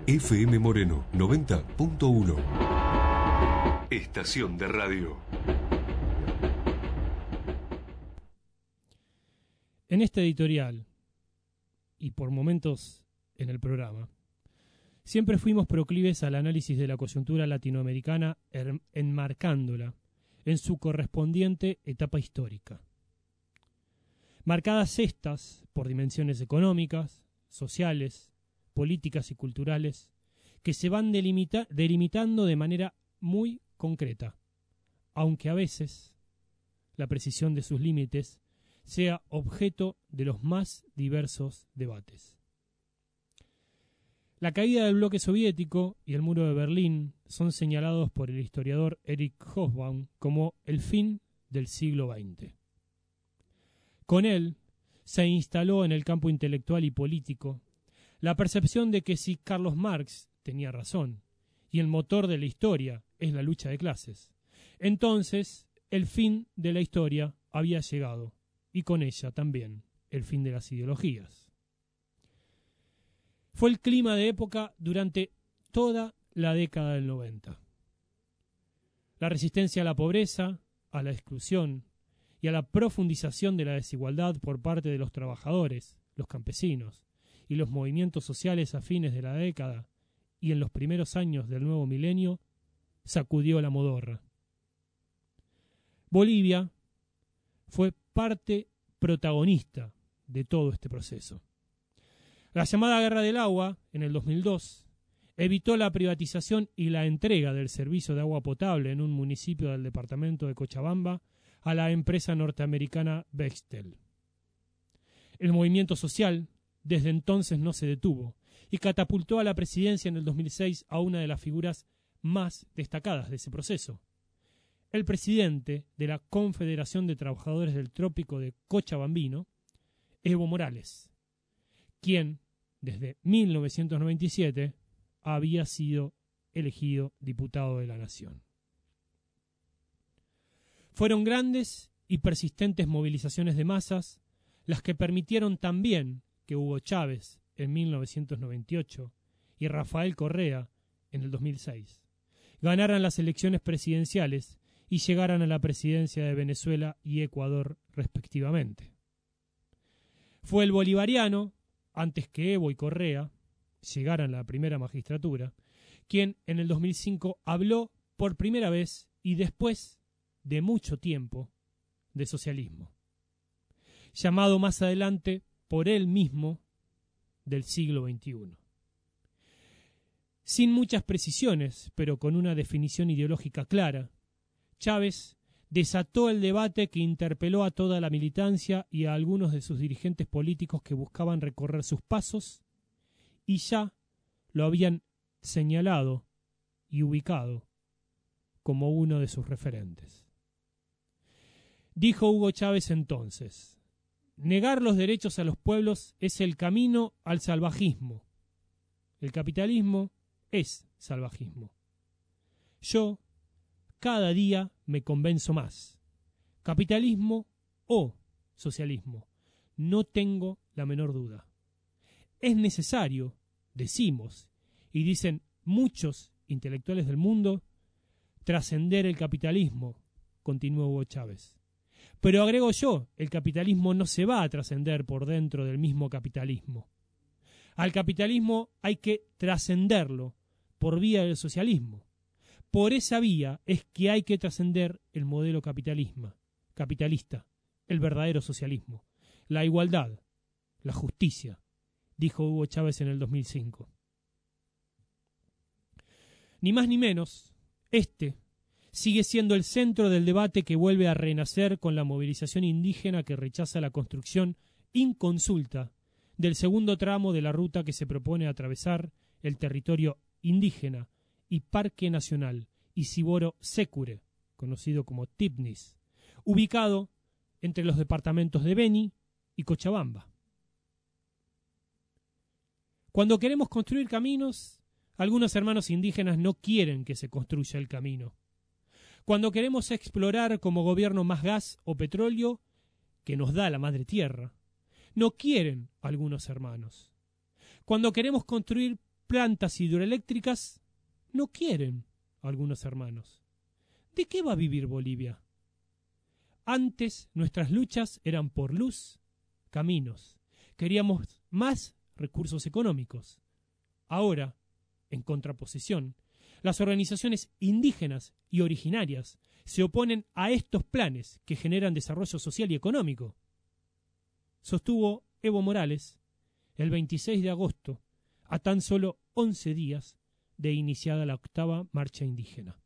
FM Moreno 90.1. Estación de radio. En este editorial, y por momentos en el programa, siempre fuimos proclives al análisis de la coyuntura latinoamericana, enmarcándola en su correspondiente etapa histórica. Marcadas estas por dimensiones económicas, sociales, políticas y culturales, que se van delimitando de manera muy concreta, aunque a veces la precisión de sus límites sea objeto de los más diversos debates. La caída del bloque soviético y el muro de Berlín son señalados por el historiador Erich Hobsbawm como el fin del siglo XX. Con él se instaló en el campo intelectual y político la percepción de que si Carlos Marx tenía razón y el motor de la historia es la lucha de clases, entonces el fin de la historia había llegado y con ella también el fin de las ideologías. Fue el clima de época durante toda la década del 90. La resistencia a la pobreza, a la exclusión y a la profundización de la desigualdad por parte de los trabajadores, los campesinos y los movimientos sociales a fines de la década y en los primeros años del nuevo milenio sacudió la modorra. Bolivia fue parte protagonista de todo este proceso. La llamada Guerra del Agua, en el 2002, evitó la privatización y la entrega del servicio de agua potable en un municipio del departamento de Cochabamba a la empresa norteamericana Bechtel. El movimiento social desde entonces no se detuvo y catapultó a la presidencia en el 2006 a una de las figuras más destacadas de ese proceso, el presidente de la Confederación de Trabajadores del Trópico de Cochabambino, Evo Morales, quien desde 1997 había sido elegido diputado de la Nación. Fueron grandes y persistentes movilizaciones de masas las que permitieron también que Hugo Chávez en 1998 y Rafael Correa en el 2006 ganaran las elecciones presidenciales y llegaran a la presidencia de Venezuela y Ecuador respectivamente. Fue el bolivariano, antes que Evo y Correa llegaran a la primera magistratura, quien en el 2005 habló por primera vez y después de mucho tiempo de socialismo, llamado más adelante por él mismo del siglo XXI. Sin muchas precisiones, pero con una definición ideológica clara, Chávez desató el debate que interpeló a toda la militancia y a algunos de sus dirigentes políticos que buscaban recorrer sus pasos y ya lo habían señalado y ubicado como uno de sus referentes. Dijo Hugo Chávez entonces: negar los derechos a los pueblos es el camino al salvajismo. El capitalismo es salvajismo. Yo cada día me convenzo más. Capitalismo o socialismo, no tengo la menor duda. Es necesario, decimos, y dicen muchos intelectuales del mundo, trascender el capitalismo, continuó Hugo Chávez. Pero agrego yo, el capitalismo no se va a trascender por dentro del mismo capitalismo. Al capitalismo hay que trascenderlo por vía del socialismo. Por esa vía es que hay que trascender el modelo capitalista, el verdadero socialismo, la igualdad, la justicia, dijo Hugo Chávez en el 2005. Ni más ni menos, este sigue siendo el centro del debate que vuelve a renacer con la movilización indígena que rechaza la construcción inconsulta del segundo tramo de la ruta que se propone atravesar el territorio indígena y Parque Nacional Isiboro Sécure, conocido como Tipnis, ubicado entre los departamentos de Beni y Cochabamba. Cuando queremos construir caminos, algunos hermanos indígenas no quieren que se construya el camino. Cuando queremos explorar como gobierno más gas o petróleo que nos da la madre tierra, no quieren algunos hermanos. Cuando queremos construir plantas hidroeléctricas, no quieren algunos hermanos. ¿De qué va a vivir Bolivia? Antes nuestras luchas eran por luz, caminos. Queríamos más recursos económicos. Ahora, en contraposición, las organizaciones indígenas y originarias se oponen a estos planes que generan desarrollo social y económico, sostuvo Evo Morales el 26 de agosto, a tan solo 11 días de iniciada la 8ª marcha indígena.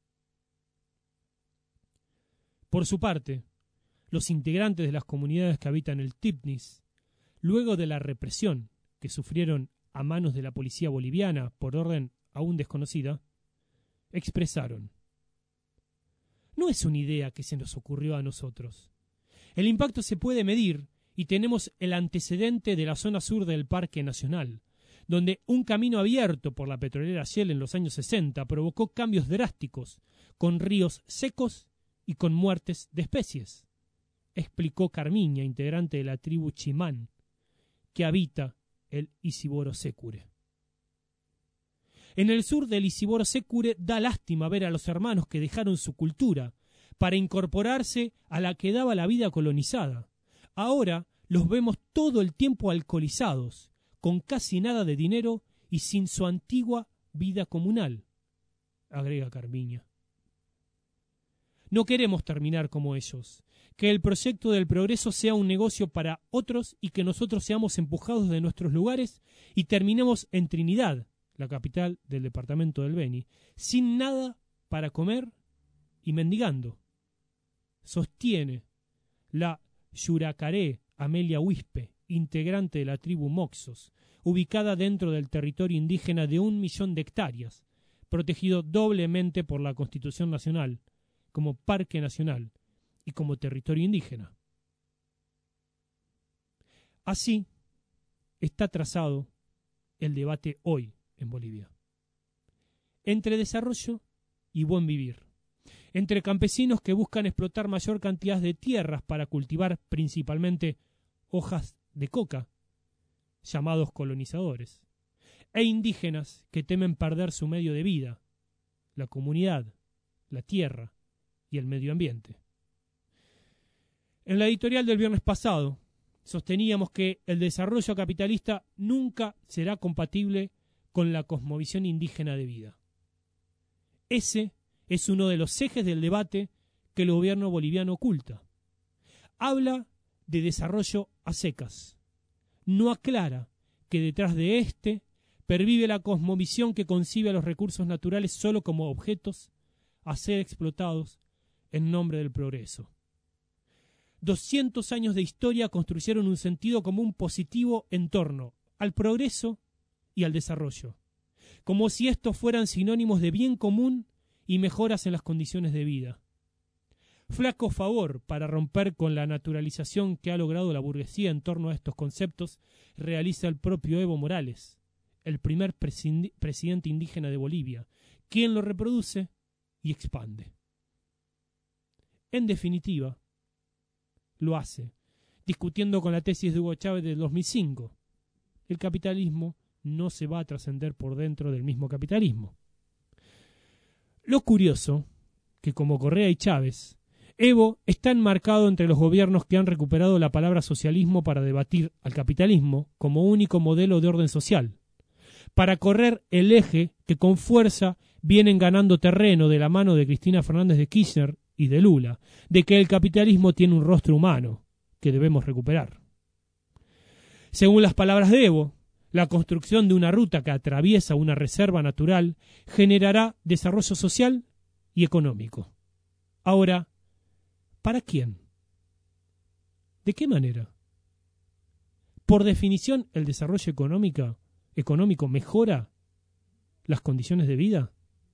Por su parte, los integrantes de las comunidades que habitan el Tipnis, luego de la represión que sufrieron a manos de la policía boliviana por orden aún desconocida, expresaron: no es una idea que se nos ocurrió a nosotros. El impacto se puede medir y tenemos el antecedente de la zona sur del Parque Nacional, donde un camino abierto por la petrolera Shell en los años 60 provocó cambios drásticos, con ríos secos y con muertes de especies, explicó Carmiña, integrante de la tribu Chimán, que habita el Isiboro Secure. En el sur del Isiboro Secure da lástima ver a los hermanos que dejaron su cultura para incorporarse a la que daba la vida colonizada. Ahora los vemos todo el tiempo alcoholizados, con casi nada de dinero y sin su antigua vida comunal, agrega Carmiña. No queremos terminar como ellos, que el proyecto del progreso sea un negocio para otros y que nosotros seamos empujados de nuestros lugares y terminemos en Trinidad, la capital del departamento del Beni, sin nada para comer y mendigando, sostiene la Yuracaré Amelia Huispe, integrante de la tribu Moxos, ubicada dentro del territorio indígena de 1 millón de hectáreas, protegido doblemente por la Constitución Nacional, como parque nacional y como territorio indígena. Así está trazado el debate hoy en Bolivia, entre desarrollo y buen vivir, entre campesinos que buscan explotar mayor cantidad de tierras para cultivar principalmente hojas de coca, llamados colonizadores, e indígenas que temen perder su medio de vida, la comunidad, la tierra y el medio ambiente. En la editorial del viernes pasado sosteníamos que el desarrollo capitalista nunca será compatible con la cosmovisión indígena de vida. Ese es uno de los ejes del debate que el gobierno boliviano oculta. Habla de desarrollo a secas. No aclara que detrás de este pervive la cosmovisión que concibe a los recursos naturales solo como objetos a ser explotados en nombre del progreso. 200 años de historia construyeron un sentido común positivo en torno al progreso y al desarrollo, como si estos fueran sinónimos de bien común y mejoras en las condiciones de vida. Flaco favor para romper con la naturalización que ha logrado la burguesía en torno a estos conceptos realiza el propio Evo Morales, el primer presidente indígena de Bolivia, quien lo reproduce y expande. En definitiva, lo hace, discutiendo con la tesis de Hugo Chávez del 2005. El capitalismo no se va a trascender por dentro del mismo capitalismo. Lo curioso, que como Correa y Chávez, Evo está enmarcado entre los gobiernos que han recuperado la palabra socialismo para debatir al capitalismo como único modelo de orden social, para correr el eje que con fuerza vienen ganando terreno de la mano de Cristina Fernández de Kirchner y de Lula, de que el capitalismo tiene un rostro humano que debemos recuperar. Según las palabras de Evo, la construcción de una ruta que atraviesa una reserva natural generará desarrollo social y económico. Ahora, ¿para quién? ¿De qué manera? Por definición, ¿el desarrollo económico mejora las condiciones de vida?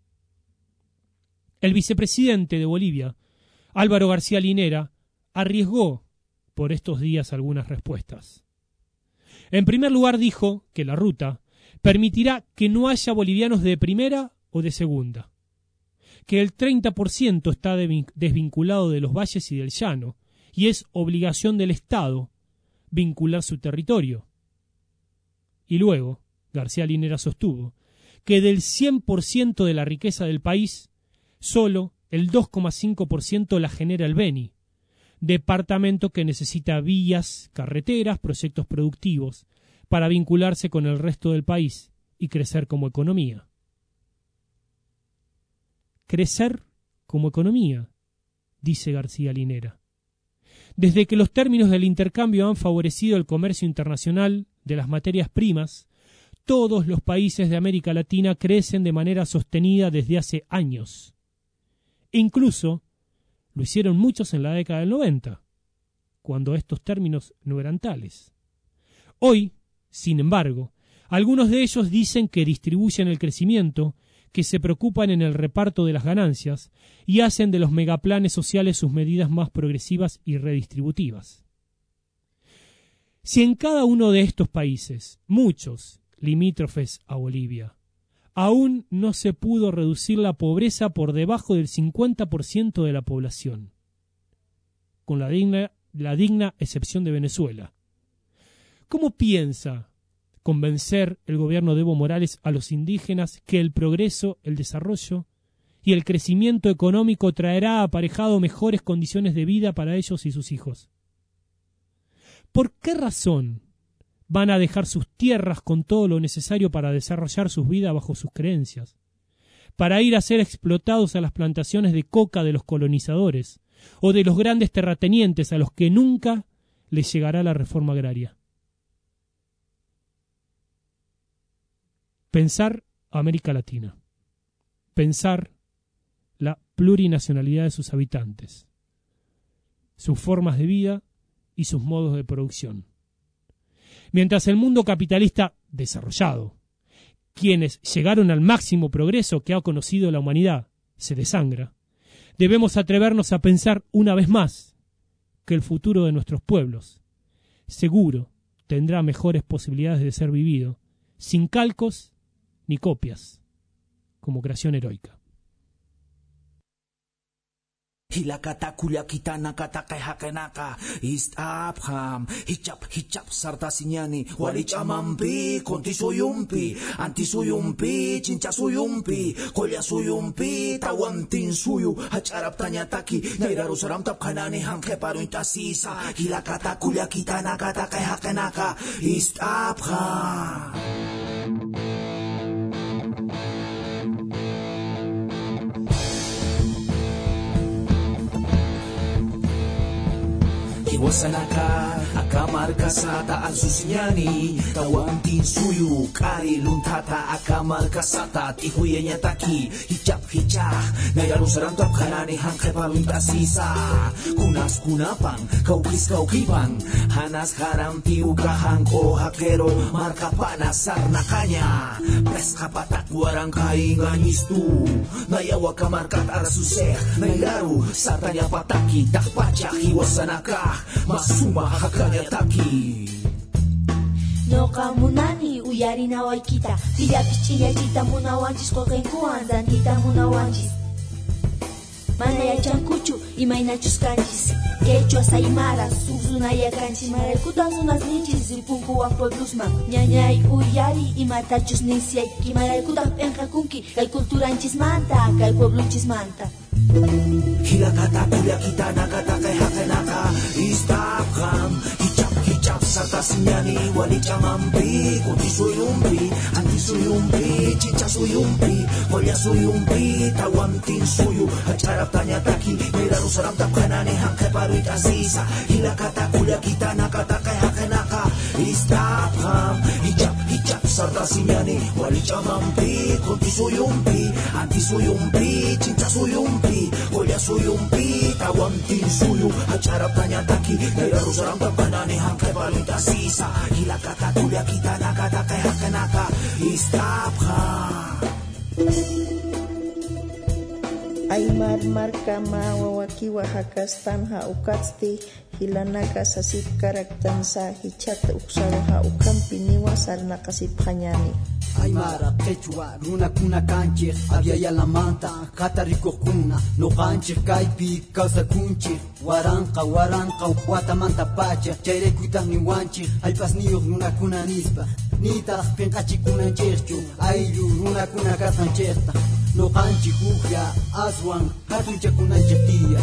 El vicepresidente de Bolivia, Álvaro García Linera, arriesgó por estos días algunas respuestas. En primer lugar dijo que la ruta permitirá que no haya bolivianos de primera o de segunda, que el 30% está desvinculado de los valles y del llano, y es obligación del Estado vincular su territorio. Y luego, García Linera sostuvo que del 100% de la riqueza del país, solo el 2,5% la genera el Beni, departamento que necesita vías, carreteras, proyectos productivos, para vincularse con el resto del país y crecer como economía. Crecer como economía, dice García Linera. Desde que los términos del intercambio han favorecido el comercio internacional de las materias primas, todos los países de América Latina crecen de manera sostenida desde hace años. Incluso lo hicieron muchos en la década del 90, cuando estos términos no eran tales. Hoy, sin embargo, algunos de ellos dicen que distribuyen el crecimiento, que se preocupan en el reparto de las ganancias y hacen de los megaplanes sociales sus medidas más progresivas y redistributivas. Si en cada uno de estos países, muchos limítrofes a Bolivia, aún no se pudo reducir la pobreza por debajo del 50% de la población, con la digna excepción de Venezuela, ¿cómo piensa convencer el gobierno de Evo Morales a los indígenas que el progreso, el desarrollo y el crecimiento económico traerá aparejado mejores condiciones de vida para ellos y sus hijos? ¿Por qué razón van a dejar sus tierras con todo lo necesario para desarrollar sus vidas bajo sus creencias, para ir a ser explotados a las plantaciones de coca de los colonizadores o de los grandes terratenientes a los que nunca les llegará la reforma agraria? Pensar América Latina, pensar la plurinacionalidad de sus habitantes, sus formas de vida y sus modos de producción. Mientras el mundo capitalista desarrollado, quienes llegaron al máximo progreso que ha conocido la humanidad, se desangra, debemos atrevernos a pensar una vez más que el futuro de nuestros pueblos, seguro, tendrá mejores posibilidades de ser vivido, sin calcos ni copias, como creación heroica. Hilakata kulakita nakata kay hakenaka East Apham hicap sarta sinyani walichamampi konti suyumpi anti suyumpi cinca suyumpi kolya suyumpi tawantin suyu hacarap tanya taki nairaru saram tap kanani hanke paru intasisa hilakata kulakita nakata kay hakenaka East Apham. Wasanaka akamarka sata alsusinyani tawantin suyu kari luntata akamarka sata tihuyenya taki hicap nagaru sarang tap kanani hangke palunta sisa kunas kunapang kaukis kaukipang hanas haram tiuka hangko hakero marka panasar nakanya pres kapatak warang kainganistu nayawa kamarkat arsuseh nagaru satanya pataki tak pacak hiwasanaka masuma hakanya taki no kamunani uyari na waikita tira pichinya chita munawanchis kokenkuan dandita munawanchis mana ya chankuchu imaina chuskanchis quechua saimara susuna ya kanchis mara kutansunas ninchis zipunku wa pueblusma ñañay uyari imata chusnisiay kimara kutan penjakunki kay kulturanchis manta kay pueblunchis manta hilakata kulakita nakata kay hakenaka istapkam hicap sarta sinyani walichamampi konti suyumpi anti suyumpi cinca suyumpi kolya suyumpi tawantin suyu hacarap tanya taki nairaru saram tap kanane hangke paru itasisa hilakata kulakita nakata kay hakenaka istapkam hicap sarta sinyani walichamampi konti suyumpi anti suyumpi cinca suyumpi kolya suyumpi tawantin suyu hacarap tanya taki nairaru saram tap kanane hangke paru itasisa hilakata kulakita nakata kay hakenaka istapkam. Aymar marka mawa wakiwa hakastan ha ukatsti Hilanaka sasip karaktansa hichata uksaroha ukampi niwa sarnakasip hanyani. Aymara, Quechua, runakuna kanchik, aviayalamanta, qatarikuqkuna, nuqanchik kaypi kawsakunchik, waranqa, watamanta pacha, chayraykuytaq niwanchik, allpasniyuq runakuna nispa, nitaq pinqachikunanchikchu, ayllu runakuna kasqanchikta, nuqanchik uqya, aswan, hatunchakunanchik tiya.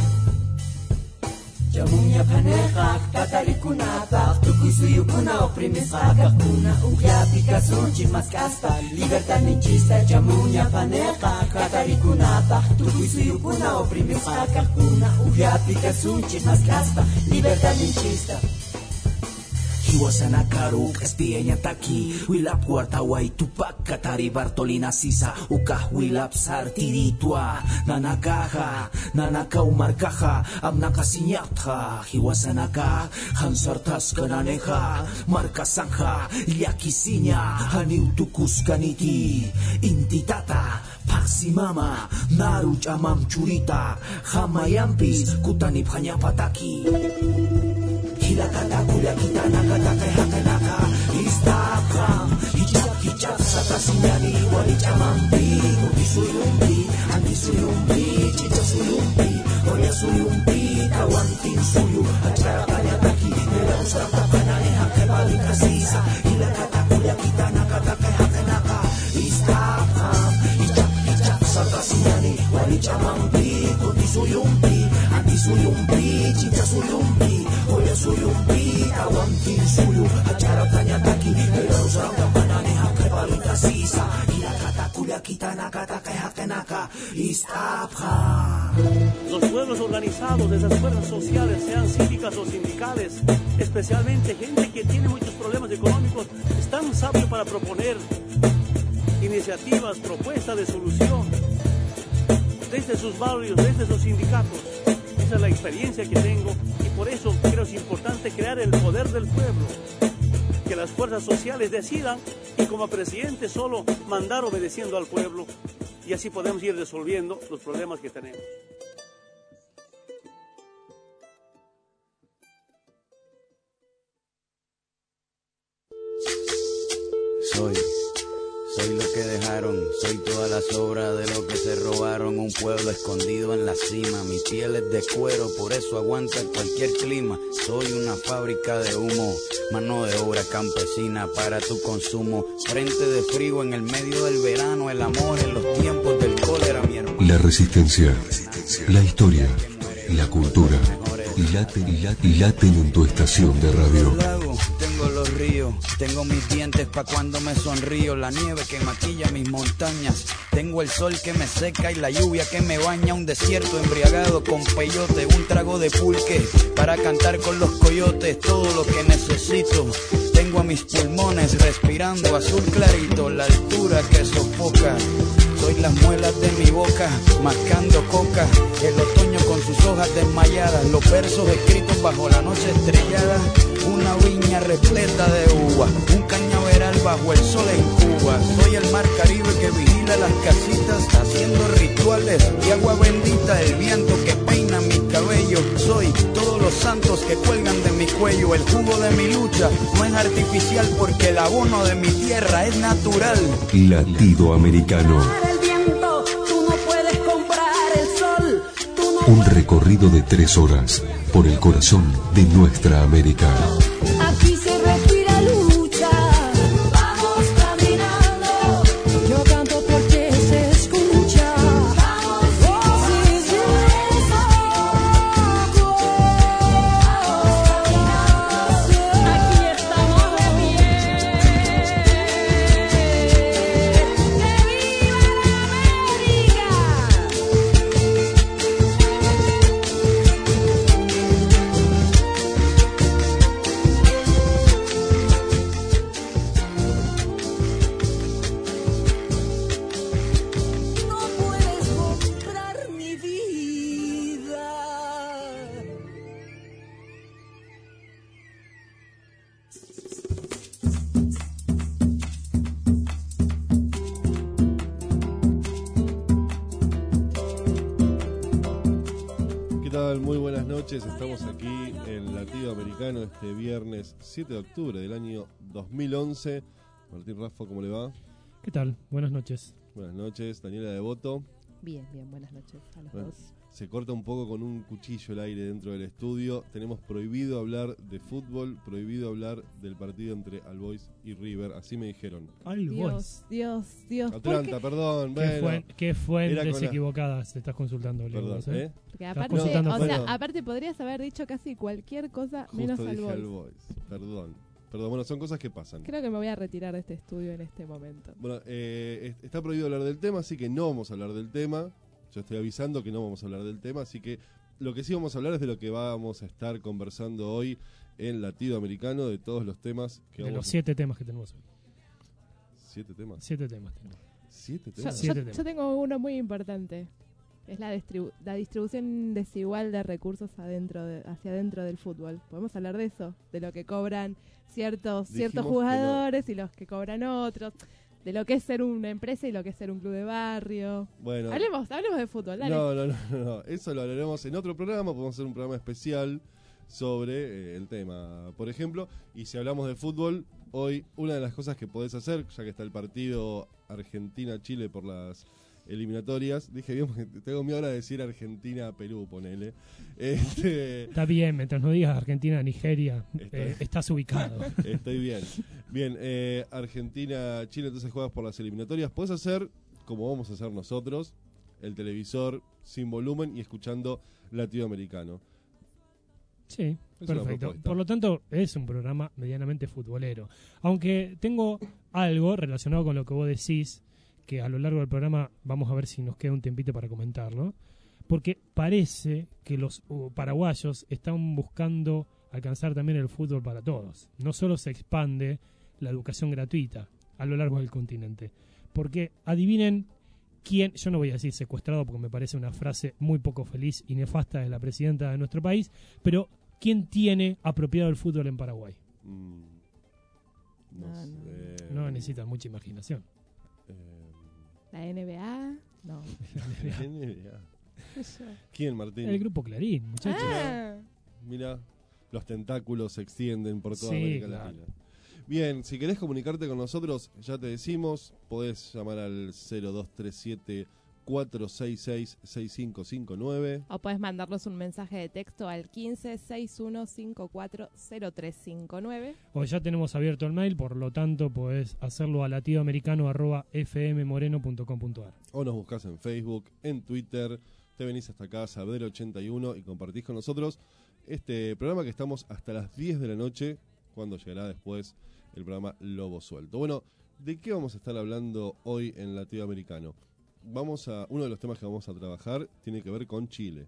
Chamuña paneja, catarikunata, tukuy suyukuna oprimisqa kaqkuna, uqllapi kasunchik maskaspa, libertad ninchista. Chamuña paneja, catarikunata, tukuy suyukuna oprimisqa kaqkuna, uqllapi kasunchik maskaspa, libertad ninchista. Hiwasana karuk espieña taki Wilap Guartaway Tupac Katari Bartolina Sisa Ukah Wilap Sartiritua Nanakaja Nanaka Umarkaja Amnaka Sinyatja Hiwasanaka Hansartas Kananeja Marka Sanja Yakisinya Haniu Tukuskaniti Intitata Paximama Naru Chamam Churita Hamayampis Kutanip Hanyapataki Hilakata kulakita nakataka hakanaka Istabram hijab satasinyani walichamampi Utisuyumpi, antisuyumpi, chichasuyumpi Oyasuyumpi, kawantin suyu Acara kanyataki, nelausrata panane hakebali kasisa Hilakata kulakita nakataka hakanaka Istabram hijab satasinyani walichamampi Utisuyumpi, antisuyumpi, chichasuyumpi Oyasuyumpi, kawantin suyu Acara kanyataki, nelausrata panane hakebali kasisa Hilakata kulakita nakataka hakanaka Istabram. Los pueblos organizados de esas fuerzas sociales, sean cívicas o sindicales, especialmente gente que tiene muchos problemas económicos, están sabios para proponer iniciativas, propuestas de solución desde sus barrios, desde sus sindicatos. Esa es la experiencia que tengo y por eso creo que es importante crear el poder del pueblo, que las fuerzas sociales decidan y como presidente solo mandar obedeciendo al pueblo y así podemos ir resolviendo los problemas que tenemos. Soy lo que dejaron, soy toda la sobra de lo que se robaron. Un pueblo escondido en la cima, mi piel es de cuero, por eso aguanta cualquier clima. Soy una fábrica de humo, mano de obra campesina para tu consumo. Frente de frío en el medio del verano, el amor en los tiempos del cólera, mi hermano. La resistencia, la historia, la cultura, laten en tu estación de radio. Tengo los ríos, tengo mis dientes pa' cuando me sonrío, la nieve que maquilla mis montañas, tengo el sol que me seca y la lluvia que me baña, un desierto embriagado con peyote, un trago de pulque para cantar con los coyotes, todo lo que necesito. Tengo a mis pulmones respirando azul clarito, la altura que sofoca. Soy las muelas de mi boca, mascando coca, el otoño con sus hojas desmayadas, los versos escritos bajo la noche estrellada, una viña repleta de uva, un cañaveral bajo el sol en Cuba. Soy el mar Caribe que vigila las casitas, haciendo rituales y agua bendita, el viento que peina mi cabello. Soy todos los santos que cuelgan de mi cuello, el jugo de mi lucha no es artificial porque el abono de mi tierra es natural. Latido americano. Un recorrido de 3 horas por el corazón de nuestra América. Aquí se respira lucha. Vamos caminando. Yo canto porque se escucha. Vamos, sí, sí, aquí estamos de pie. ¡Que viva la América! tal? Muy buenas noches, estamos aquí en Latido Americano este viernes 7 de octubre del año 2011. Martín Raffo, ¿cómo le va? ¿Qué tal? Buenas noches. Buenas noches, Daniela Devoto. Bien, buenas noches a los dos. Se corta un poco con un cuchillo el aire dentro del estudio. Tenemos prohibido hablar de fútbol, prohibido hablar del partido entre All Boys y River, así me dijeron. All Boys. Dios. Atlanta, perdón. ¿Qué fuentes equivocadas estás consultando, Leo? Perdón, Porque aparte, aparte podrías haber dicho casi cualquier cosa justo menos dije All Boys. Perdón, bueno, son cosas que pasan. Creo que me voy a retirar de este estudio en este momento. Bueno, está prohibido hablar del tema, así que no vamos a hablar del tema. Yo estoy avisando que no vamos a hablar del tema, así que lo que sí vamos a hablar es de lo que vamos a estar conversando hoy en Latido Americano, de todos los temas que de los 7 temas que tenemos hoy. ¿7 temas? 7 temas tenemos. ¿7 temas? Yo tengo uno muy importante. Es la distribución desigual de recursos hacia adentro del fútbol. ¿Podemos hablar de eso? De lo que cobran ciertos jugadores y los que cobran otros. De lo que es ser una empresa y lo que es ser un club de barrio. Bueno, hablemos de fútbol, dale. No. Eso lo hablaremos en otro programa. Podemos hacer un programa especial sobre el tema, por ejemplo. Y si hablamos de fútbol, hoy una de las cosas que podés hacer, ya que está el partido Argentina-Chile por las eliminatorias, dije bien porque tengo miedo ahora de decir Argentina-Perú, ponele. Está bien, mientras no digas Argentina-Nigeria, estás ubicado. Estoy bien. Bien, Argentina-Chile, entonces juegas por las eliminatorias. Podés hacer, como vamos a hacer nosotros, el televisor sin volumen y escuchando Latido Americano. Sí, perfecto. Por lo tanto, es un programa medianamente futbolero. Aunque tengo algo relacionado con lo que vos decís, que a lo largo del programa vamos a ver si nos queda un tiempito para comentarlo, porque parece que los paraguayos están buscando alcanzar también el fútbol para todos. No solo se expande la educación gratuita a lo largo del continente, porque adivinen quién, yo no voy a decir secuestrado porque me parece una frase muy poco feliz y nefasta de la presidenta de nuestro país, pero ¿quién tiene apropiado el fútbol en Paraguay? No necesitan mucha imaginación. ¿La NBA? No. ¿La NBA? ¿Quién, Martín? El grupo Clarín, muchachos. Mira, los tentáculos se extienden por toda América Latina. Bien, si querés comunicarte con nosotros, ya te decimos, podés llamar al 0237-466-6559. O podés mandarnos un mensaje de texto al 1561540359. O ya tenemos abierto el mail, por lo tanto podés hacerlo a latidoamericano@fmmoreno.com.ar. O nos buscás en Facebook, en Twitter, te venís hasta acá, Sabdero81, y compartís con nosotros este programa que estamos hasta las 10 de la noche, cuando llegará después el programa Lobo Suelto. Bueno, ¿de qué vamos a estar hablando hoy en Latido Americano? Uno de los temas que vamos a trabajar tiene que ver con Chile.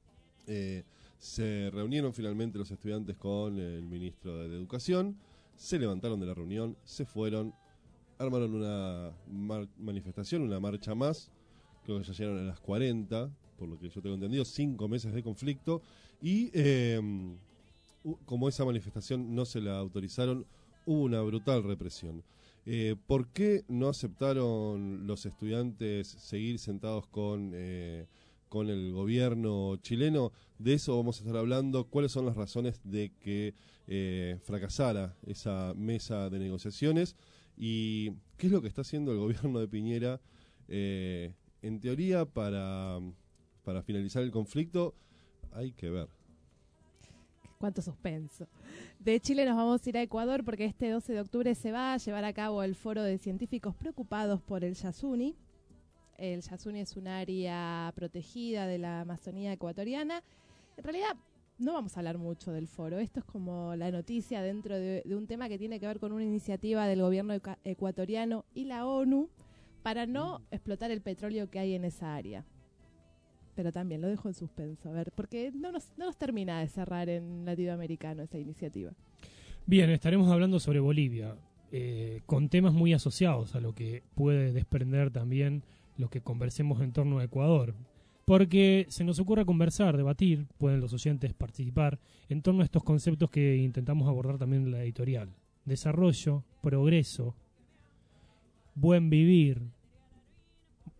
Se reunieron finalmente los estudiantes con el ministro de Educación, se levantaron de la reunión, se fueron, armaron una manifestación, una marcha más, creo que ya llegaron a las 40, por lo que yo tengo entendido, 5 meses de conflicto, y como esa manifestación no se la autorizaron, hubo una brutal represión. ¿Por qué no aceptaron los estudiantes seguir sentados con el gobierno chileno? De eso vamos a estar hablando. ¿Cuáles son las razones de que fracasara esa mesa de negociaciones? ¿Y qué es lo que está haciendo el gobierno de Piñera, en teoría, para finalizar el conflicto? Hay que ver. Cuánto suspenso. De Chile nos vamos a ir a Ecuador porque este 12 de octubre se va a llevar a cabo el foro de científicos preocupados por el Yasuni. El Yasuni es un área protegida de la Amazonía ecuatoriana. En realidad no vamos a hablar mucho del foro. Esto es como la noticia dentro de un tema que tiene que ver con una iniciativa del gobierno ecuatoriano y la ONU para no explotar el petróleo que hay en esa área. Pero también lo dejo en suspenso, a ver, porque no nos termina de cerrar en Latinoamericano esa iniciativa. Bien, estaremos hablando sobre Bolivia, con temas muy asociados a lo que puede desprender también lo que conversemos en torno a Ecuador. Porque se nos ocurre conversar, debatir, pueden los oyentes participar, en torno a estos conceptos que intentamos abordar también en la editorial. Desarrollo, progreso, buen vivir,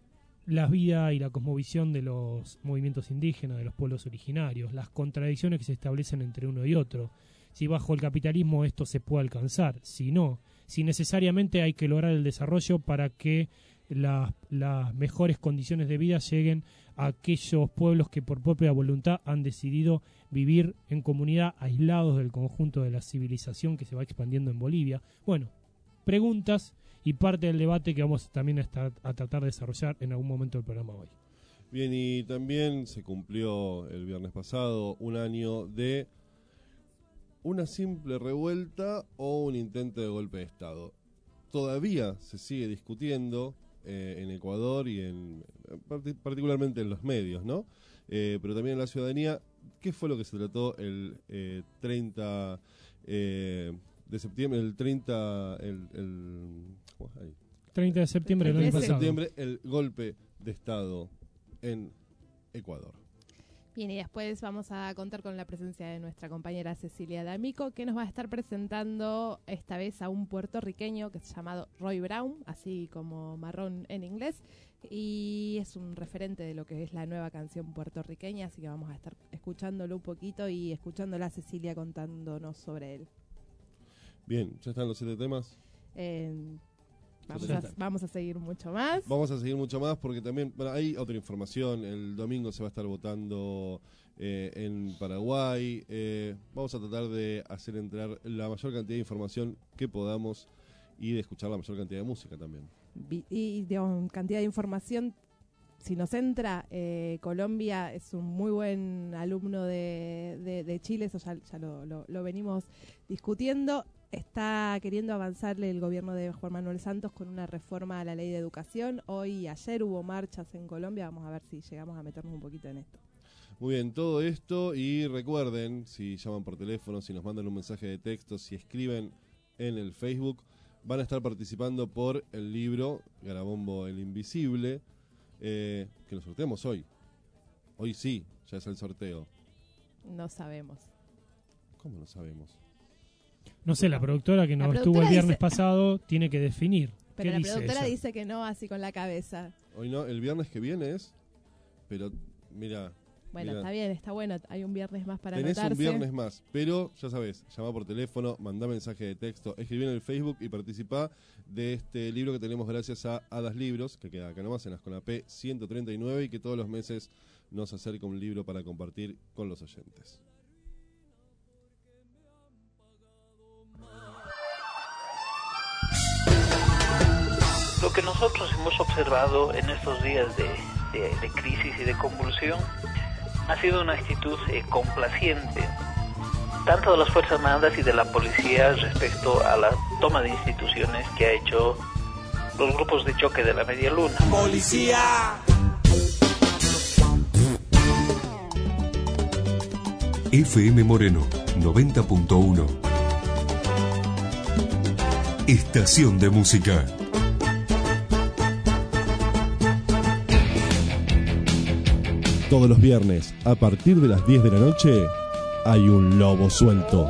la vida y la cosmovisión de los movimientos indígenas, de los pueblos originarios, las contradicciones que se establecen entre uno y otro. Si bajo el capitalismo esto se puede alcanzar, si no, si necesariamente hay que lograr el desarrollo para que las mejores condiciones de vida lleguen a aquellos pueblos que por propia voluntad han decidido vivir en comunidad, aislados del conjunto de la civilización que se va expandiendo en Bolivia. Bueno, preguntas y parte del debate que vamos también a tratar de desarrollar en algún momento del programa hoy. Bien, y también se cumplió el viernes pasado un año de una simple revuelta o un intento de golpe de Estado. Todavía se sigue discutiendo en Ecuador y particularmente en los medios, ¿no? Pero también en la ciudadanía, ¿qué fue lo que se trató el 30 de septiembre? El 30 de septiembre del año pasado. El golpe de Estado en Ecuador. Bien, y después vamos a contar con la presencia de nuestra compañera Cecilia D'Amico, que nos va a estar presentando esta vez a un puertorriqueño que es llamado Roy Brown, así como marrón en inglés, y es un referente de lo que es la nueva canción puertorriqueña, así que vamos a estar escuchándolo un poquito y escuchándola a Cecilia contándonos sobre él. Bien, ¿ya están los 7 temas? Vamos a seguir mucho más. Vamos a seguir mucho más porque también hay otra información. El domingo se va a estar votando en Paraguay. Vamos a tratar de hacer entrar la mayor cantidad de información que podamos y de escuchar la mayor cantidad de música también. Y digamos, cantidad de información, si nos entra, Colombia es un muy buen alumno de Chile, eso ya lo venimos discutiendo. Está queriendo avanzarle el gobierno de Juan Manuel Santos con una reforma a la ley de educación. Hoy y ayer hubo marchas en Colombia. Vamos a ver si llegamos a meternos un poquito en esto. Muy bien, todo esto, y recuerden, si llaman por teléfono, si nos mandan un mensaje de texto, si escriben en el Facebook, van a estar participando por el libro Garabombo el Invisible, que lo sorteamos hoy. Hoy sí, ya es el sorteo. No sabemos. ¿Cómo no sabemos? No sé, la productora que nos estuvo el viernes pasado tiene que definir. Pero la dice productora ella? dice que no, así con la cabeza. Hoy no, el viernes que viene es, pero mira... Bueno, está bien, está bueno, hay un viernes más para tenés anotarse. un viernes más, pero ya sabés, llama por teléfono, mandá mensaje de texto, escribí en el Facebook y participá de este libro que tenemos gracias a Hadas Libros, que queda acá nomás en Ascona P 139 y que todos los meses nos acerca un libro para compartir con los oyentes. Lo que nosotros hemos observado en estos días de crisis y de convulsión ha sido una actitud complaciente, tanto de las Fuerzas Armadas y de la policía respecto a la toma de instituciones que ha hecho los grupos de choque de la Media Luna. ¡Policía! FM Moreno 90.1. Estación de música. Todos los viernes, a partir de las 10 de la noche, hay un lobo suelto.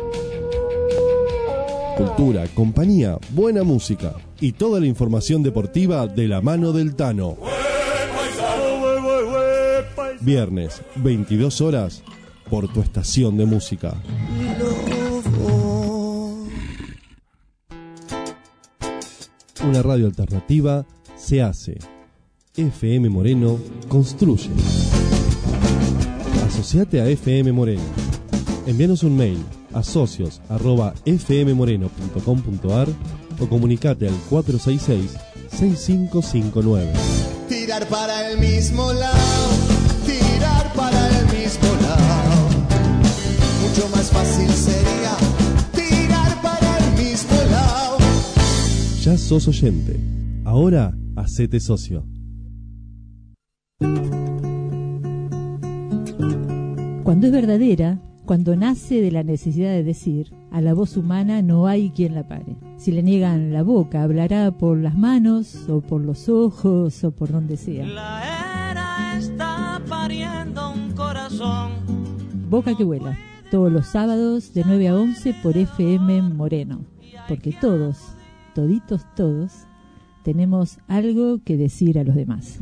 Cultura, compañía, buena música y toda la información deportiva de la mano del Tano. Viernes, 22 horas, por tu estación de música. Una radio alternativa se hace. FM Moreno construye. Asociate a FM Moreno. Envíanos un mail a socios@fmmoreno.com.ar o comunicate al 466-6559. Tirar para el mismo lado, tirar para el mismo lado. Mucho más fácil sería tirar para el mismo lado. Ya sos oyente. Ahora hacete socio. Cuando es verdadera, cuando nace de la necesidad de decir, a la voz humana no hay quien la pare. Si le niegan la boca, hablará por las manos, o por los ojos, o por donde sea. La era está pariendo un corazón. Boca que vuela, todos los sábados de 9 a 11 por FM Moreno. Porque todos, toditos todos, tenemos algo que decir a los demás.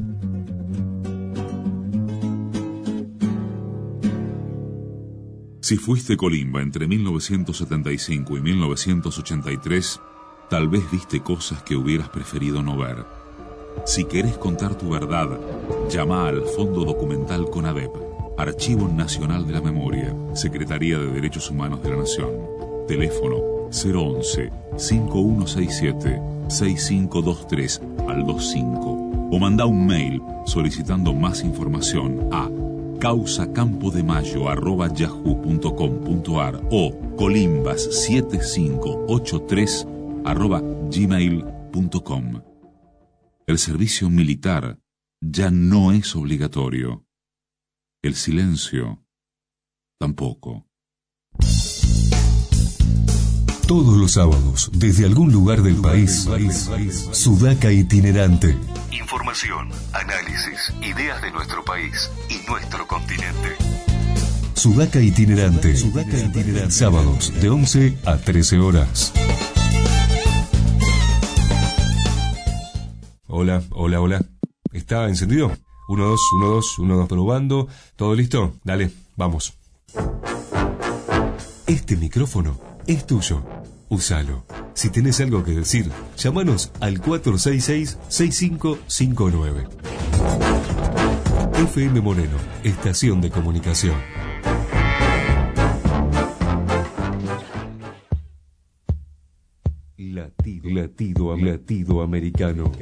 Si fuiste Colimba entre 1975 y 1983, tal vez viste cosas que hubieras preferido no ver. Si querés contar tu verdad, llama al Fondo Documental CONADEP, Archivo Nacional de la Memoria, Secretaría de Derechos Humanos de la Nación. Teléfono 011-5167-6523 al 25. O manda un mail solicitando más información a causacampoDemayo@yahoo.com.ar o colimbas7583@gmail.com. El servicio militar ya no es obligatorio. El silencio tampoco. Todos los sábados, desde algún lugar del país, Sudaca Itinerante. Información, análisis, ideas de nuestro país y nuestro continente. Sudaca Itinerante. Sábados de 11 a 13 horas. Hola. ¿Está encendido? 1, 2, 1, 2, 1, 2, probando. ¿Todo listo? Dale, vamos. Este micrófono es tuyo. Úsalo. Si tenés algo que decir, llámanos al 466-6559. FM Moreno, estación de comunicación. Latido americano.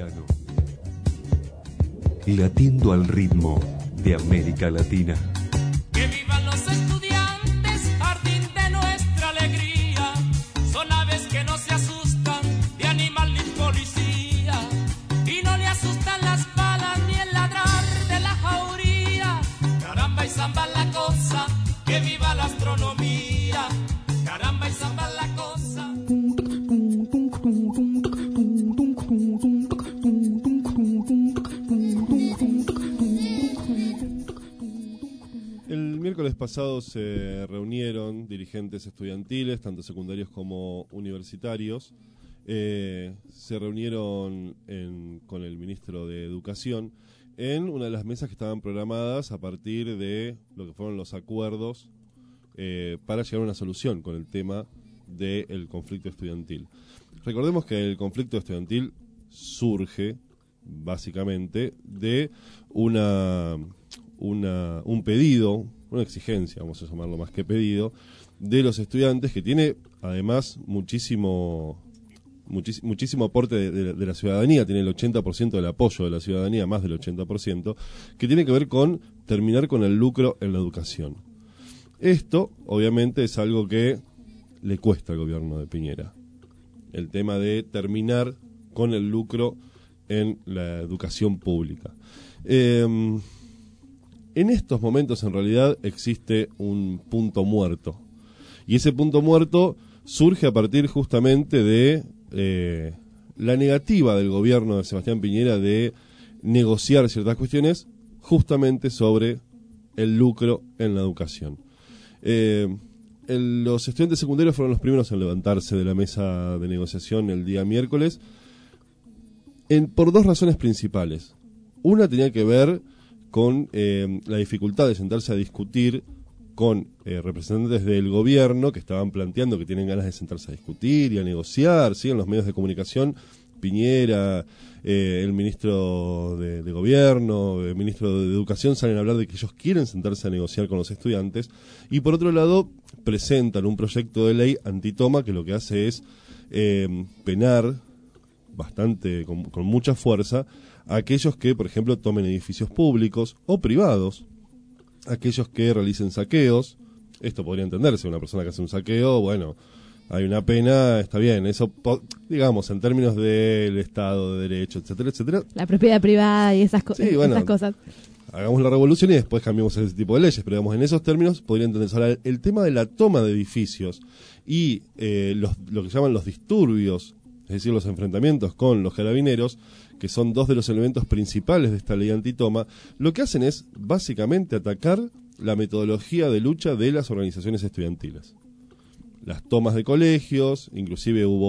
Latiendo al ritmo de América Latina. Que vivan los estudiantes, jardín de nuestra alegría. Son aves que no se asustan de animal ni policía. Y no le asustan las balas ni el ladrar de la jauría. Caramba y zamba la cosa, que viva la astronomía. Caramba y zamba la cosa. El miércoles pasado se reunieron dirigentes estudiantiles, tanto secundarios como universitarios. Se reunieron con el ministro de Educación en una de las mesas que estaban programadas a partir de lo que fueron los acuerdos para llegar a una solución con el tema del conflicto estudiantil. Recordemos que el conflicto estudiantil surge básicamente de un pedido, una exigencia, vamos a llamarlo más que pedido, de los estudiantes, que tiene además muchísimo aporte de la ciudadanía, tiene el 80% del apoyo de la ciudadanía, más del 80%, que tiene que ver con terminar con el lucro en la educación. Esto, obviamente, es algo que le cuesta al gobierno de Piñera, el tema de terminar con el lucro en la educación pública. En estos momentos, en realidad, existe un punto muerto. Y ese punto muerto surge a partir justamente de la negativa del gobierno de Sebastián Piñera de negociar ciertas cuestiones justamente sobre el lucro en la educación. Los estudiantes secundarios fueron los primeros en levantarse de la mesa de negociación el día miércoles por dos razones principales. Una tenía que ver con la dificultad de sentarse a discutir con representantes del gobierno que estaban planteando que tienen ganas de sentarse a discutir y a negociar, ¿sí? En los medios de comunicación, Piñera, el ministro de gobierno, el ministro de educación salen a hablar de que ellos quieren sentarse a negociar con los estudiantes, y por otro lado presentan un proyecto de ley antitoma que lo que hace es penar bastante, con mucha fuerza, a aquellos que, por ejemplo, tomen edificios públicos o privados, aquellos que realicen saqueos. Esto podría entenderse, una persona que hace un saqueo, bueno, hay una pena, está bien, eso, digamos, en términos del Estado de Derecho, etcétera, etcétera. La propiedad privada y esas Sí, bueno, esas cosas. Hagamos la revolución y después cambiamos ese tipo de leyes, pero digamos, en esos términos podría entenderse. Ahora, el tema de la toma de edificios y lo que llaman los disturbios, es decir, los enfrentamientos con los carabineros, que son dos de los elementos principales de esta ley antitoma, lo que hacen es básicamente atacar la metodología de lucha de las organizaciones estudiantiles. Las tomas de colegios, inclusive hubo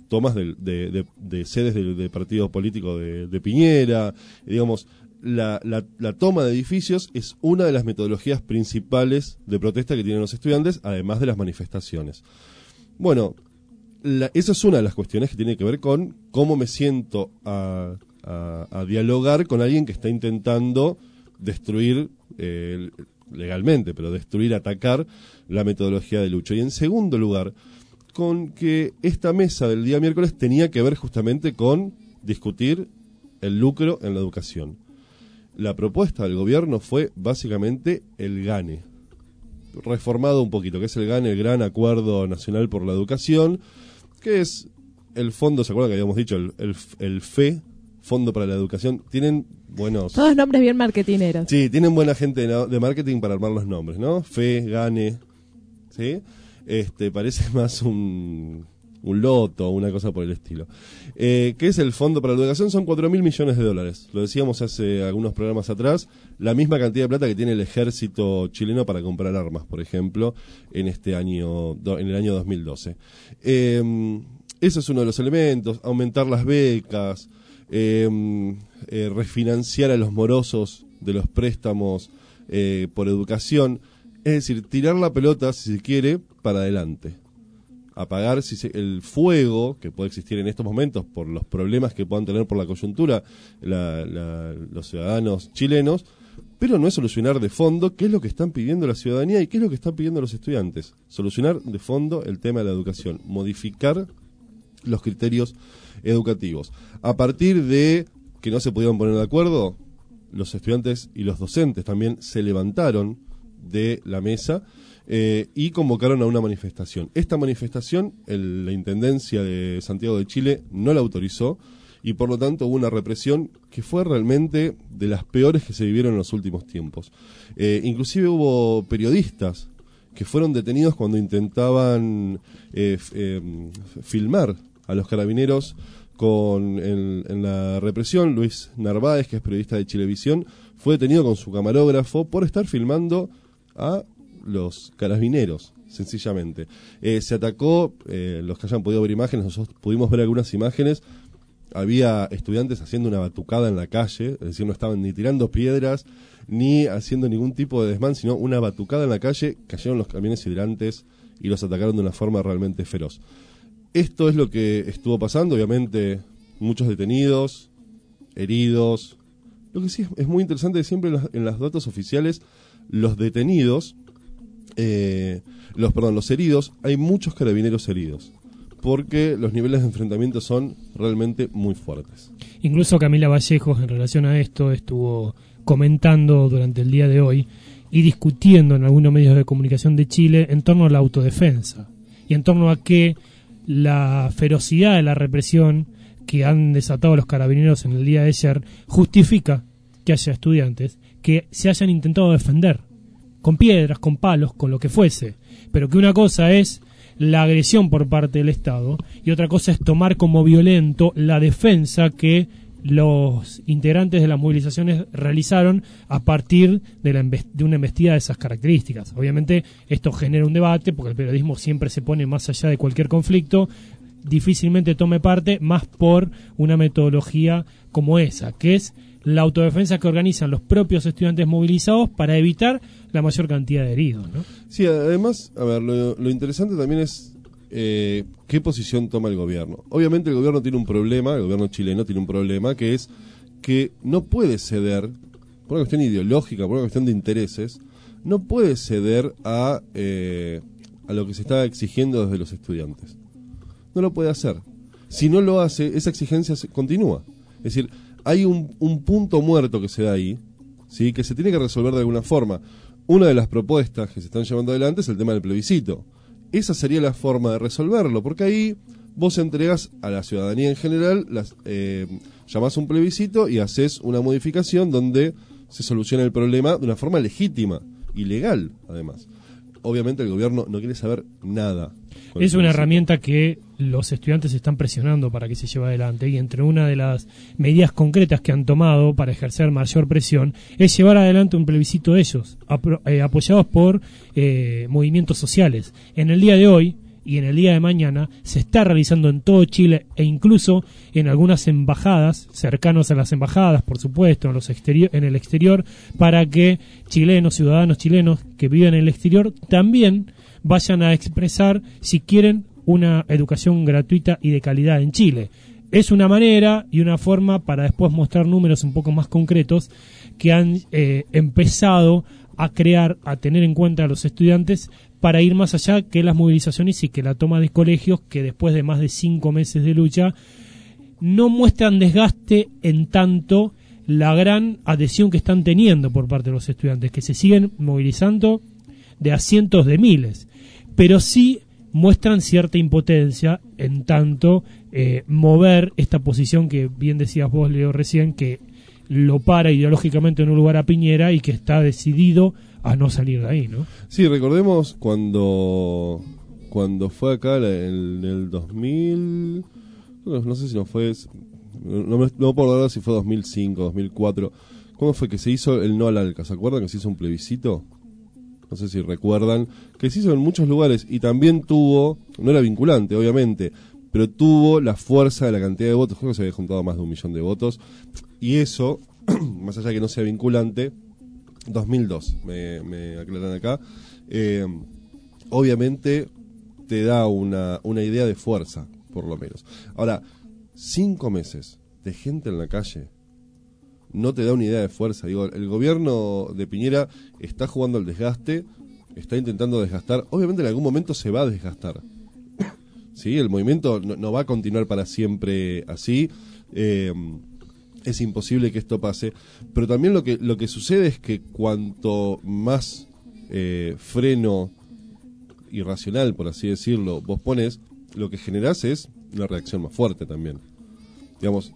tomas de sedes de partidos políticos de Piñera, digamos. La toma de edificios es una de las metodologías principales de protesta que tienen los estudiantes, además de las manifestaciones. Bueno, esa es una de las cuestiones que tiene que ver con cómo me siento a dialogar con alguien que está intentando destruir, legalmente, pero destruir, atacar la metodología de lucha. Y en segundo lugar, con que esta mesa del día miércoles tenía que ver justamente con discutir el lucro en la educación. La propuesta del gobierno fue básicamente el GANE, reformado un poquito, que es el GANE, el Gran Acuerdo Nacional por la Educación, que es el fondo, ¿se acuerdan que habíamos dicho? El FE, Fondo para la Educación. Tienen buenos... Todos nombres bien marketineros. Sí, tienen buena gente de marketing para armar los nombres, ¿no? FE, GANE, ¿sí? Parece más un loto, una cosa por el estilo. ¿Qué es el Fondo para la Educación? Son 4.000 millones de dólares. Lo decíamos hace algunos programas atrás. La misma cantidad de plata que tiene el ejército chileno para comprar armas, por ejemplo, en el año 2012. Eso es uno de los elementos. Aumentar las becas, refinanciar a los morosos de los préstamos por educación. Es decir, tirar la pelota, si se quiere, para adelante. Apagar el fuego que puede existir en estos momentos por los problemas que puedan tener por la coyuntura los ciudadanos chilenos, pero no es solucionar de fondo qué es lo que están pidiendo la ciudadanía y qué es lo que están pidiendo los estudiantes. Solucionar de fondo el tema de la educación, modificar los criterios educativos. A partir de que no se pudieron poner de acuerdo, los estudiantes y los docentes también se levantaron de la mesa y convocaron a una manifestación. Esta manifestación, la Intendencia de Santiago de Chile no la autorizó y por lo tanto hubo una represión que fue realmente de las peores que se vivieron en los últimos tiempos. Inclusive hubo periodistas que fueron detenidos cuando intentaban filmar a los carabineros en la represión. Luis Narváez, que es periodista de Chilevisión, fue detenido con su camarógrafo por estar filmando a los carabineros, sencillamente. Se atacó, los que hayan podido ver imágenes, nosotros pudimos ver algunas imágenes, había estudiantes haciendo una batucada en la calle, es decir, no estaban ni tirando piedras, ni haciendo ningún tipo de desmán, sino una batucada en la calle, cayeron los camiones hidrantes y los atacaron de una forma realmente feroz. Esto es lo que estuvo pasando, obviamente muchos detenidos, heridos. Lo que sí es muy interesante, siempre en los datos oficiales, los detenidos, los heridos, hay muchos carabineros heridos, porque los niveles de enfrentamiento son realmente muy fuertes. Incluso Camila Vallejos, en relación a esto, estuvo comentando durante el día de hoy y discutiendo en algunos medios de comunicación de Chile en torno a la autodefensa y en torno a que la ferocidad de la represión que han desatado los carabineros en el día de ayer justifica que haya estudiantes que se hayan intentado defender con piedras, con palos, con lo que fuese, pero que una cosa es la agresión por parte del Estado y otra cosa es tomar como violento la defensa que los integrantes de las movilizaciones realizaron a partir de una embestida de esas características. Obviamente esto genera un debate porque el periodismo siempre se pone más allá de cualquier conflicto, difícilmente tome parte más por una metodología como esa, que es la autodefensa que organizan los propios estudiantes movilizados para evitar la mayor cantidad de heridos, ¿no? Sí, además, a ver, lo interesante también es qué posición toma el gobierno. Obviamente el gobierno tiene un problema, el gobierno chileno tiene un problema, que es que no puede ceder, por una cuestión ideológica, por una cuestión de intereses, no puede ceder a lo que se está exigiendo desde los estudiantes. No lo puede hacer. Si no lo hace, esa exigencia continúa. Es decir, hay un punto muerto que se da ahí, ¿sí?, que se tiene que resolver de alguna forma. Una de las propuestas que se están llevando adelante es el tema del plebiscito. Esa sería la forma de resolverlo, porque ahí vos entregás a la ciudadanía en general, llamás un plebiscito y haces una modificación donde se soluciona el problema de una forma legítima y legal, además. Obviamente el gobierno no quiere saber nada. Es una herramienta que los estudiantes están presionando para que se lleve adelante, y entre una de las medidas concretas que han tomado para ejercer mayor presión es llevar adelante un plebiscito de ellos, apoyados por movimientos sociales. En el día de hoy, y en el día de mañana se está realizando en todo Chile e incluso en algunas embajadas, cercanos a las embajadas, por supuesto, en el exterior, para que ciudadanos chilenos que viven en el exterior, también vayan a expresar si quieren una educación gratuita y de calidad en Chile. Es una manera y una forma para después mostrar números un poco más concretos que han empezado a tener en cuenta a los estudiantes para ir más allá que las movilizaciones y que la toma de colegios, que después de más de 5 meses de lucha no muestran desgaste en tanto la gran adhesión que están teniendo por parte de los estudiantes, que se siguen movilizando de a cientos de miles, pero sí muestran cierta impotencia en tanto mover esta posición que bien decías vos, Leo, recién, que lo para ideológicamente en un lugar a Piñera y que está decidido a no salir de ahí, ¿no? Sí, recordemos cuando fue acá en el 2000, no sé si no fue, no puedo hablar si fue 2005, 2004, ¿cuándo fue que se hizo el no al ALCA? ¿Se acuerdan que se hizo un plebiscito? No sé si recuerdan, que se hizo en muchos lugares y también tuvo, no era vinculante obviamente, pero tuvo la fuerza de la cantidad de votos, creo que se había juntado más de 1 millón de votos, y eso, más allá de que no sea vinculante, 2002, me aclaran acá, obviamente te da una idea de fuerza, por lo menos. Ahora, 5 meses de gente en la calle no te da una idea de fuerza. Digo, el gobierno de Piñera está jugando al desgaste, está intentando desgastar, obviamente en algún momento se va a desgastar. ¿Sí? El movimiento no va a continuar para siempre así, es imposible que esto pase, pero también lo que sucede es que cuanto más freno irracional, por así decirlo, vos pones, lo que generás es una reacción más fuerte también. Digamos,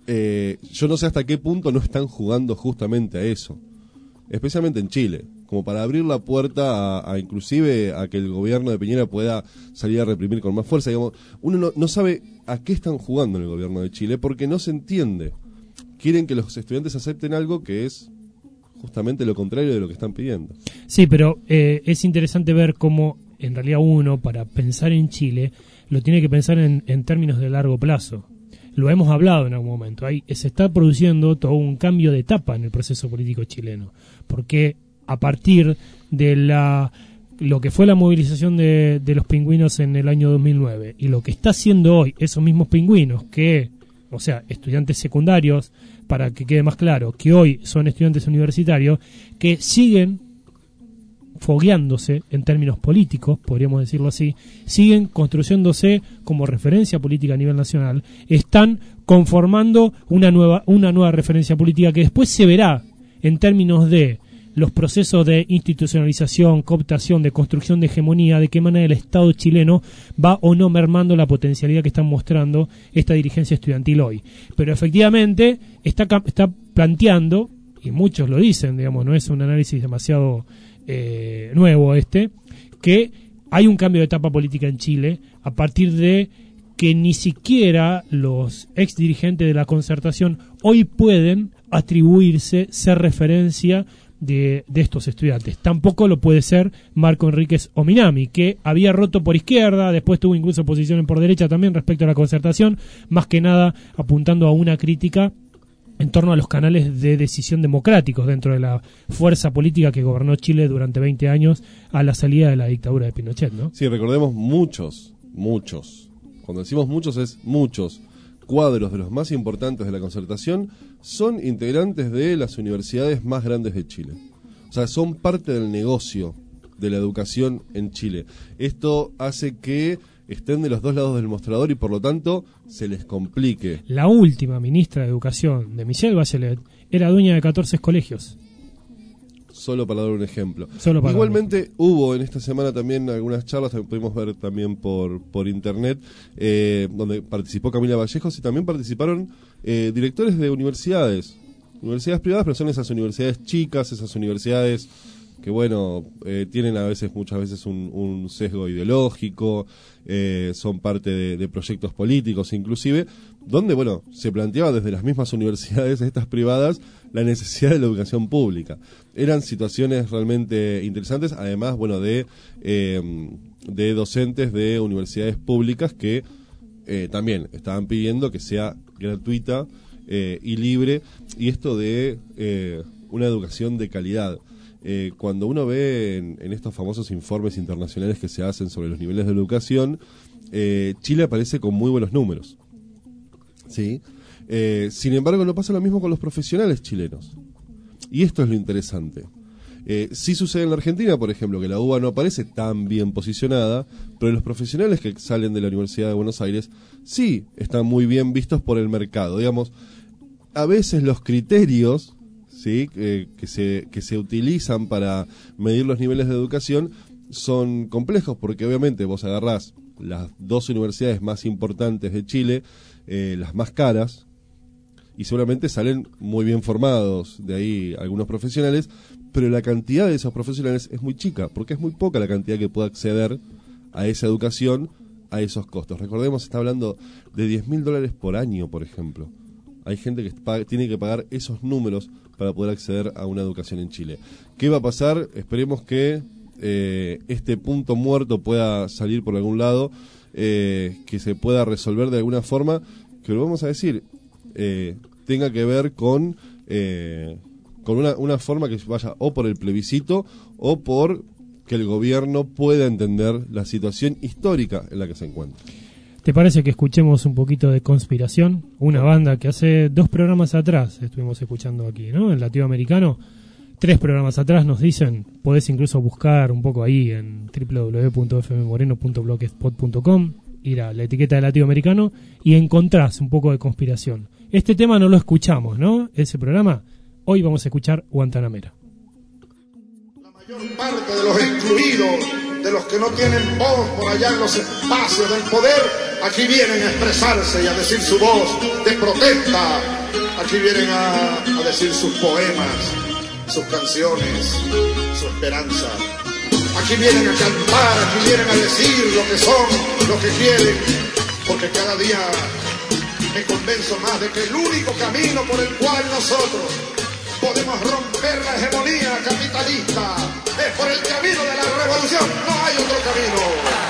yo no sé hasta qué punto no están jugando justamente a eso, especialmente en Chile, como para abrir la puerta a inclusive a que el gobierno de Piñera pueda salir a reprimir con más fuerza. Digamos, uno no sabe a qué están jugando en el gobierno de Chile porque no se entiende. Quieren que los estudiantes acepten algo que es justamente lo contrario de lo que están pidiendo. Sí, pero es interesante ver cómo en realidad uno, para pensar en Chile, lo tiene que pensar en términos de largo plazo. Lo hemos hablado en algún momento. Se está produciendo todo un cambio de etapa en el proceso político chileno, porque a partir de lo que fue la movilización de los pingüinos en el año 2009 y lo que está haciendo hoy esos mismos pingüinos, o sea, estudiantes secundarios, para que quede más claro, que hoy son estudiantes universitarios, que siguen fogueándose en términos políticos, podríamos decirlo así, siguen construyéndose como referencia política a nivel nacional, están conformando una nueva referencia política que después se verá en términos de los procesos de institucionalización, cooptación, de construcción de hegemonía, de qué manera el Estado chileno va o no mermando la potencialidad que están mostrando esta dirigencia estudiantil hoy. Pero efectivamente está planteando, y muchos lo dicen, digamos, no es un análisis demasiado nuevo que hay un cambio de etapa política en Chile a partir de que ni siquiera los ex dirigentes de la Concertación hoy pueden atribuirse ser referencia de estos estudiantes. Tampoco lo puede ser Marco Enríquez Ominami, que había roto por izquierda, después tuvo incluso posiciones por derecha también respecto a la Concertación, más que nada apuntando a una crítica en torno a los canales de decisión democráticos dentro de la fuerza política que gobernó Chile durante 20 años a la salida de la dictadura de Pinochet, ¿no? Sí, recordemos muchos, cuando decimos muchos es muchos cuadros de los más importantes de la Concertación son integrantes de las universidades más grandes de Chile. O sea, son parte del negocio de la educación en Chile. Esto hace que estén de los dos lados del mostrador y por lo tanto se les complique. La última ministra de Educación de Michelle Bachelet era dueña de 14 colegios. Solo para dar un ejemplo. Igualmente hubo en esta semana también algunas charlas, también pudimos ver también por internet, donde participó Camila Vallejos y también participaron directores de universidades privadas, pero son esas universidades chicas, esas universidades bueno, tienen muchas veces un sesgo ideológico, son parte de proyectos políticos inclusive, donde, bueno, se planteaba desde las mismas universidades, estas privadas, la necesidad de la educación pública. Eran situaciones realmente interesantes, además, bueno, de docentes de universidades públicas que también estaban pidiendo que sea gratuita y libre, y esto de una educación de calidad. Cuando uno ve en estos famosos informes internacionales que se hacen sobre los niveles de educación, Chile aparece con muy buenos números, ¿sí? Sin embargo, no pasa lo mismo con los profesionales chilenos, y esto es lo interesante. Sí sucede en la Argentina, por ejemplo, que la UBA no aparece tan bien posicionada, pero los profesionales que salen de la Universidad de Buenos Aires sí están muy bien vistos por el mercado. Digamos, a veces los criterios, ¿sí?, que se utilizan para medir los niveles de educación son complejos, porque obviamente vos agarrás las 2 universidades más importantes de Chile, las más caras, y seguramente salen muy bien formados de ahí algunos profesionales, pero la cantidad de esos profesionales es muy chica, porque es muy poca la cantidad que puede acceder a esa educación, a esos costos. Recordemos, está hablando de $10.000 por año, por ejemplo. Hay gente que tiene que pagar esos números para poder acceder a una educación en Chile. ¿Qué va a pasar? Esperemos que este punto muerto pueda salir por algún lado, que se pueda resolver de alguna forma, que lo vamos a decir, tenga que ver con una forma que vaya o por el plebiscito o por que el gobierno pueda entender la situación histórica en la que se encuentra. ¿Te parece que escuchemos un poquito de Conspiración? Una banda que hace 2 programas atrás estuvimos escuchando aquí, ¿no? En Latinoamericano. 3 programas atrás nos dicen, podés incluso buscar un poco ahí en www.fmmoreno.blogspot.com, ir a la etiqueta de Latinoamericano y encontrás un poco de Conspiración. Este tema no lo escuchamos, ¿no? Ese programa. Hoy vamos a escuchar Guantanamera. La mayor parte de los excluidos, de los que no tienen voz por allá en los espacios del poder, aquí vienen a expresarse y a decir su voz de protesta. Aquí vienen a decir sus poemas, sus canciones, su esperanza. Aquí vienen a cantar, aquí vienen a decir lo que son, lo que quieren, porque cada día me convenzo más de que el único camino por el cual nosotros podemos romper la hegemonía capitalista es por el camino de la revolución. No hay otro camino.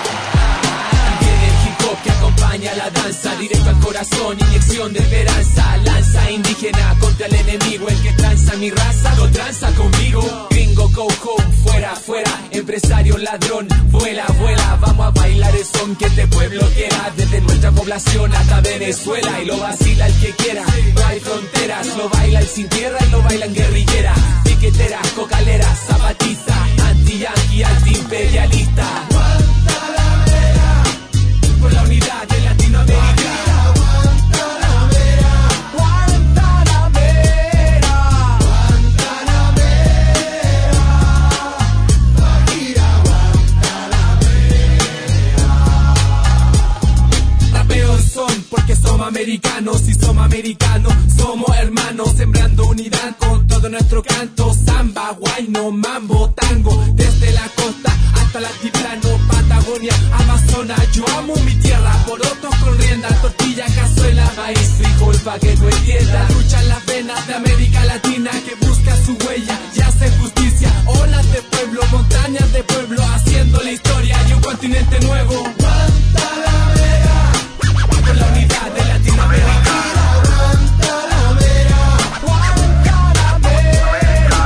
Viene el hip hop que acompaña la danza, directo al corazón, inyección de esperanza. Lanza indígena contra el enemigo, el que tranza mi raza, lo tranza conmigo. Gringo, go home, fuera, fuera. Empresario, ladrón, vuela, vuela. Vamos a bailar el son que este pueblo quiera, desde nuestra población hasta Venezuela. Y lo vacila el que quiera, no hay fronteras. Lo baila el sin tierra y lo bailan guerrillera, piquetera, cocalera, zapatista, anti-yanqui, anti-imperialista. Guantanamera, por la unidad de Latinoamérica. Porque somos americanos, y somos americanos, somos hermanos, sembrando unidad con todo nuestro canto. Samba, guayno, mambo, tango, desde la costa hasta el altiplano, Patagonia, Amazonas. Yo amo mi tierra, porotos con rienda, tortilla, cazuela, maíz, frijol, pa' que no entienda. Luchan las venas de América Latina que busca su huella y hace justicia. Olas de pueblo, montañas de pueblo, haciendo la historia y un continente nuevo. Por la unidad de Latinoamérica. Guantanamera, Guantanamera,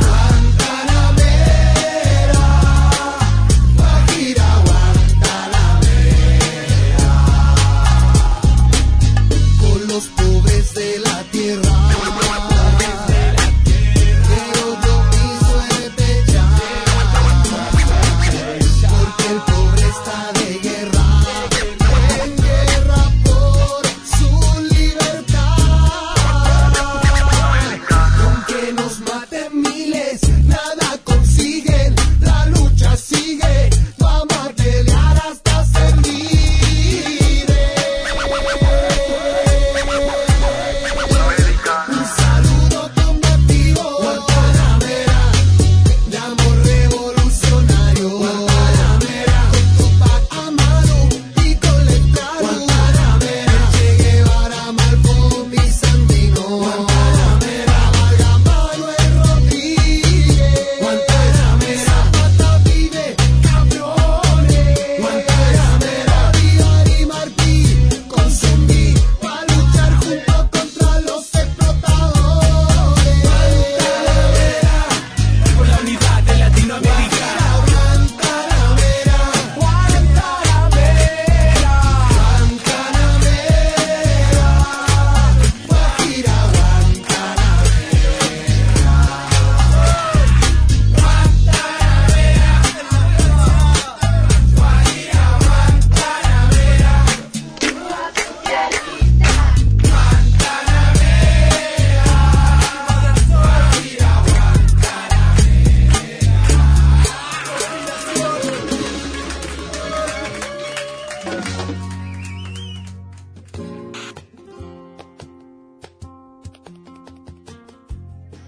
Guantanamera, Guajira, Guantanamera. Con los pobres de la tierra,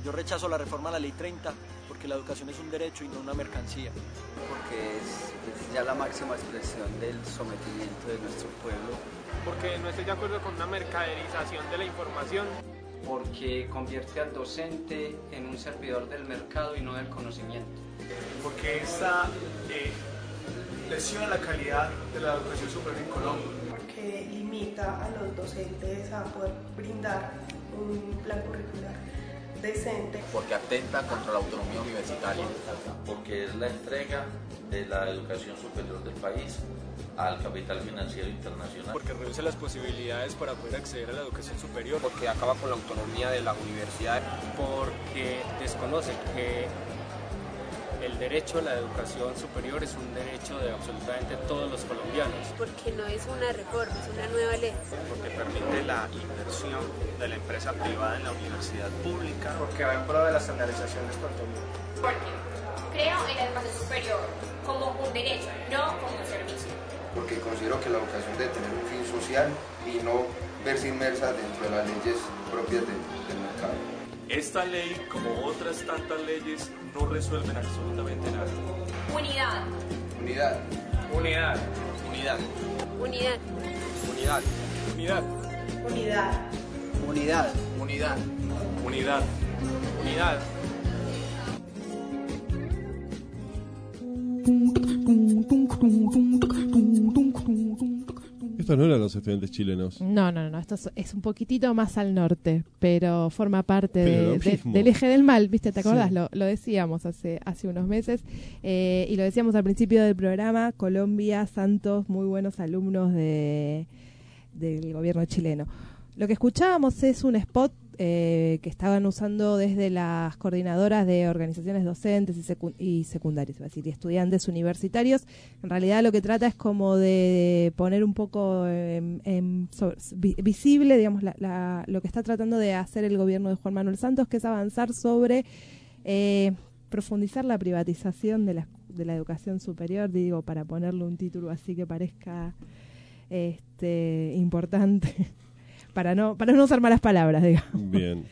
Yo rechazo la reforma a la Ley 30 porque la educación es un derecho y no una mercancía. Porque es ya la máxima expresión del sometimiento de nuestro pueblo. Porque no estoy de acuerdo con una mercaderización de la información. Porque convierte al docente en un servidor del mercado y no del conocimiento. Porque esta lesiona la calidad de la educación superior en Colombia. Porque limita a los docentes a poder brindar un plan curricular decente. Porque atenta contra la autonomía universitaria. Porque es la entrega de la educación superior del país al capital financiero internacional. Porque reduce las posibilidades para poder acceder a la educación superior. Porque acaba con la autonomía de la universidad. Porque desconoce que el derecho a la educación superior es un derecho de absolutamente todos los colombianos. Porque no es una reforma, es una nueva ley. Porque permite la inversión de la empresa privada en la universidad pública. Porque va en pro de la estandarización de estos contenidos. Porque creo en la educación superior como un derecho, no como un servicio. Porque considero que la educación debe tener un fin social y no verse inmersa dentro de las leyes propias del mercado. Esta ley, como otras tantas leyes, no resuelven absolutamente nada. Unidad. Unidad. Unidad. Unidad. Unidad. Unidad. Unidad. Unidad. Unidad. Unidad. Unidad. Unidad. Estos no eran los estudiantes chilenos. No, esto es un poquitito más al norte, pero forma parte del eje del mal, ¿viste? ¿Te acordás? Sí. Lo decíamos hace unos meses y lo decíamos al principio del programa. Colombia, Santos, muy buenos alumnos del gobierno chileno. Lo que escuchábamos es un spot que estaban usando desde las coordinadoras de organizaciones docentes y secundarias, es decir, y estudiantes universitarios. En realidad lo que trata es como de poner un poco visible, digamos, lo que está tratando de hacer el gobierno de Juan Manuel Santos, que es avanzar sobre profundizar la privatización de la educación superior, digo, para ponerle un título así que parezca importante. Para no usar malas palabras, digamos. Bien.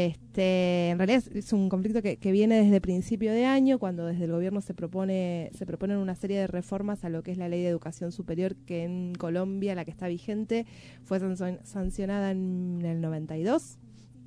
En realidad es un conflicto que viene desde principio de año, cuando desde el gobierno se proponen una serie de reformas a lo que es la ley de educación superior, que en Colombia, la que está vigente, fue sancionada en el 92,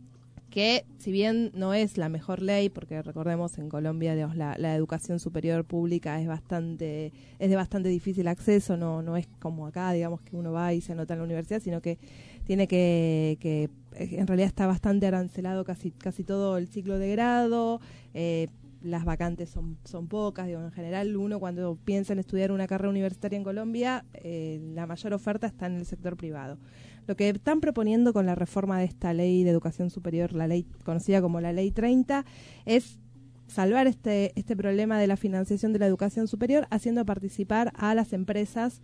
que si bien no es la mejor ley, porque recordemos en Colombia, digamos, la educación superior pública es de bastante difícil acceso, no es como acá, digamos, que uno va y se anota en la universidad, sino que tiene que en realidad está bastante arancelado casi todo el ciclo de grado, las vacantes son pocas, digo, en general uno cuando piensa en estudiar una carrera universitaria en Colombia, la mayor oferta está en el sector privado. Lo que están proponiendo con la reforma de esta ley de educación superior, la ley conocida como la Ley 30, es salvar este problema de la financiación de la educación superior, haciendo participar a las empresas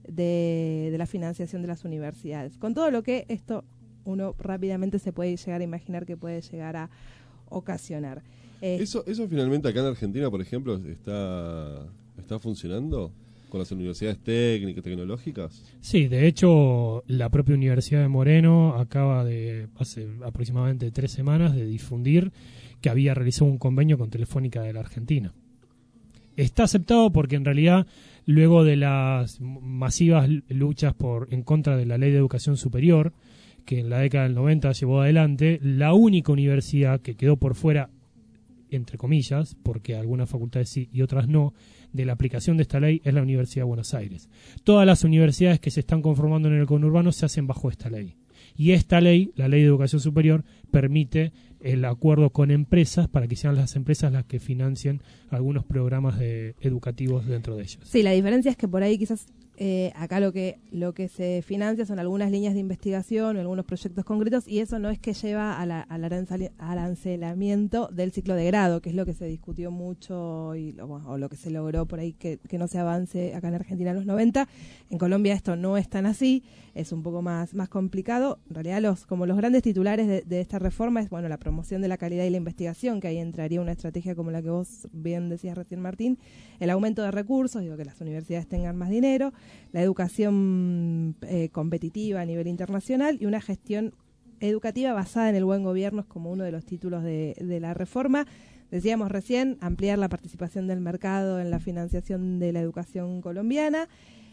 de la financiación de las universidades. Con todo lo que esto uno rápidamente se puede llegar a imaginar que puede llegar a ocasionar. ¿Eso finalmente acá en Argentina, por ejemplo, está funcionando con las universidades técnicas, tecnológicas? Sí, de hecho, la propia Universidad de Moreno acaba hace aproximadamente 3 semanas, de difundir que había realizado un convenio con Telefónica de la Argentina. Está aceptado porque en realidad, luego de las masivas luchas en contra de la Ley de Educación Superior, que en la década del 90 llevó adelante, la única universidad que quedó por fuera, entre comillas, porque algunas facultades sí y otras no, de la aplicación de esta ley es la Universidad de Buenos Aires. Todas las universidades que se están conformando en el conurbano se hacen bajo esta ley. Y esta ley, la Ley de Educación Superior, permite el acuerdo con empresas para que sean las empresas las que financien algunos programas educativos dentro de ellos. Sí, la diferencia es que por ahí quizás acá lo que se financia son algunas líneas de investigación o algunos proyectos concretos, y eso no es que lleva al arancelamiento del ciclo de grado, que es lo que se discutió mucho o lo que se logró por ahí que no se avance acá en Argentina en los 90. En Colombia esto no es tan así, es un poco más complicado. En realidad los grandes titulares de esta reforma es la promoción de la calidad y la investigación, que ahí entraría una estrategia como la que vos bien decías recién, Martín, el aumento de recursos, que las universidades tengan más dinero, la educación competitiva a nivel internacional y una gestión educativa basada en el buen gobierno es como uno de los títulos de la reforma. Decíamos recién, ampliar la participación del mercado en la financiación de la educación colombiana.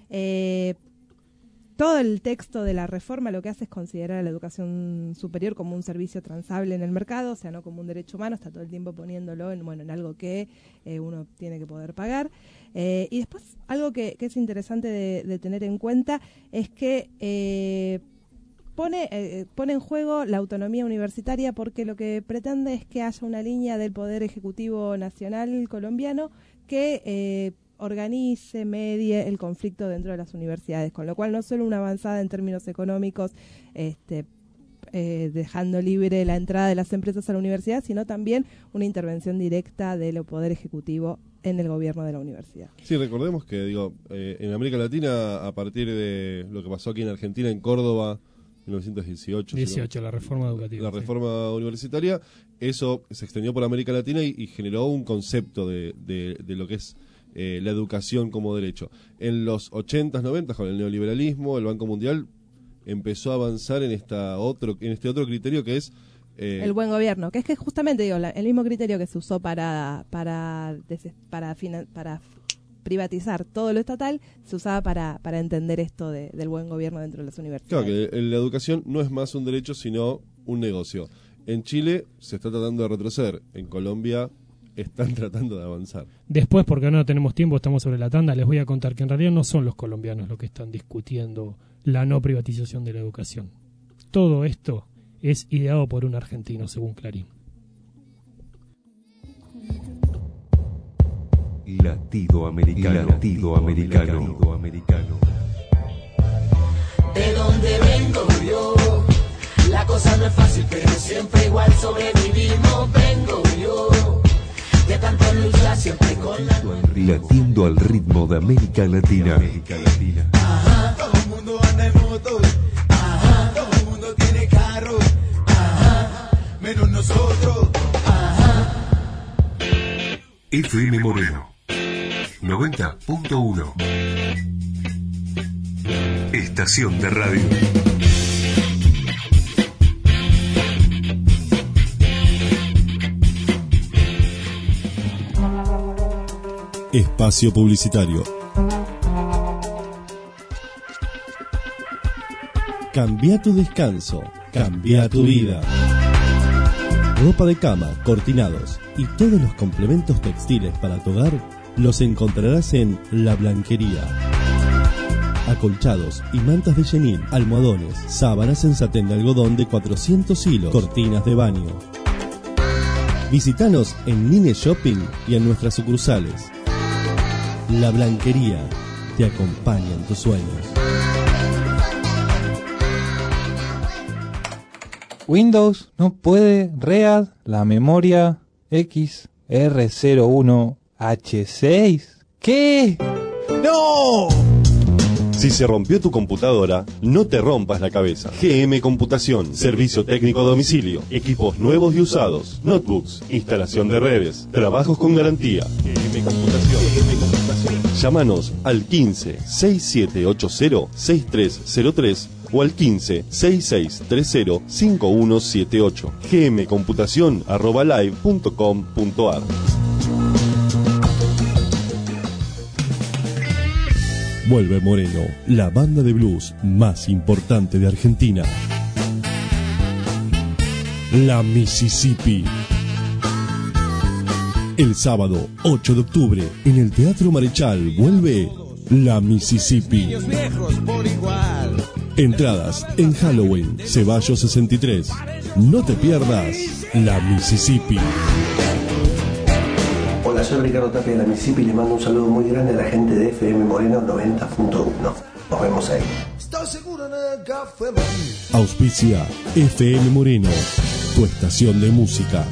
Todo el texto de la reforma lo que hace es considerar a la educación superior como un servicio transable en el mercado, o sea, no como un derecho humano, está todo el tiempo poniéndolo en algo que uno tiene que poder pagar. Y después, algo que es interesante de tener en cuenta es que pone en juego la autonomía universitaria, porque lo que pretende es que haya una línea del Poder Ejecutivo Nacional colombiano que organice, medie el conflicto dentro de las universidades, con lo cual no solo una avanzada en términos económicos, dejando libre la entrada de las empresas a la universidad, sino también una intervención directa del Poder Ejecutivo en el gobierno de la universidad. Sí, recordemos que en América Latina, a partir de lo que pasó aquí en Argentina, en Córdoba, 1918, la reforma educativa. La reforma universitaria, eso se extendió por América Latina y generó un concepto de lo que es la educación como derecho. En los 80s, 90s, con el neoliberalismo, el Banco Mundial empezó a avanzar en este otro criterio que es el buen gobierno, que es justamente el mismo criterio que se usó para privatizar todo lo estatal, se usaba para entender esto del buen gobierno dentro de las universidades. Claro, que la educación no es más un derecho, sino un negocio. En Chile se está tratando de retroceder, en Colombia están tratando de avanzar. Después, porque no tenemos tiempo, estamos sobre la tanda, les voy a contar que en realidad no son los colombianos los que están discutiendo la no privatización de la educación. Todo esto es ideado por un argentino, según Clarín. Latido americano. Latido americano. De donde vengo yo, la cosa no es fácil, pero siempre igual sobrevivimos. Vengo yo, de tanto luchar siempre con la... Latiendo al ritmo de América Latina. Ajá, todo el mundo anda en moto. Ajá, todo el mundo tiene carro. Ajá, menos nosotros. Ajá. FM Moreno 90.1. Estación de radio. Espacio publicitario. Cambia tu descanso, cambia tu vida. Ropa de cama, cortinados y todos los complementos textiles para tu hogar los encontrarás en La Blanquería. Acolchados y mantas de chenil, almohadones, sábanas en satén de algodón de 400 hilos, cortinas de baño. Visítanos en Nine Shopping y en nuestras sucursales. La Blanquería te acompaña en tus sueños. Windows no puede read la memoria XR01H6. ¿Qué? ¡No! Si se rompió tu computadora, no te rompas la cabeza. GM Computación, servicio técnico a domicilio, equipos nuevos y usados, notebooks, instalación de redes, trabajos con garantía. GM Computación. Llámanos al 15-6780-6303 o al 15-6630-5178. gmcomputacion@live.com.ar. Vuelve Moreno, la banda de blues más importante de Argentina. La Mississippi. El sábado 8 de octubre en el Teatro Marechal vuelve La Mississippi. Entradas en Halloween, Ceballos 63. No te pierdas La Mississippi. Hola, soy Ricardo Tapia de La Mississippi y le mando un saludo muy grande a la gente de FM Moreno 90.1. Nos vemos ahí. Auspicia FM Moreno, tu estación de música.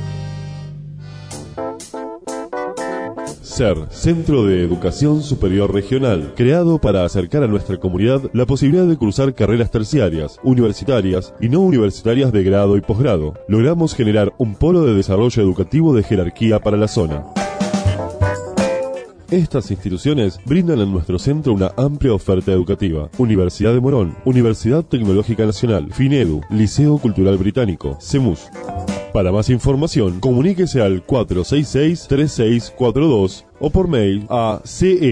SER, Centro de Educación Superior Regional, creado para acercar a nuestra comunidad la posibilidad de cursar carreras terciarias, universitarias y no universitarias de grado y posgrado. Logramos generar un polo de desarrollo educativo de jerarquía para la zona. Estas instituciones brindan en nuestro centro una amplia oferta educativa. Universidad de Morón, Universidad Tecnológica Nacional, FINEDU, Liceo Cultural Británico, CEMUS. Para más información, comuníquese al 466-3642 o por mail a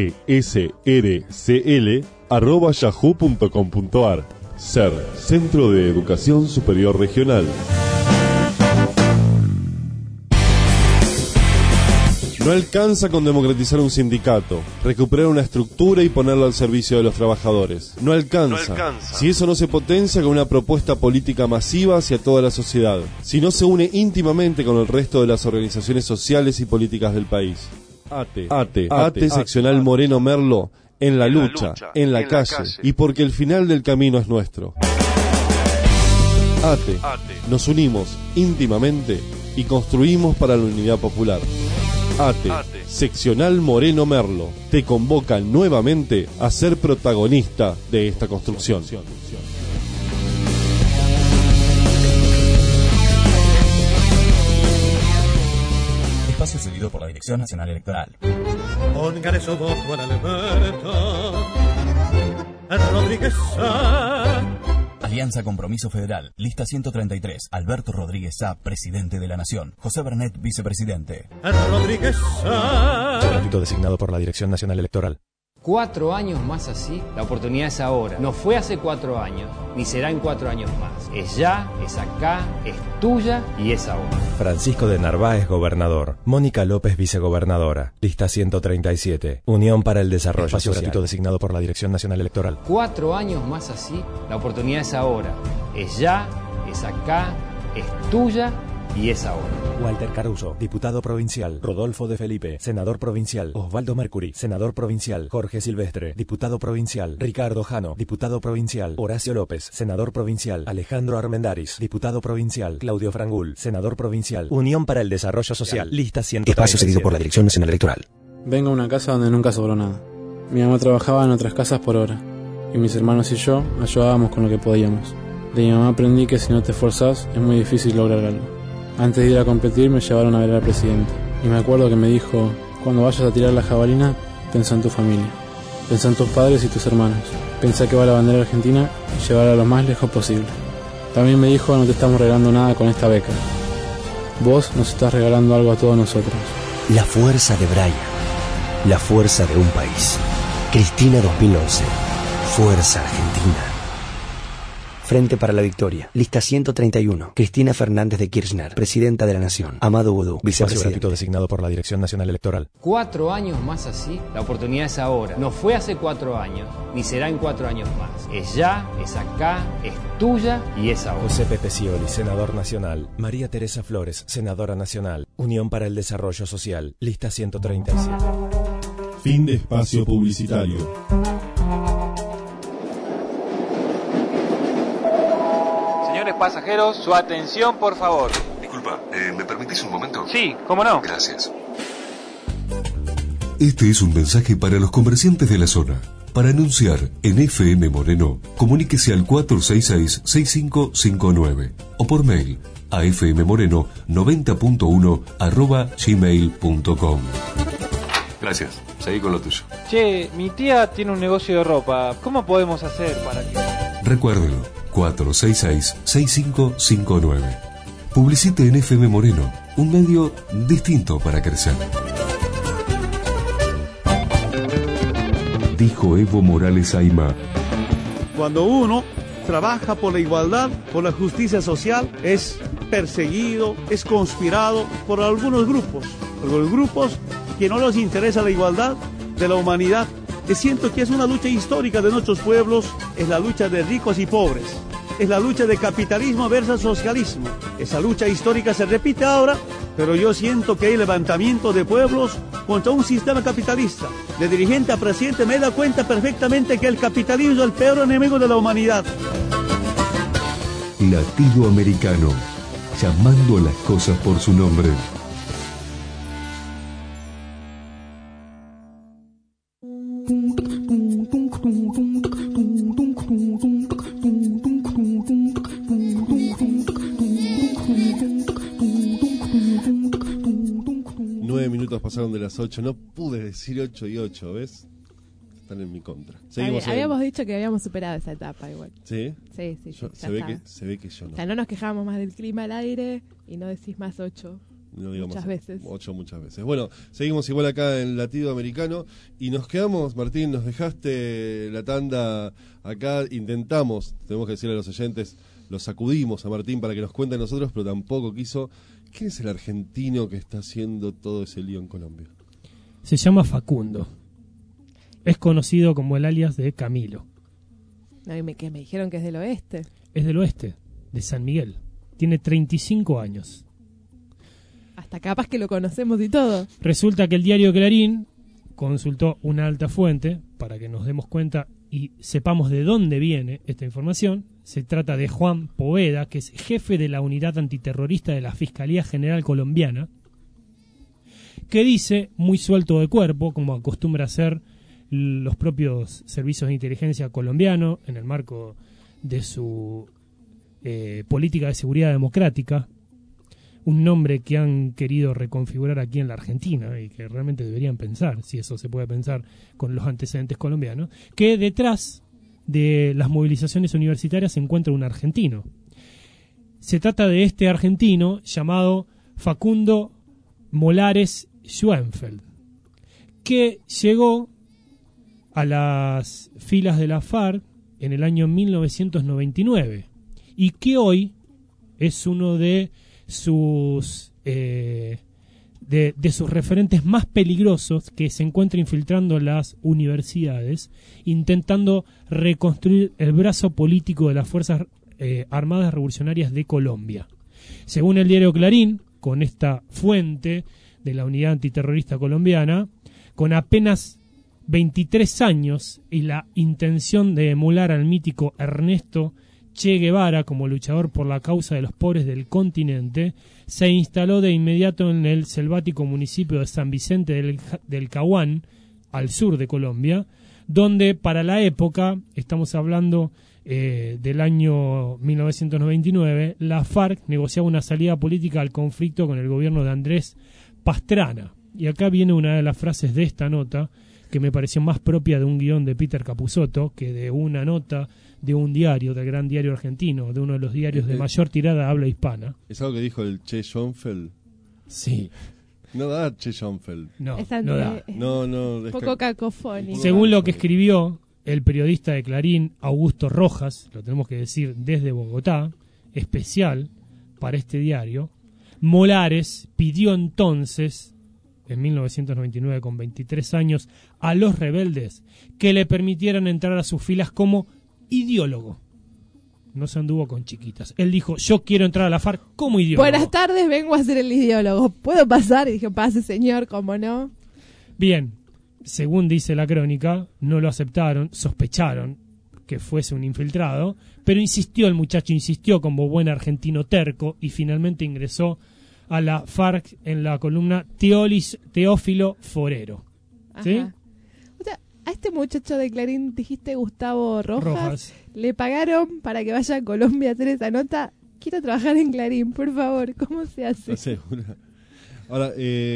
cesrcl@yahoo.com.ar. SER, Centro de Educación Superior Regional. No alcanza con democratizar un sindicato, recuperar una estructura y ponerlo al servicio de los trabajadores. No alcanza. Si eso no se potencia con una propuesta política masiva hacia toda la sociedad, si no se une íntimamente con el resto de las organizaciones sociales y políticas del país. ATE seccional Moreno Merlo, en la lucha, en la calle, y porque el final del camino es nuestro. ATE, nos unimos íntimamente y construimos para la unidad popular. ATE, seccional Moreno Merlo, te convoca nuevamente a ser protagonista de esta construcción. Espacio cedido por la Dirección Nacional Electoral. Póngale su voto a Alberto Rodríguez Sá. Alianza Compromiso Federal, lista 133, Alberto Rodríguez Sá, presidente de la Nación. José Bernet, vicepresidente. Rodríguez Sá. Gratuito designado por la Dirección Nacional Electoral. 4 años más así, la oportunidad es ahora. No fue hace 4 años, ni será en 4 años más. Es ya, es acá, es tuya y es ahora. Francisco de Narváez, gobernador. Mónica López, vicegobernadora. Lista 137, Unión para el Desarrollo Espacio Social. Gratuito designado por la Dirección Nacional Electoral. 4 años más así, la oportunidad es ahora. Es ya, es acá, es tuya y es ahora. Walter Caruso, diputado provincial. Rodolfo de Felipe, senador provincial. Osvaldo Mercury, senador provincial. Jorge Silvestre, diputado provincial. Ricardo Jano, diputado provincial. Horacio López, senador provincial. Alejandro Armendáriz, diputado provincial. Claudio Frangul, senador provincial. Unión para el Desarrollo Social, lista 137. Espacio cedido por la Dirección Nacional Electoral. Vengo a una casa donde nunca sobró nada. Mi mamá trabajaba en otras casas por hora, y mis hermanos y yo ayudábamos con lo que podíamos. De mi mamá aprendí que si no te esforzás es muy difícil lograr algo. Antes de ir a competir me llevaron a ver al presidente. Y me acuerdo que me dijo, cuando vayas a tirar la jabalina, pensá en tu familia. Pensá en tus padres y tus hermanos. Pensá que va la bandera argentina y llevarla lo más lejos posible. También me dijo, no te estamos regalando nada con esta beca. Vos nos estás regalando algo a todos nosotros. La fuerza de Brian. La fuerza de un país. Cristina 2011. Fuerza Argentina. Frente para la Victoria, lista 131, Cristina Fernández de Kirchner, presidenta de la Nación. Amado Boudou, vicepresidente. Gratuito designado por la Dirección Nacional Electoral. 4 años más así, la oportunidad es ahora. No fue hace 4 años, ni será en 4 años más. Es ya, es acá, es tuya y es ahora. José Pepe Scioli, senador nacional. María Teresa Flores, senadora nacional. Unión para el Desarrollo Social, lista 137. Fin de espacio publicitario. Señores pasajeros, su atención, por favor. Disculpa, ¿me permitís un momento? Sí, ¿cómo no? Gracias. Este es un mensaje para los comerciantes de la zona. Para anunciar en FM Moreno, comuníquese al 466-6559 o por mail a fmmoreno90.1@gmail.com. Gracias, seguí con lo tuyo. Che, mi tía tiene un negocio de ropa. ¿Cómo podemos hacer para que...? Recuérdelo, 466-6559. Publicite en FM Moreno, un medio distinto para crecer. Dijo Evo Morales Aymá. Cuando uno trabaja por la igualdad, por la justicia social, es perseguido, es conspirado por algunos grupos que no les interesa la igualdad de la humanidad. Que siento que es una lucha histórica de nuestros pueblos, es la lucha de ricos y pobres, es la lucha de capitalismo versus socialismo. Esa lucha histórica se repite ahora, pero yo siento que hay levantamiento de pueblos contra un sistema capitalista. De dirigente a presidente me da cuenta perfectamente que el capitalismo es el peor enemigo de la humanidad. Latido americano, llamando a las cosas por su nombre. minutos pasaron de las 8. No pude decir 8 y 8, ¿ves? Están en mi contra. Seguimos habíamos dicho que habíamos superado esa etapa igual. ¿Sí? Sí. Se ve que yo no. O sea, no nos quejábamos más del clima al aire y no decís más 8. No digamos muchas veces. 8 muchas veces. Bueno, seguimos igual acá en Latido Americano y nos quedamos, Martín, nos dejaste la tanda acá, intentamos, tenemos que decirle a los oyentes, los sacudimos a Martín para que nos cuente a nosotros, pero tampoco quiso. ¿Quién es el argentino que está haciendo todo ese lío en Colombia? Se llama Facundo. Es conocido como el alias de Camilo. No, que me dijeron que es del oeste. Es del oeste, de San Miguel. Tiene 35 años. Hasta capaz que lo conocemos y todo. Resulta que el diario Clarín consultó una alta fuente para que nos demos cuenta y sepamos de dónde viene esta información. Se trata de Juan Poveda, que es jefe de la unidad antiterrorista de la Fiscalía General Colombiana, que dice, muy suelto de cuerpo, como acostumbra hacer los propios servicios de inteligencia colombianos en el marco de su política de seguridad democrática, un nombre que han querido reconfigurar aquí en la Argentina y que realmente deberían pensar, si eso se puede pensar con los antecedentes colombianos, que detrás de las movilizaciones universitarias se encuentra un argentino. Se trata de este argentino llamado Facundo Molares Schoenfeld, que llegó a las filas de la FARC en el año 1999 y que hoy es uno de sus de sus referentes más peligrosos, que se encuentra infiltrando las universidades, intentando reconstruir el brazo político de las Fuerzas Armadas Revolucionarias de Colombia. Según el diario Clarín, con esta fuente de la unidad antiterrorista colombiana, con apenas 23 años y la intención de emular al mítico Ernesto Che Guevara como luchador por la causa de los pobres del continente, se instaló de inmediato en el selvático municipio de San Vicente del Caguán, al sur de Colombia, donde para la época, estamos hablando del año 1999, la FARC negociaba una salida política al conflicto con el gobierno de Andrés Pastrana. Y acá viene una de las frases de esta nota, que me pareció más propia de un guión de Peter Capusotto que de una nota de un diario, del gran diario argentino, de uno de los diarios de mayor tirada de habla hispana. ¿Es algo que dijo el Che Schoenfeld? Sí. No da Che Schoenfeld. No da. No, poco cacofónico. Según lo que escribió el periodista de Clarín, Augusto Rojas, lo tenemos que decir desde Bogotá, especial para este diario, Molares pidió entonces, en 1999, con 23 años, a los rebeldes que le permitieran entrar a sus filas como ideólogo. No se anduvo con chiquitas. Él dijo, yo quiero entrar a la FARC como ideólogo. Buenas tardes, vengo a ser el ideólogo. ¿Puedo pasar? Y dije, pase señor, ¿cómo no? Bien, según dice la crónica, no lo aceptaron, sospecharon que fuese un infiltrado, pero insistió el muchacho, insistió como buen argentino terco y finalmente ingresó a la FARC en la columna Teófilo Forero. ¿Sí? Ajá. O sea, a este muchacho de Clarín, dijiste Gustavo Rojas, le pagaron para que vaya a Colombia a hacer esa nota. Quiero trabajar en Clarín, por favor, ¿cómo se hace? Ahora,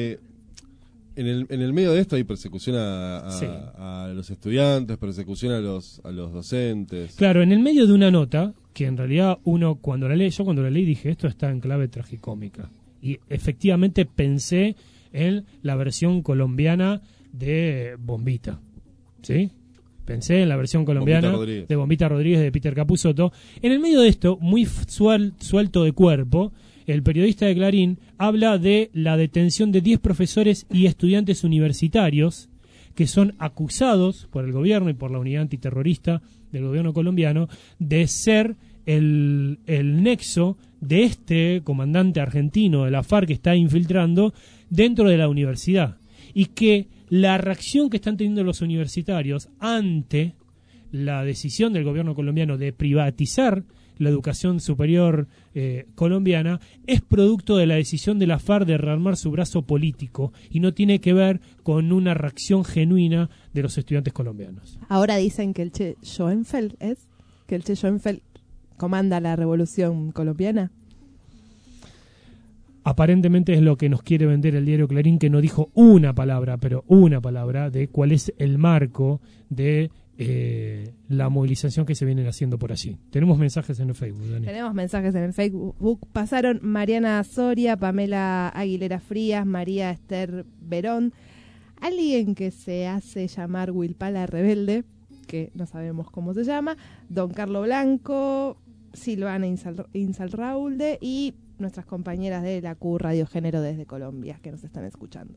en el medio de esto hay persecución a los estudiantes, persecución a los docentes. Claro, en el medio de una nota, que en realidad uno cuando la lee, yo cuando la leí dije, esto está en clave tragicómica. Y efectivamente pensé en la versión colombiana de Bombita, ¿sí? Pensé en la versión colombiana de Bombita Rodríguez de Peter Capusotto. En el medio de esto, muy suelto de cuerpo, el periodista de Clarín habla de la detención de 10 profesores y estudiantes universitarios que son acusados por el gobierno y por la unidad antiterrorista del gobierno colombiano de ser el nexo de este comandante argentino de la FARC que está infiltrando dentro de la universidad, y que la reacción que están teniendo los universitarios ante la decisión del gobierno colombiano de privatizar la educación superior colombiana es producto de la decisión de la FARC de rearmar su brazo político y no tiene que ver con una reacción genuina de los estudiantes colombianos. Ahora dicen que el Che Schoenfeld comanda la revolución colombiana. aparentemente es lo que nos quiere vender el diario Clarín, que no dijo una palabra, pero una palabra, de cuál es el marco de la movilización que se vienen haciendo por allí. Tenemos mensajes en el Facebook, Dani. Tenemos mensajes en el Facebook. Pasaron Mariana Soria, Pamela Aguilera Frías, María Esther Verón, alguien que se hace llamar Wilpala Rebelde, que no sabemos cómo se llama, Don Carlos Blanco, Silvana Insalraulde y nuestras compañeras de la Q Radio Género desde Colombia, que nos están escuchando.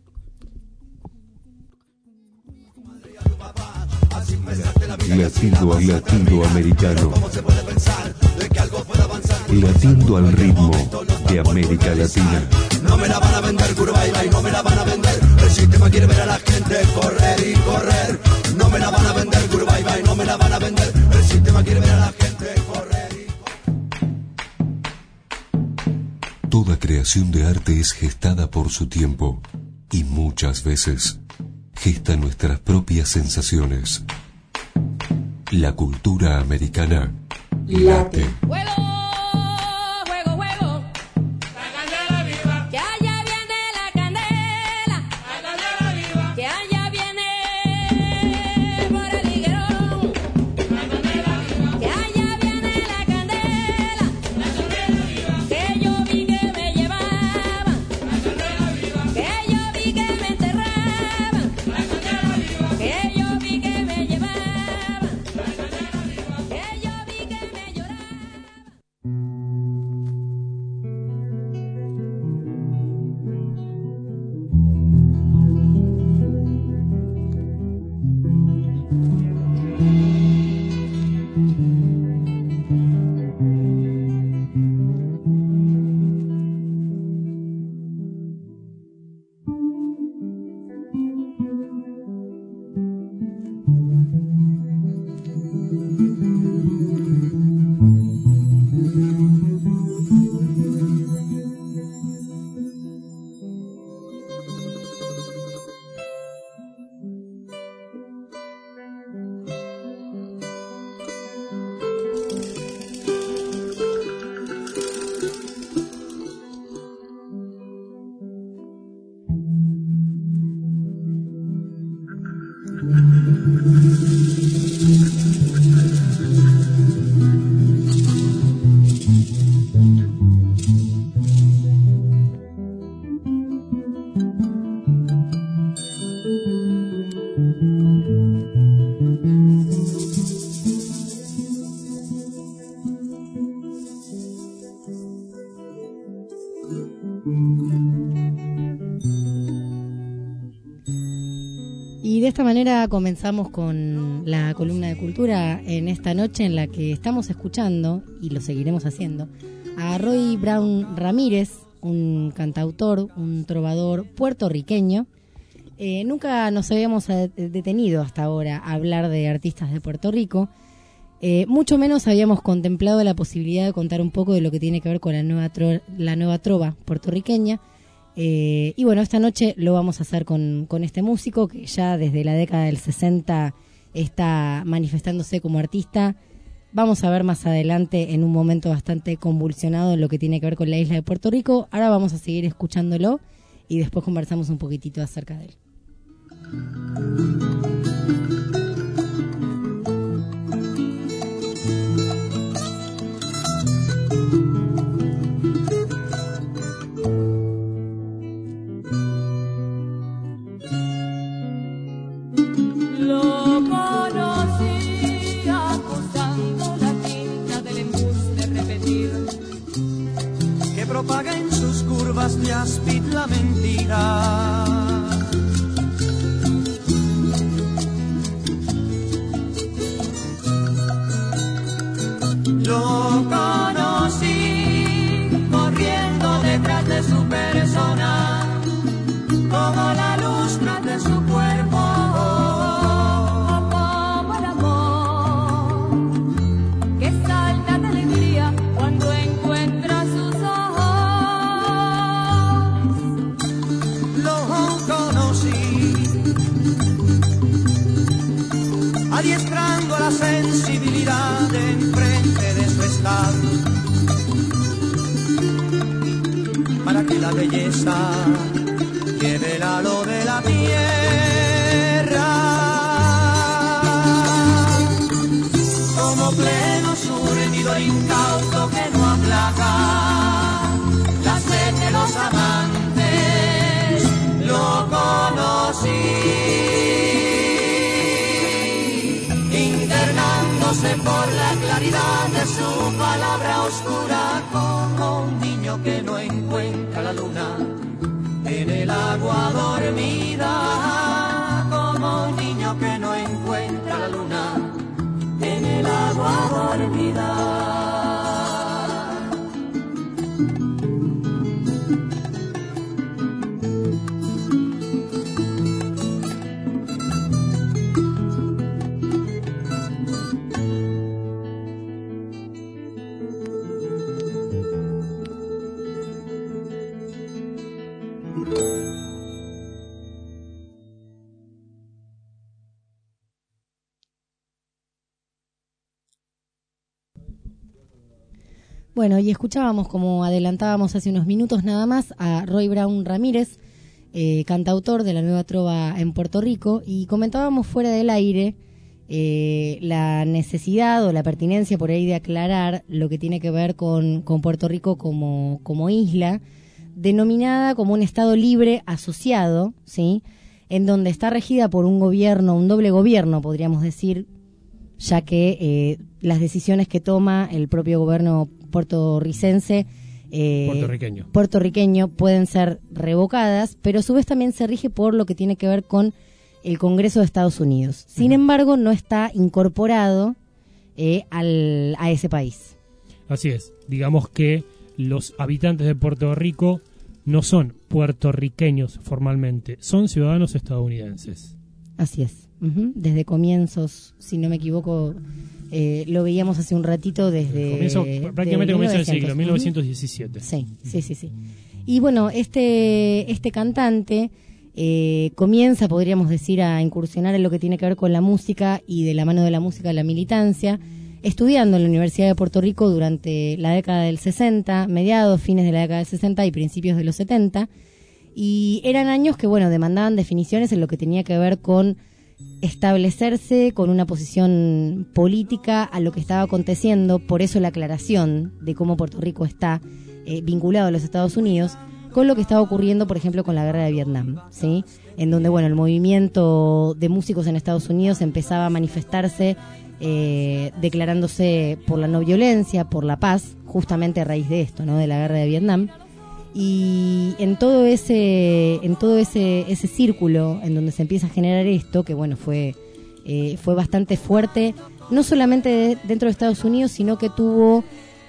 Latinoamericano. Latiendo al ritmo de América Latina. No me la van a vender, Curvaiba, y no me la van a vender. El sistema quiere ver a la gente correr y correr. No me la van a vender, Curvaiba, y no me la van a vender. El sistema quiere ver a la gente correr y Toda creación de arte es gestada por su tiempo y muchas veces gesta nuestras propias sensaciones. La cultura americana late. Y de esta manera comenzamos con la columna de cultura en esta noche en la que estamos escuchando, y lo seguiremos haciendo, a Roy Brown Ramírez, un cantautor, un trovador puertorriqueño. Nunca nos habíamos detenido hasta ahora a hablar de artistas de Puerto Rico, mucho menos habíamos contemplado la posibilidad de contar un poco de lo que tiene que ver con la nueva trova puertorriqueña. Y bueno, esta noche lo vamos a hacer con este músico que ya desde la década del 60 está manifestándose como artista. Vamos a ver más adelante, en un momento bastante convulsionado, lo que tiene que ver con la isla de Puerto Rico. Ahora vamos a seguir escuchándolo y después conversamos un poquitito acerca de él. Lo conocí acusando la tinta del embuste repetido que propaga en sus curvas de áspid la mentira. Lo conocí corriendo detrás de su persona como la luz tras de su cuerpo. Adiestrando la sensibilidad enfrente de su estado, para la belleza que ve el halo de la tierra. Como pleno surtidor incauto que no aplaca la sed de los amantes, lo conocí, internándose por la claridad de su palabra oscura, como un niño que no encuentra la luna en el agua dormida, como un niño que no encuentra la luna en el agua dormida. Bueno, y escuchábamos, como adelantábamos hace unos minutos nada más, a Roy Brown Ramírez, cantautor de la nueva trova en Puerto Rico, y comentábamos fuera del aire la necesidad o la pertinencia por ahí de aclarar lo que tiene que ver con Puerto Rico como isla, denominada como un estado libre asociado, ¿sí?, en donde está regida por un gobierno, un doble gobierno, podríamos decir, ya que las decisiones que toma el propio gobierno puertorricense, puertorriqueño pueden ser revocadas, pero a su vez también se rige por lo que tiene que ver con el Congreso de Estados Unidos. Sin embargo, no está incorporado a ese país. Así es. Digamos que los habitantes de Puerto Rico no son puertorriqueños formalmente, son ciudadanos estadounidenses. Así es. Desde comienzos, si no me equivoco, lo veíamos hace un ratito desde... Prácticamente comienzo del siglo, 1917. Sí. Y bueno, este cantante comienza, podríamos decir, a incursionar en lo que tiene que ver con la música y de la mano de la música la militancia, estudiando en la Universidad de Puerto Rico durante la década del 60, mediados, fines de la década del 60 y principios de los 70, y eran años que, bueno, demandaban definiciones en lo que tenía que ver con establecerse con una posición política a lo que estaba aconteciendo, por eso la aclaración de cómo Puerto Rico está vinculado a los Estados Unidos, con lo que estaba ocurriendo, por ejemplo, con la guerra de Vietnam, ¿sí?, en donde, bueno, el movimiento de músicos en Estados Unidos empezaba a manifestarse declarándose por la no violencia, por la paz, justamente a raíz de esto, ¿no?, de la guerra de Vietnam. Y en todo ese círculo en donde se empieza a generar esto, que bueno, fue bastante fuerte, no solamente dentro de Estados Unidos, sino que tuvo,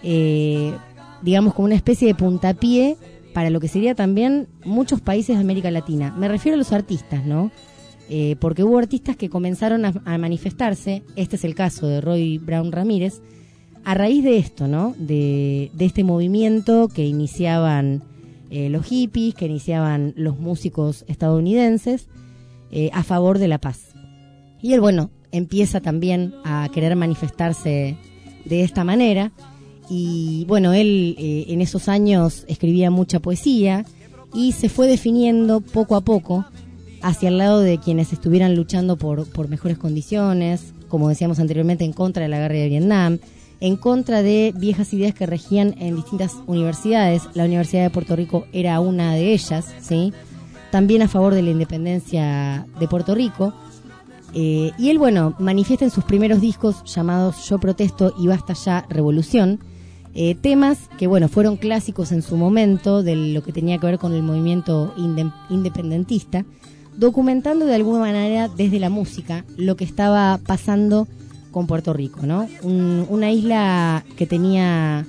digamos, como una especie de puntapié para lo que sería también muchos países de América Latina. Me refiero a los artistas, ¿no? Porque hubo artistas que comenzaron a manifestarse, este es el caso de Roy Brown Ramírez, a raíz de esto, ¿no?, de este movimiento que iniciaban los hippies, que iniciaban los músicos estadounidenses a favor de la paz. Y él, bueno, empieza también a querer manifestarse de esta manera. Y bueno, él en esos años escribía mucha poesía y se fue definiendo poco a poco hacia el lado de quienes estuvieran luchando por mejores condiciones, como decíamos anteriormente, en contra de la guerra de Vietnam, en contra de viejas ideas que regían en distintas universidades. La Universidad de Puerto Rico era una de ellas, ¿sí?, también a favor de la independencia de Puerto Rico. Y él, bueno, manifiesta en sus primeros discos llamados Yo Protesto y Basta Ya, Revolución, temas que, bueno, fueron clásicos en su momento de lo que tenía que ver con el movimiento independentista, documentando de alguna manera desde la música lo que estaba pasando con Puerto Rico, ¿no? Una isla que tenía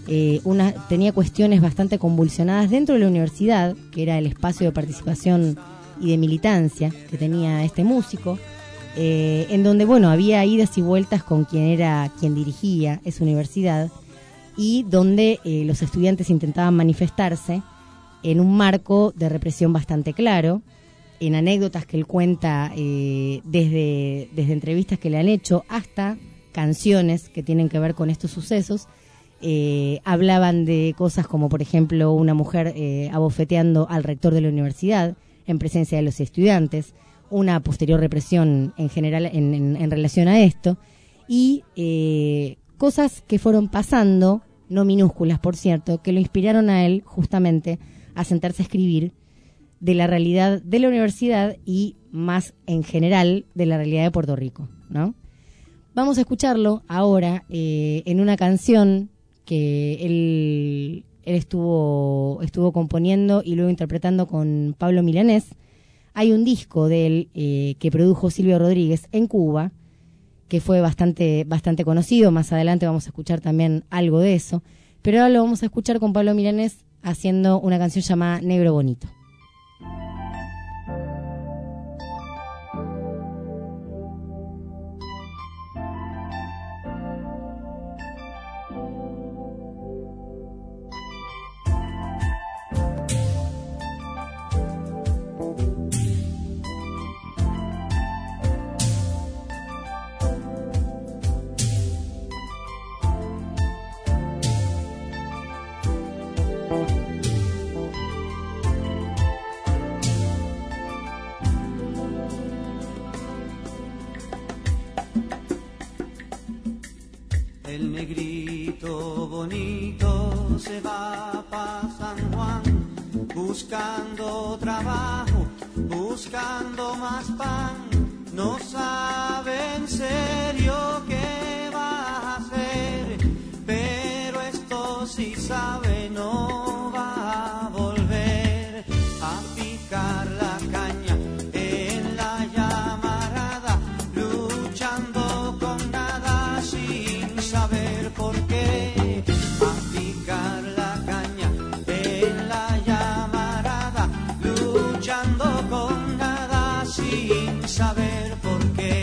cuestiones bastante convulsionadas dentro de la universidad, que era el espacio de participación y de militancia que tenía este músico, en donde, bueno, había idas y vueltas con quien dirigía esa universidad, y donde los estudiantes intentaban manifestarse en un marco de represión bastante claro, en anécdotas que él cuenta desde entrevistas que le han hecho hasta canciones que tienen que ver con estos sucesos, Hablaban de cosas como, por ejemplo, una mujer abofeteando al rector de la universidad en presencia de los estudiantes, una posterior represión en general en relación a esto, y cosas que fueron pasando, no minúsculas por cierto, que lo inspiraron a él justamente a sentarse a escribir de la realidad de la universidad y más en general de la realidad de Puerto Rico, ¿no? Vamos a escucharlo ahora en una canción que él estuvo componiendo y luego interpretando con Pablo Milanés. Hay un disco de él que produjo Silvio Rodríguez en Cuba, que fue bastante conocido. Más adelante vamos a escuchar también algo de eso, pero ahora lo vamos a escuchar con Pablo Milanés haciendo una canción llamada Negro Bonito. El negrito bonito se va pa' San Juan, buscando trabajo, buscando más pan. No sabe en serio qué va a hacer, pero esto sí sabe, no va a volver a picar la caña en la llamarada, luchando con nada sin saber por qué. A picar la caña en la llamarada, luchando con nada sin saber por qué.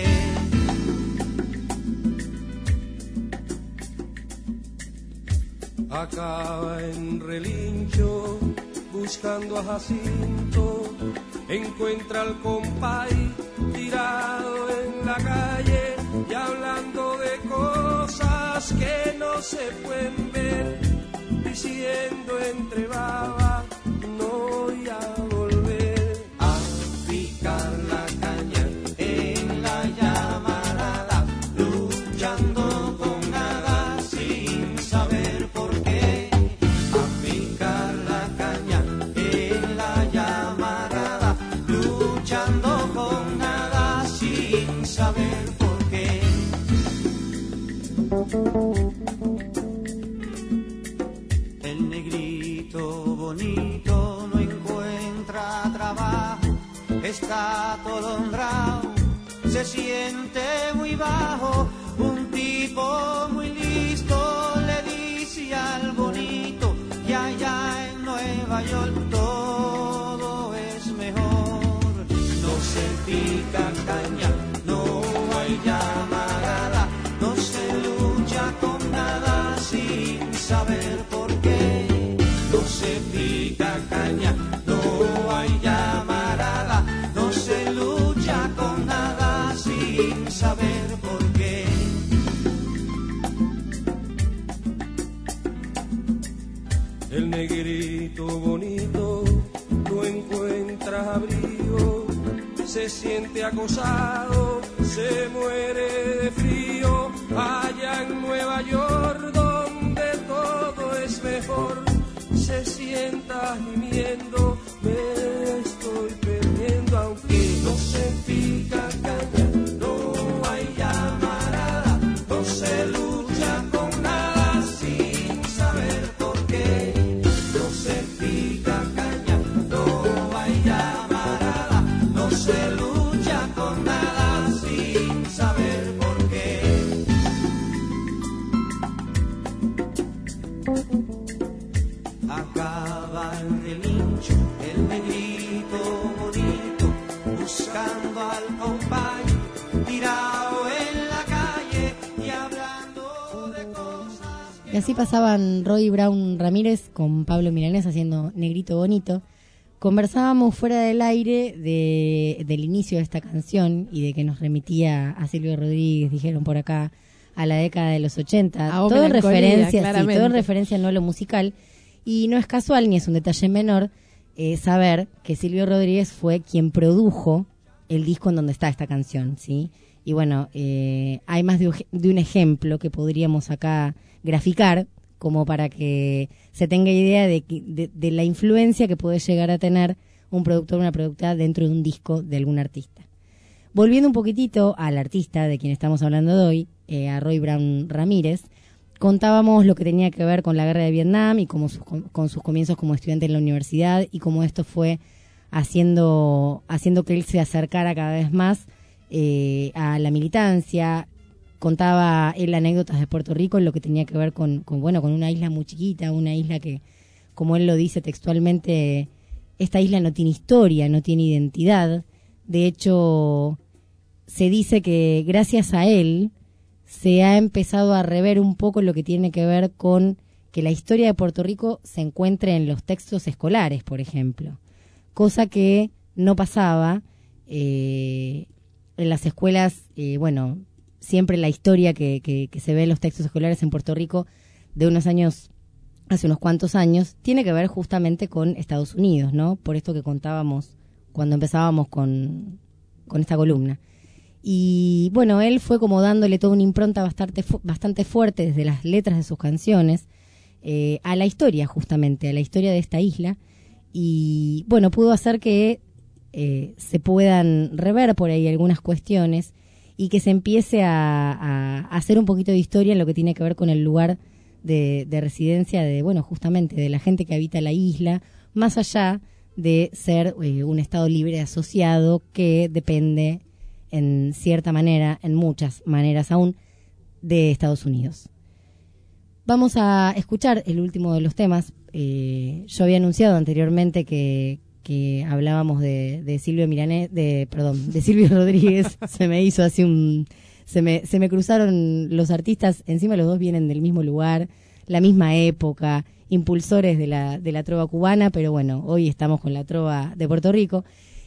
Acaba en relincho, buscando a Jacinto, encuentra al compay tirado en la calle y hablando de cosas que no se pueden ver, diciendo entre baba, no voy a volver a picar la caña en la llamarada, luchando con nada sin saber por qué. A picar la caña en la llamarada, luchando con nada sin saber por qué. El negrito bonito no encuentra trabajo, está todo honrado, se siente muy bajo. Un tipo muy listo le dice al bonito que allá en Nueva York todo es mejor. No se pica caña, no hay llamarada, no se lucha con nada sin saber por qué. No se pica caña, no hay llamarada, no se lucha con nada sin saber por qué. El negrito bonito no encuentra abrigo, se siente acosado, se muere de frío. Allá en Nueva York donde todo es mejor, se sienta gimiendo, me estoy perdiendo. Aunque no se pica caña, no hay llamarada, no se lucha con nada sin saber por qué. No se pica caña, no hay llamarada, no se lucha con nada sin saber por qué. Acaba el relincho, el negrito bonito, buscando al compay tirado en la calle y hablando de cosas. Y así pasaban Roy Brown Ramírez con Pablo Milanés haciendo Negrito Bonito. Conversábamos fuera del aire del inicio de esta canción y de que nos remitía a Silvio Rodríguez, dijeron por acá, a la década de los 80. A Todo en referencia, sí, claramente. todo en referencia no a lo musical. Y no es casual, ni es un detalle menor, saber que Silvio Rodríguez fue quien produjo el disco en donde está esta canción, ¿sí? Y bueno, hay más de un ejemplo que podríamos acá graficar, como para que se tenga idea de la influencia que puede llegar a tener un productor o una productora dentro de un disco de algún artista. Volviendo un poquitito al artista de quien estamos hablando de hoy, a Roy Brown Ramírez, contábamos lo que tenía que ver con la guerra de Vietnam y con sus comienzos como estudiante en la universidad y cómo esto fue haciendo que él se acercara cada vez más a la militancia. Contaba él anécdotas de Puerto Rico en lo que tenía que ver con una isla muy chiquita, una isla que, como él lo dice textualmente, esta isla no tiene historia, no tiene identidad. De hecho, se dice que gracias a él se ha empezado a rever un poco lo que tiene que ver con que la historia de Puerto Rico se encuentre en los textos escolares, por ejemplo. Cosa que no pasaba en las escuelas. Siempre la historia que se ve en los textos escolares en Puerto Rico de hace unos cuantos años, tiene que ver justamente con Estados Unidos, ¿no? Por esto que contábamos cuando empezábamos con esta columna. Y bueno, él fue como dándole toda una impronta bastante fuerte desde las letras de sus canciones a la historia, justamente, a la historia de esta isla. Y bueno, pudo hacer que se puedan rever por ahí algunas cuestiones y que se empiece a hacer un poquito de historia en lo que tiene que ver con el lugar de residencia justamente de la gente que habita la isla, más allá de ser un Estado libre asociado que depende en cierta manera, en muchas maneras aún, de Estados Unidos. Vamos a escuchar el último de los temas. Yo había anunciado anteriormente que hablábamos de Silvio de Silvio Rodríguez. Se me hizo así se me cruzaron los artistas. Encima los dos vienen del mismo lugar, la misma época, impulsores de la trova cubana, pero bueno, hoy estamos con la trova de Puerto Rico.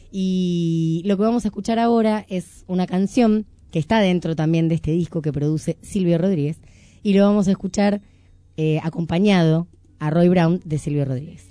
Y lo que vamos a escuchar ahora es una canción que está dentro también de este disco que produce Silvio Rodríguez, y lo vamos a escuchar acompañado a Roy Brown de Silvio Rodríguez.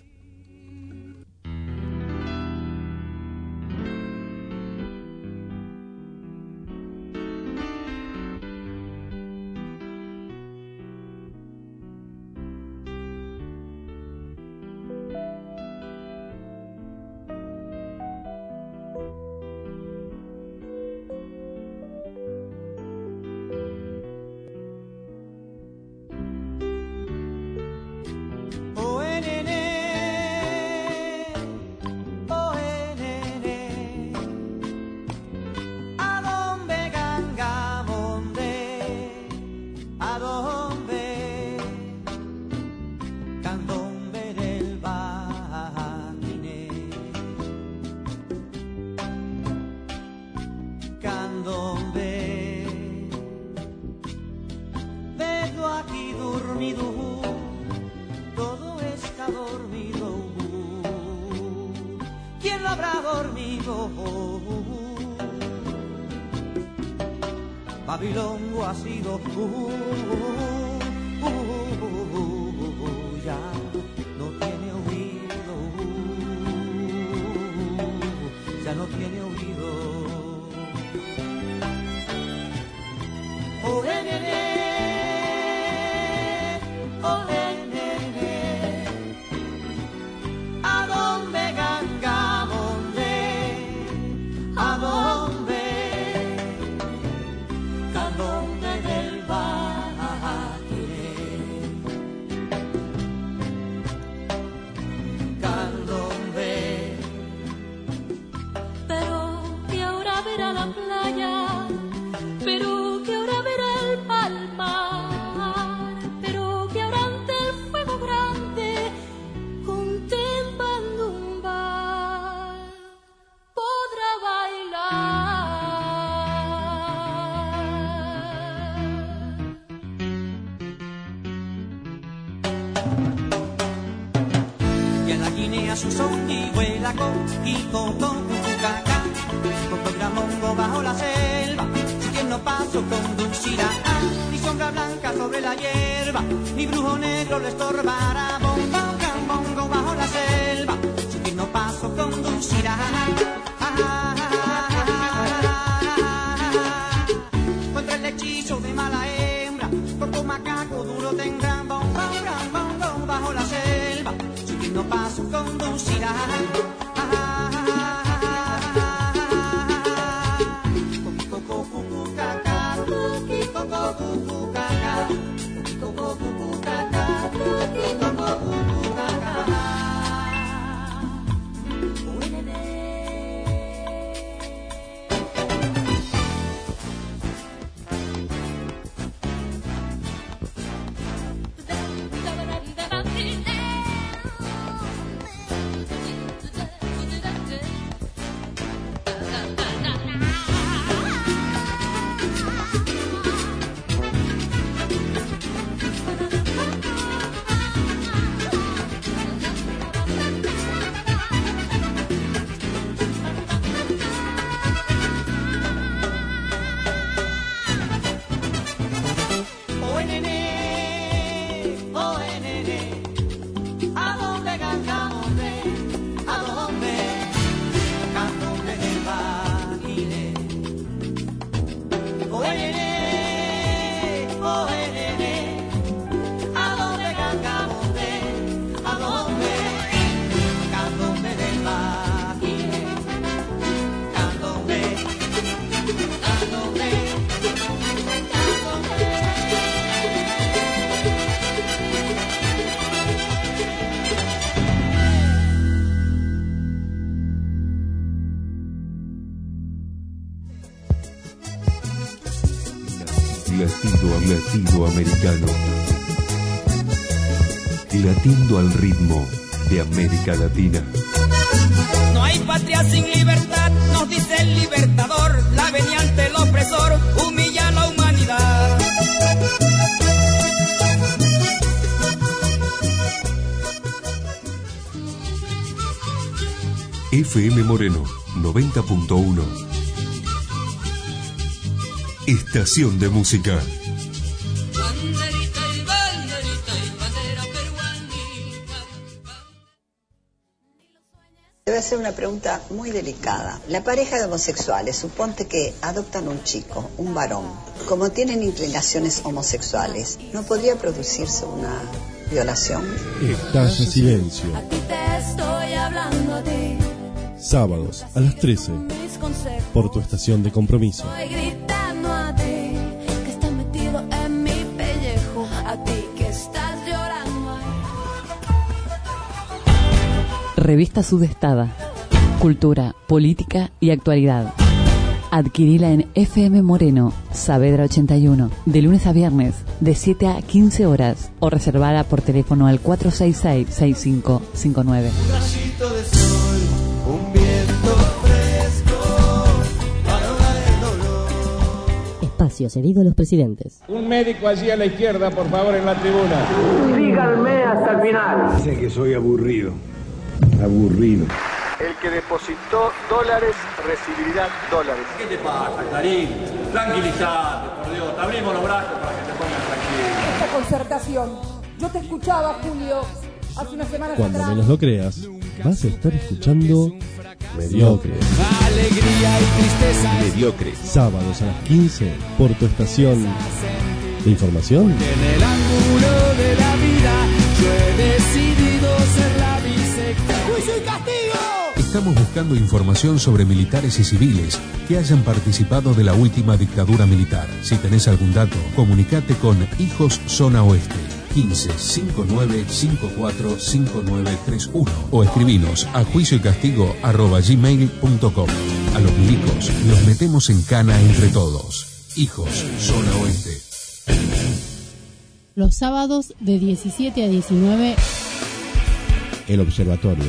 Babilongo ha sido ya no tiene oído, ya no tiene oído. Oh, ¿a dónde gangamonde? ¿A dónde? Candombe del Baquiré, candombe. Pero que ahora verá la playa, pero que ahora verá el palmar, pero que ahora ante el fuego grande, contemplando un bar, podrá bailar. Y en la Guinea su son y vuela con cucacá, con programongo bajo la selva, siguiendo paso conducirá, y sombra blanca sobre la hierba, mi brujo negro le estorbará. Bongo, bongo, bajo la selva, su tierno paso conducirá. Contra el hechizo de mala hembra, poco macaco duro tendrán. Bongo, bongo, bajo la selva, su tierno paso conducirá. Latido americano. Latiendo al ritmo de América Latina. No hay patria sin libertad, nos dice el libertador. La venia ante el opresor humilla a la humanidad. FM Moreno 90.1. Estación de música. Debe ser una pregunta muy delicada. La pareja de homosexuales, suponte que adoptan un chico, un varón. Como tienen inclinaciones homosexuales, ¿no podría producirse una violación? Estalla silencio. A ti te estoy hablando a ti. Sábados a las 13. Por tu estación de compromiso. Estoy gritando a ti que estás metido en mi pellejo. A ti que estás llorando. Revista Sudestada. Cultura, política y actualidad. Adquirila en FM Moreno, Saavedra 81, de lunes a viernes, de 7 a 15 horas, o reservada por teléfono al 466-6559. Un rayito de sol, un viento fresco, para ahogar el dolor. Espacio cedido a los presidentes. Un médico allí a la izquierda, por favor, en la tribuna. Síganme hasta el final. Dicen que soy aburrido. Aburrido. El que depositó dólares recibirá dólares. ¿Qué te pasa, Clarín? Tranquilizate, por Dios. Te abrimos los brazos para que te pongas tranquilo. Esta concertación. Yo te escuchaba, Julio, hace unas semanas Cuando atrás. menos lo creas, vas a estar escuchando Mediocre. Alegría y tristeza. Mediocre. Sábados a las 15 por tu estación de información. En el ángulo de la vida yo he decidido ser la bisecta. ¡Juicio y castigo! Estamos buscando información sobre militares y civiles que hayan participado de la última dictadura militar. Si tenés algún dato, comunicate con Hijos Zona Oeste 15 59 54 5931 o escribinos a juicioycastigo@gmail.com. A los milicos los metemos en cana entre todos. Hijos Zona Oeste. Los sábados de 17 a 19. El Observatorio.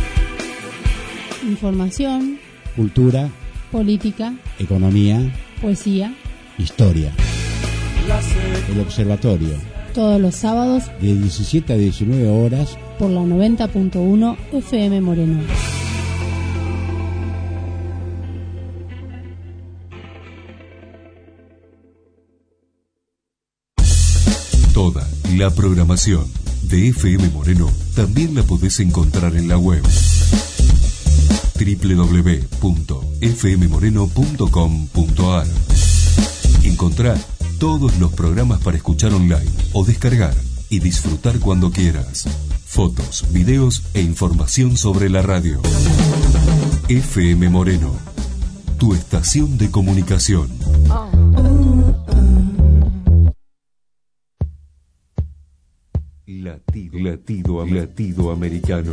Información, Cultura, política, economía, poesía. historia. El Observatorio. Todos los sábados De 17 a 19 horas. por la 90.1 FM Moreno. Toda la programación de FM Moreno también la podés encontrar en la web www.fmmoreno.com.ar. Encontrá todos los programas para escuchar online o descargar y disfrutar cuando quieras. Fotos, videos e información sobre la radio. FM Moreno, tu estación de comunicación. Latido americano.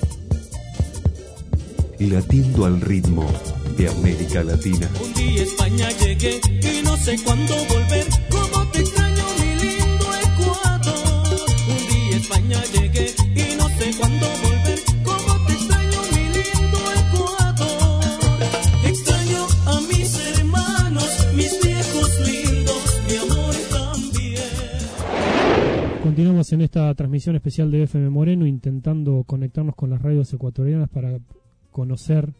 Latiendo al ritmo de América Latina. Un día a España llegué y no sé cuándo volver. Cómo te extraño, mi lindo Ecuador. Un día a España llegué y no sé cuándo volver. Cómo te extraño, mi lindo Ecuador. Extraño a mis hermanos, mis viejos lindos, mi amor también. Continuamos en esta transmisión especial de FM Moreno, intentando conectarnos con las radios ecuatorianas para conocer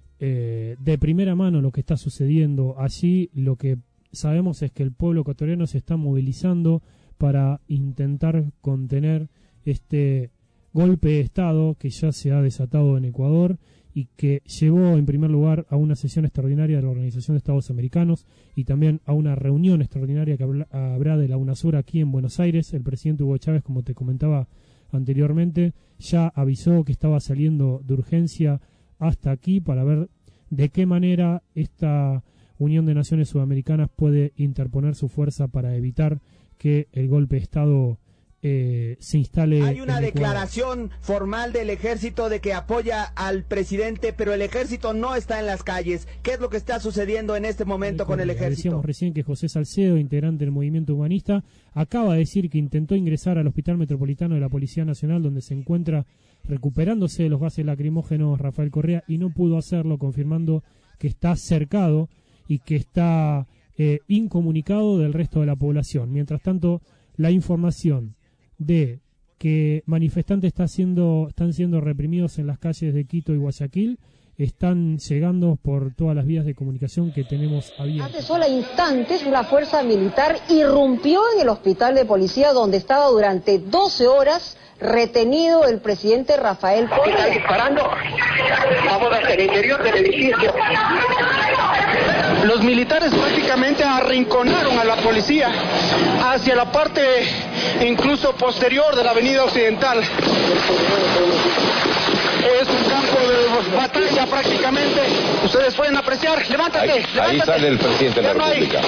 de primera mano lo que está sucediendo allí. Lo que sabemos es que el pueblo ecuatoriano se está movilizando para intentar contener este golpe de Estado que ya se ha desatado en Ecuador y que llevó en primer lugar a una sesión extraordinaria de la Organización de Estados Americanos y también a una reunión extraordinaria que habrá de la UNASUR aquí en Buenos Aires. El presidente Hugo Chávez, como te comentaba anteriormente, ya avisó que estaba saliendo de urgencia hasta aquí para ver de qué manera esta Unión de Naciones Sudamericanas puede interponer su fuerza para evitar que el golpe de Estado se instale. Hay una declaración formal del ejército de que apoya al presidente, pero el ejército no está en las calles. ¿Qué es lo que está sucediendo en este momento con el ejército? Decíamos recién que José Salcedo, integrante del movimiento humanista, acaba de decir que intentó ingresar al Hospital Metropolitano de la Policía Nacional, donde se encuentra recuperándose de los gases lacrimógenos Rafael Correa, y no pudo hacerlo, confirmando que está cercado y que está incomunicado del resto de la población. Mientras tanto, la información de que manifestantes están siendo reprimidos en las calles de Quito y Guayaquil están llegando por todas las vías de comunicación que tenemos abiertas. Hace solo instantes una fuerza militar irrumpió en el hospital de policía donde estaba durante 12 horas retenido el presidente Rafael Correa. Están disparando. Vamos hacia el interior del edificio. Los militares prácticamente arrinconaron a la policía hacia la parte incluso posterior de la avenida Occidental. Es un campo de batalla prácticamente. Ustedes pueden apreciar. Levántate. Ahí sale el presidente de la República.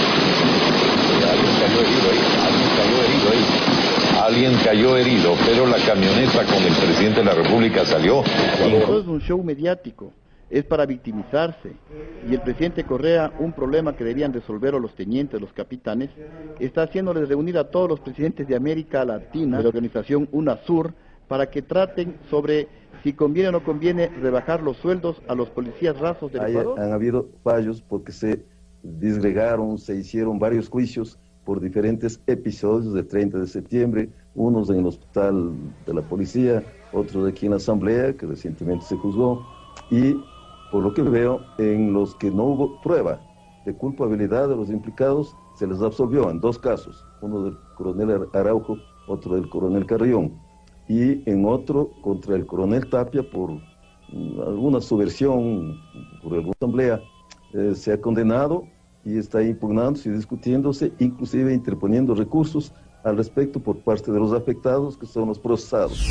Alguien cayó herido, pero la camioneta con el presidente de la República salió. Todo es un show mediático, es para victimizarse. Y el presidente Correa, un problema que debían resolver los tenientes, los capitanes, está haciéndoles reunir a todos los presidentes de América Latina, de la organización UNASUR, para que traten sobre si conviene o no conviene rebajar los sueldos a los policías rasos del Ecuador. Han habido fallos porque se disgregaron, se hicieron varios juicios por diferentes episodios del 30 de septiembre, unos en el hospital de la policía, otros aquí en la asamblea, que recientemente se juzgó, y por lo que veo, en los que no hubo prueba de culpabilidad de los implicados, se les absolvió en dos casos, uno del coronel Araujo, otro del coronel Carrión, y en otro contra el coronel Tapia por alguna subversión, por alguna asamblea, se ha condenado y está impugnándose y discutiéndose, inclusive interponiendo recursos al respecto por parte de los afectados, que son los procesados.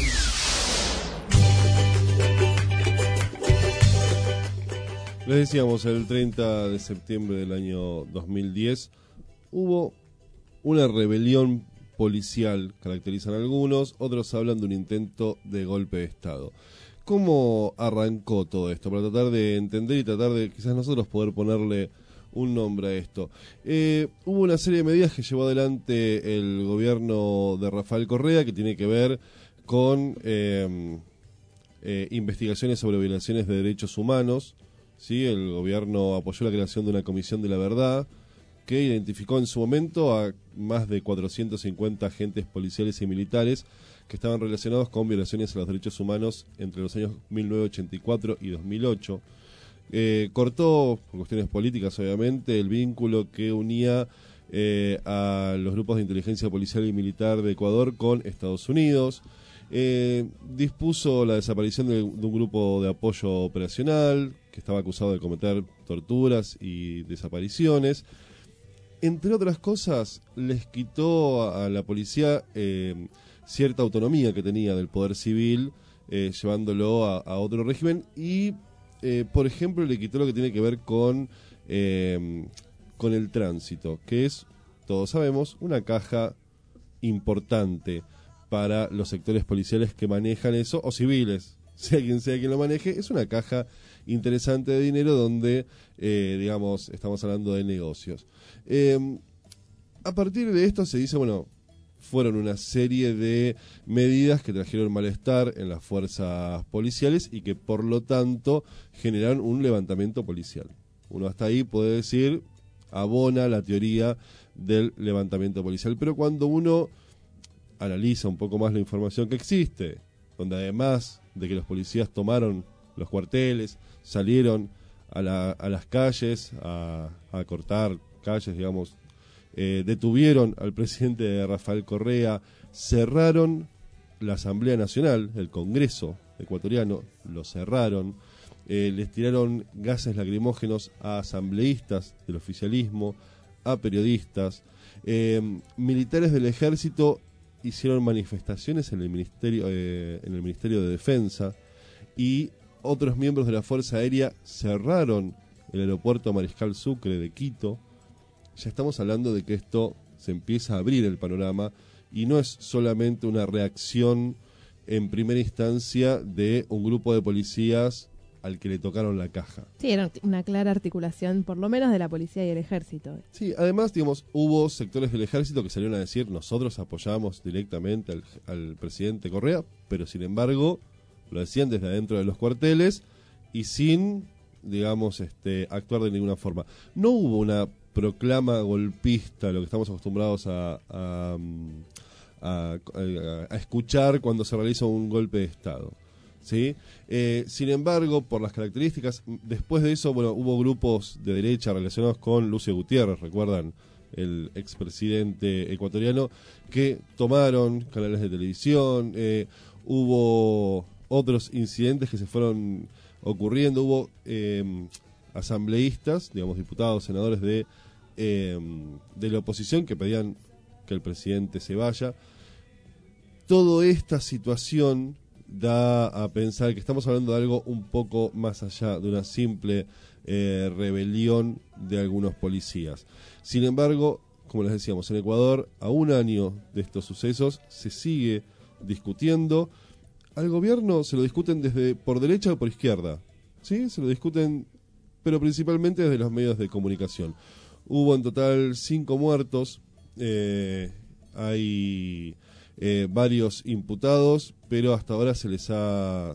Les decíamos, el 30 de septiembre del año 2010 hubo una rebelión policial, caracterizan algunos, otros hablan de un intento de golpe de Estado. ¿Cómo arrancó todo esto? Para tratar de entender y tratar de quizás nosotros poder ponerle un nombre a esto. Hubo una serie de medidas que llevó adelante el gobierno de Rafael Correa, que tiene que ver con investigaciones sobre violaciones de derechos humanos. ¿Sí? El gobierno apoyó la creación de una comisión de la verdad que identificó en su momento a más de 450 agentes policiales y militares que estaban relacionados con violaciones a los derechos humanos entre los años 1984 y 2008. Cortó, por cuestiones políticas obviamente, el vínculo que unía a los grupos de inteligencia policial y militar de Ecuador con Estados Unidos. Dispuso la desaparición de un grupo de apoyo operacional que estaba acusado de cometer torturas y desapariciones. Entre otras cosas, les quitó a la policía cierta autonomía que tenía del poder civil, llevándolo a otro régimen y, por ejemplo, le quitó lo que tiene que ver con el tránsito, que es, todos sabemos, una caja importante para los sectores policiales que manejan eso, o civiles, sea quien lo maneje. Es una caja interesante de dinero donde, digamos, estamos hablando de negocios. A partir de esto se dice, bueno, fueron una serie de medidas que trajeron malestar en las fuerzas policiales y que por lo tanto generaron un levantamiento policial. Uno hasta ahí puede decir, abona la teoría del levantamiento policial, pero cuando uno analiza un poco más la información que existe, donde además de que los policías tomaron los cuarteles, salieron a las calles a cortar calles, digamos, detuvieron al presidente Rafael Correa, cerraron la Asamblea Nacional, el Congreso ecuatoriano, lo cerraron, les tiraron gases lacrimógenos a asambleístas del oficialismo, a periodistas, militares del ejército hicieron manifestaciones en el Ministerio de Defensa y otros miembros de la Fuerza Aérea cerraron el aeropuerto Mariscal Sucre de Quito. Ya estamos hablando de que esto se empieza a abrir el panorama y no es solamente una reacción en primera instancia de un grupo de policías al que le tocaron la caja. Sí, era una clara articulación, por lo menos de la policía y el ejército. Sí, además, digamos, hubo sectores del ejército que salieron a decir, nosotros apoyamos directamente al presidente Correa, pero sin embargo, lo decían desde adentro de los cuarteles y sin, digamos, actuar de ninguna forma. No hubo una proclama golpista, lo que estamos acostumbrados a escuchar cuando se realiza un golpe de Estado. ¿Sí? Sin embargo, por las características, después de eso, bueno, hubo grupos de derecha relacionados con Lucio Gutiérrez, recuerdan, el expresidente ecuatoriano, que tomaron canales de televisión, hubo otros incidentes que se fueron ocurriendo, hubo asambleístas, digamos, diputados, senadores de la oposición que pedían que el presidente se vaya. Toda esta situación da a pensar que estamos hablando de algo un poco más allá de una simple rebelión de algunos policías. Sin embargo, como les decíamos, en Ecuador, a un año de estos sucesos, se sigue discutiendo. Al gobierno se lo discuten desde por derecha o por izquierda, ¿sí? Se lo discuten, pero principalmente desde los medios de comunicación. Hubo en total 5 muertos, hay varios imputados, pero hasta ahora se los ha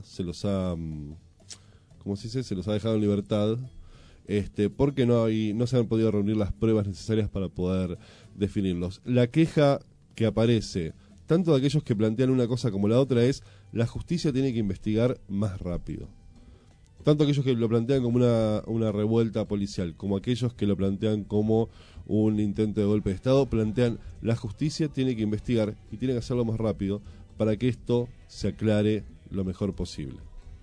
dejado en libertad, porque no se han podido reunir las pruebas necesarias para poder definirlos. La queja que aparece, tanto de aquellos que plantean una cosa como la otra, es la justicia tiene que investigar más rápido. Tanto aquellos que lo plantean como una revuelta policial, como aquellos que lo plantean como un intento de golpe de Estado, plantean la justicia tiene que investigar y tiene que hacerlo más rápido para que esto se aclare lo mejor posible.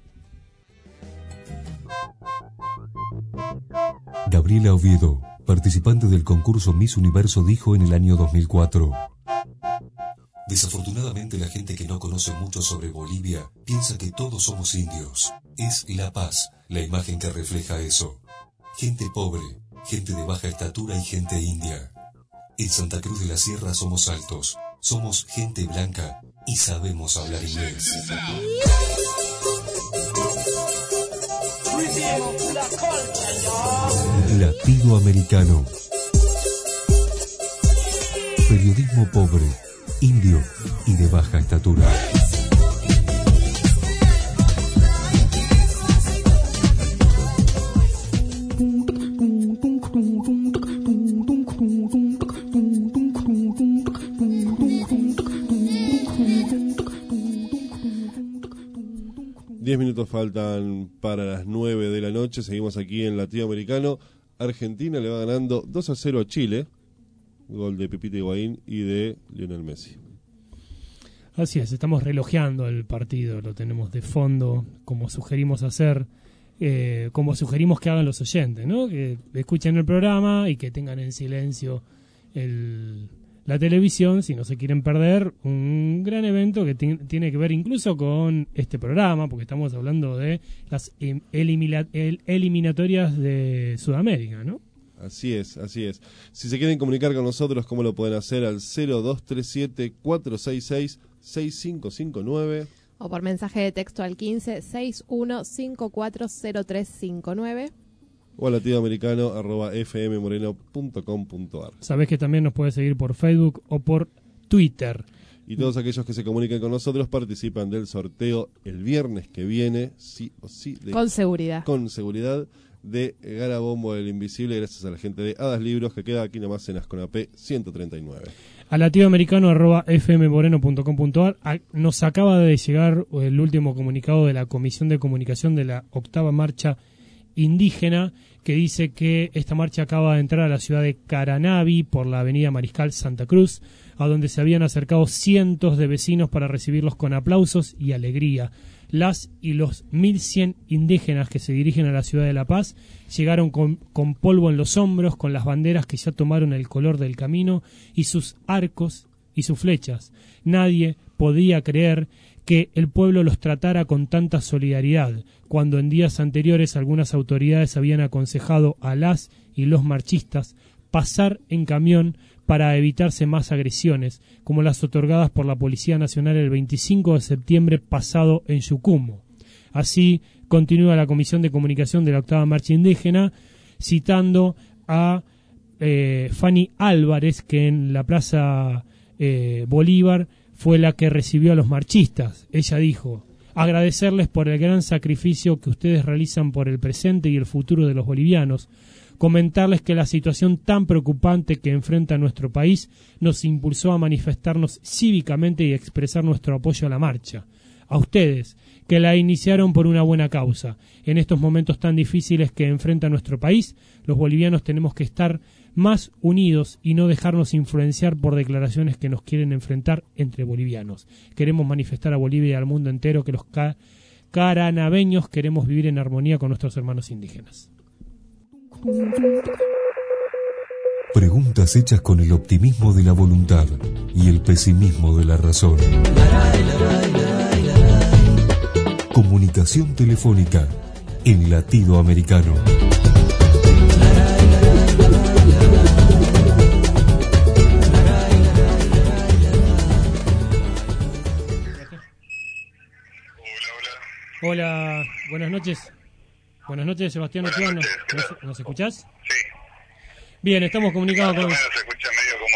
Gabriela Oviedo, participante del concurso Miss Universo, dijo en el año 2004: desafortunadamente la gente que no conoce mucho sobre Bolivia piensa que todos somos indios. Es La Paz la imagen que refleja eso. Gente pobre, gente de baja estatura y gente india. En Santa Cruz de la Sierra somos altos, somos gente blanca y sabemos hablar inglés. Latido Americano. Periodismo pobre, indio y de baja estatura. Minutos faltan para las 9 de la noche. Seguimos aquí en Latido Americano. Argentina le va ganando 2-0 a Chile. gol de Pepito Higuaín y de Lionel Messi. Así es, estamos relojeando el partido, lo tenemos de fondo, como sugerimos hacer, como sugerimos que hagan los oyentes, ¿no? Que escuchen el programa y que tengan en silencio la televisión si no se quieren perder un gran evento que tiene que ver incluso con este programa, porque estamos hablando de las eliminatorias de Sudamérica, ¿no? Así es, así es. Si se quieren comunicar con nosotros, ¿cómo lo pueden hacer? Al 0237-466-6559. O por mensaje de texto al 1561540359. O al latinoamericano@fmmoreno.com.ar. Sabés que también nos puedes seguir por Facebook o por Twitter. Y todos aquellos que se comuniquen con nosotros participan del sorteo el viernes que viene, sí o sí. Con seguridad. Con seguridad, de Garabombo del Invisible, gracias a la gente de Hadas Libros, que queda aquí nomás en Asconapé 139. A latinoamericano@fmmoreno.com.ar nos acaba de llegar el último comunicado de la Comisión de Comunicación de la 8ª Marcha Indígena, que dice que esta marcha acaba de entrar a la ciudad de Caranavi por la avenida Mariscal Santa Cruz, a donde se habían acercado cientos de vecinos para recibirlos con aplausos y alegría. Las y los 1.100 indígenas que se dirigen a la ciudad de La Paz llegaron con polvo en los hombros, con las banderas que ya tomaron el color del camino y sus arcos y sus flechas. Nadie podía creer que el pueblo los tratara con tanta solidaridad, cuando en días anteriores algunas autoridades habían aconsejado a las y los marchistas pasar en camión para evitarse más agresiones, como las otorgadas por la Policía Nacional el 25 de septiembre pasado en Yucumo. Así continúa la Comisión de Comunicación de la 8ª Marcha Indígena, citando a Fanny Álvarez, que en la Plaza Bolívar fue la que recibió a los marchistas. Ella dijo: agradecerles por el gran sacrificio que ustedes realizan por el presente y el futuro de los bolivianos, comentarles que la situación tan preocupante que enfrenta nuestro país nos impulsó a manifestarnos cívicamente y expresar nuestro apoyo a la marcha. A ustedes, que la iniciaron por una buena causa. En estos momentos tan difíciles que enfrenta nuestro país, los bolivianos tenemos que estar más unidos y no dejarnos influenciar por declaraciones que nos quieren enfrentar entre bolivianos. Queremos manifestar a Bolivia y al mundo entero que los caranaveños queremos vivir en armonía con nuestros hermanos indígenas. Preguntas hechas con el optimismo de la voluntad y el pesimismo de la razón. Comunicación telefónica en latido americano. Hola, buenas noches. Buenas noches, Sebastián Ochoa. ¿Nos escuchás? Sí. Bien, estamos comunicados con... Se escucha medio como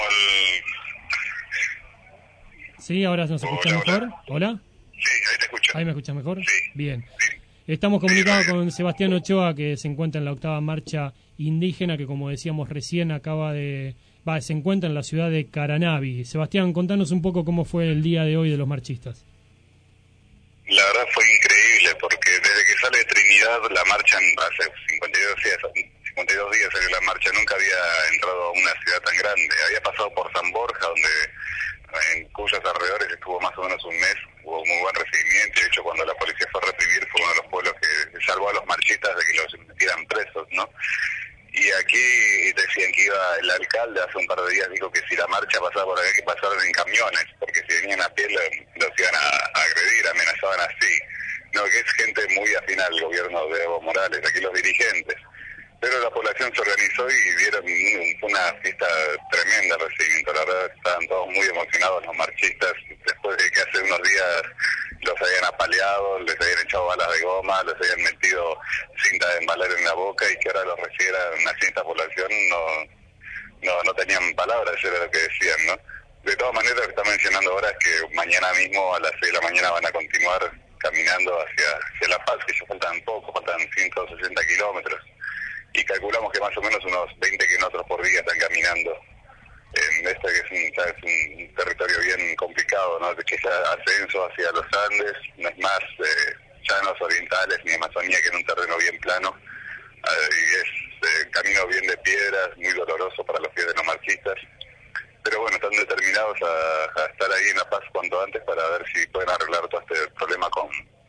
el... Sí, ahora nos escucha mejor. ¿Hola? Sí, ahí te escucho. ¿Ahí me escuchas mejor? Sí. Bien. Estamos comunicados con Sebastián Ochoa, que se encuentra en la 8ª Marcha Indígena, que como decíamos recién se encuentra en la ciudad de Caranavi. Sebastián, contanos un poco cómo fue el día de hoy de los marchistas. La verdad fue increíble, porque desde que sale de Trinidad la marcha, hace 52 días salió la marcha, nunca había entrado a una ciudad tan grande. Había pasado por San Borja, en cuyos alrededores estuvo más o menos un mes, hubo muy buen recibimiento. De hecho, cuando la policía fue a reprimir, fue uno de los pueblos que salvó a los marchistas de que los metieran presos, ¿no? Y aquí decían que iba el alcalde hace un par de días, dijo que si la marcha pasaba por acá, que pasaran en camiones, porque si venían a pie los iban a agredir, amenazaban así. No, que es gente muy afín al gobierno de Evo Morales, aquí los dirigentes. Pero la población se organizó y dieron una fiesta tremenda de recibimiento. La verdad, estaban todos muy emocionados los marchistas, después de que hace unos días los habían apaleado, les habían echado balas de goma, les habían metido cinta de embalar en la boca, y que ahora los recibieran así esta población, no tenían palabras, eso era lo que decían, ¿no? De todas maneras, lo que está mencionando ahora es que mañana mismo a las 6 de la mañana van a continuar caminando hacia La Paz, que ya faltan 160 kilómetros, y calculamos que más o menos unos 20 kilómetros por día están caminando en que es un territorio bien complicado, ¿no? Que es ascenso hacia los Andes, no es más llanos orientales ni Amazonía, que en un terreno bien plano, y es camino bien de piedras, muy doloroso para los pies de los marchistas, pero bueno, están determinados a estar ahí en La Paz cuanto antes para ver si pueden arreglar todo este problema con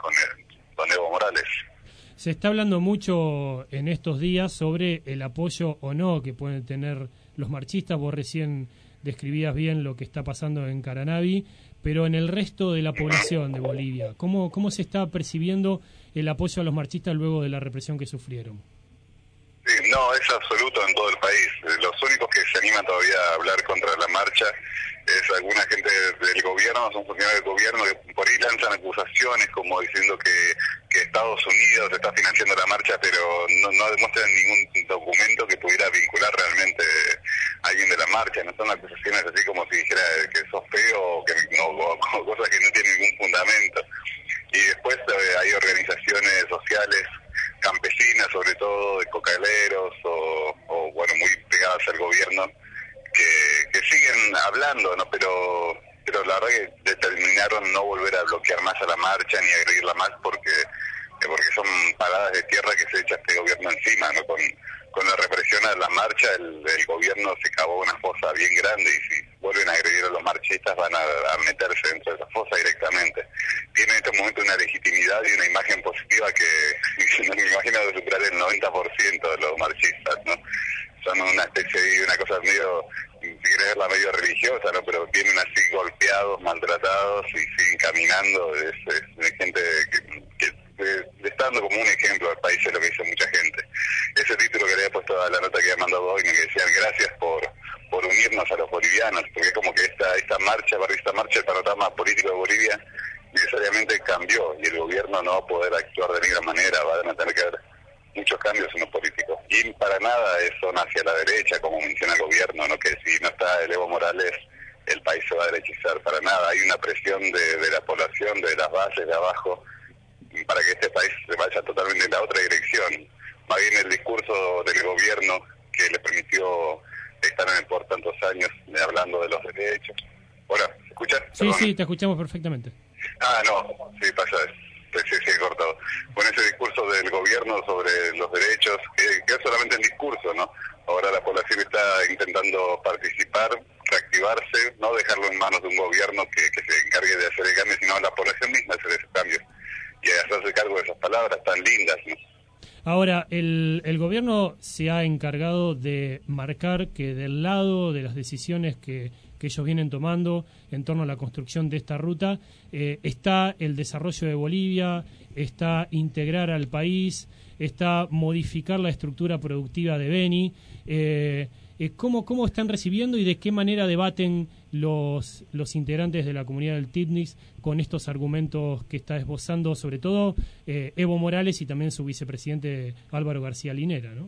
Evo Morales. Se está hablando mucho en estos días sobre el apoyo o no que pueden tener los marchistas. Vos recién describías bien lo que está pasando en Caranavi, pero en el resto de la población de Bolivia, ¿cómo se está percibiendo el apoyo a los marchistas luego de la represión que sufrieron? Sí, no, es absoluto en todo el país. Los únicos que se animan todavía a hablar contra la marcha es alguna gente del gobierno, son funcionarios del gobierno que por ahí lanzan acusaciones como diciendo que Estados Unidos está financiando la marcha, pero no demuestran ningún documento que pudiera vincular realmente a alguien de la marcha. No son acusaciones así como si dijera que sos feo o cosas que no tienen ningún fundamento. Y después hay organizaciones sociales campesinas, sobre todo de cocaleros o bueno, muy pegadas al gobierno, que siguen hablando, ¿no? Pero la verdad que determinaron no volver a bloquear más a la marcha ni agredirla más porque son pagadas de tierra que se echa este gobierno encima, ¿no? Con la represión a la marcha el gobierno se cavó una fosa bien grande y si vuelven a agredir a los marchistas van a meterse dentro de esa fosa directamente. Tiene en este momento una legitimidad y una imagen positiva que no me imagino de superar el 90% de los marchistas, ¿no? Son una especie de una cosa medio, si querés verla medio religiosa, ¿no? Pero vienen así golpeados, maltratados y siguen caminando. Es gente que está dando como un ejemplo al país, es lo que dice mucha gente. Ese título que le había puesto a la nota que había mandado hoy, que decían gracias por unirnos a los bolivianos, porque es como que esta marcha, el panorama político de Bolivia necesariamente cambió y el gobierno no va a poder actuar de ninguna manera, van a tener que haber muchos cambios en lo político. Y para nada son hacia la derecha, como menciona el gobierno, ¿no? Que si no está el Evo Morales, el país se va a derechizar. Para nada, hay una presión de la población, de las bases de abajo, para que este país se vaya totalmente en la otra dirección. Más bien el discurso del gobierno que le permitió estar en el por tantos años hablando de los derechos. Hola, ¿se escucha? Sí, te escuchamos perfectamente. No, sí, pasa, sí, cortado. Con ese discurso del gobierno sobre los derechos, que es solamente un discurso, ¿no? Ahora la población está intentando participar, reactivarse, no dejarlo en manos de un gobierno que se encargue de hacer el cambio, sino la población misma hacer esos cambios y hacerse cargo de esas palabras tan lindas, ¿no? Ahora, el gobierno se ha encargado de marcar que del lado de las decisiones que ellos vienen tomando en torno a la construcción de esta ruta está el desarrollo de Bolivia, está integrar al país, está modificar la estructura productiva de Beni. ¿Cómo están recibiendo y de qué manera debaten los integrantes de la comunidad del TIPNIS con estos argumentos que está esbozando sobre todo Evo Morales y también su vicepresidente Álvaro García Linera, ¿no?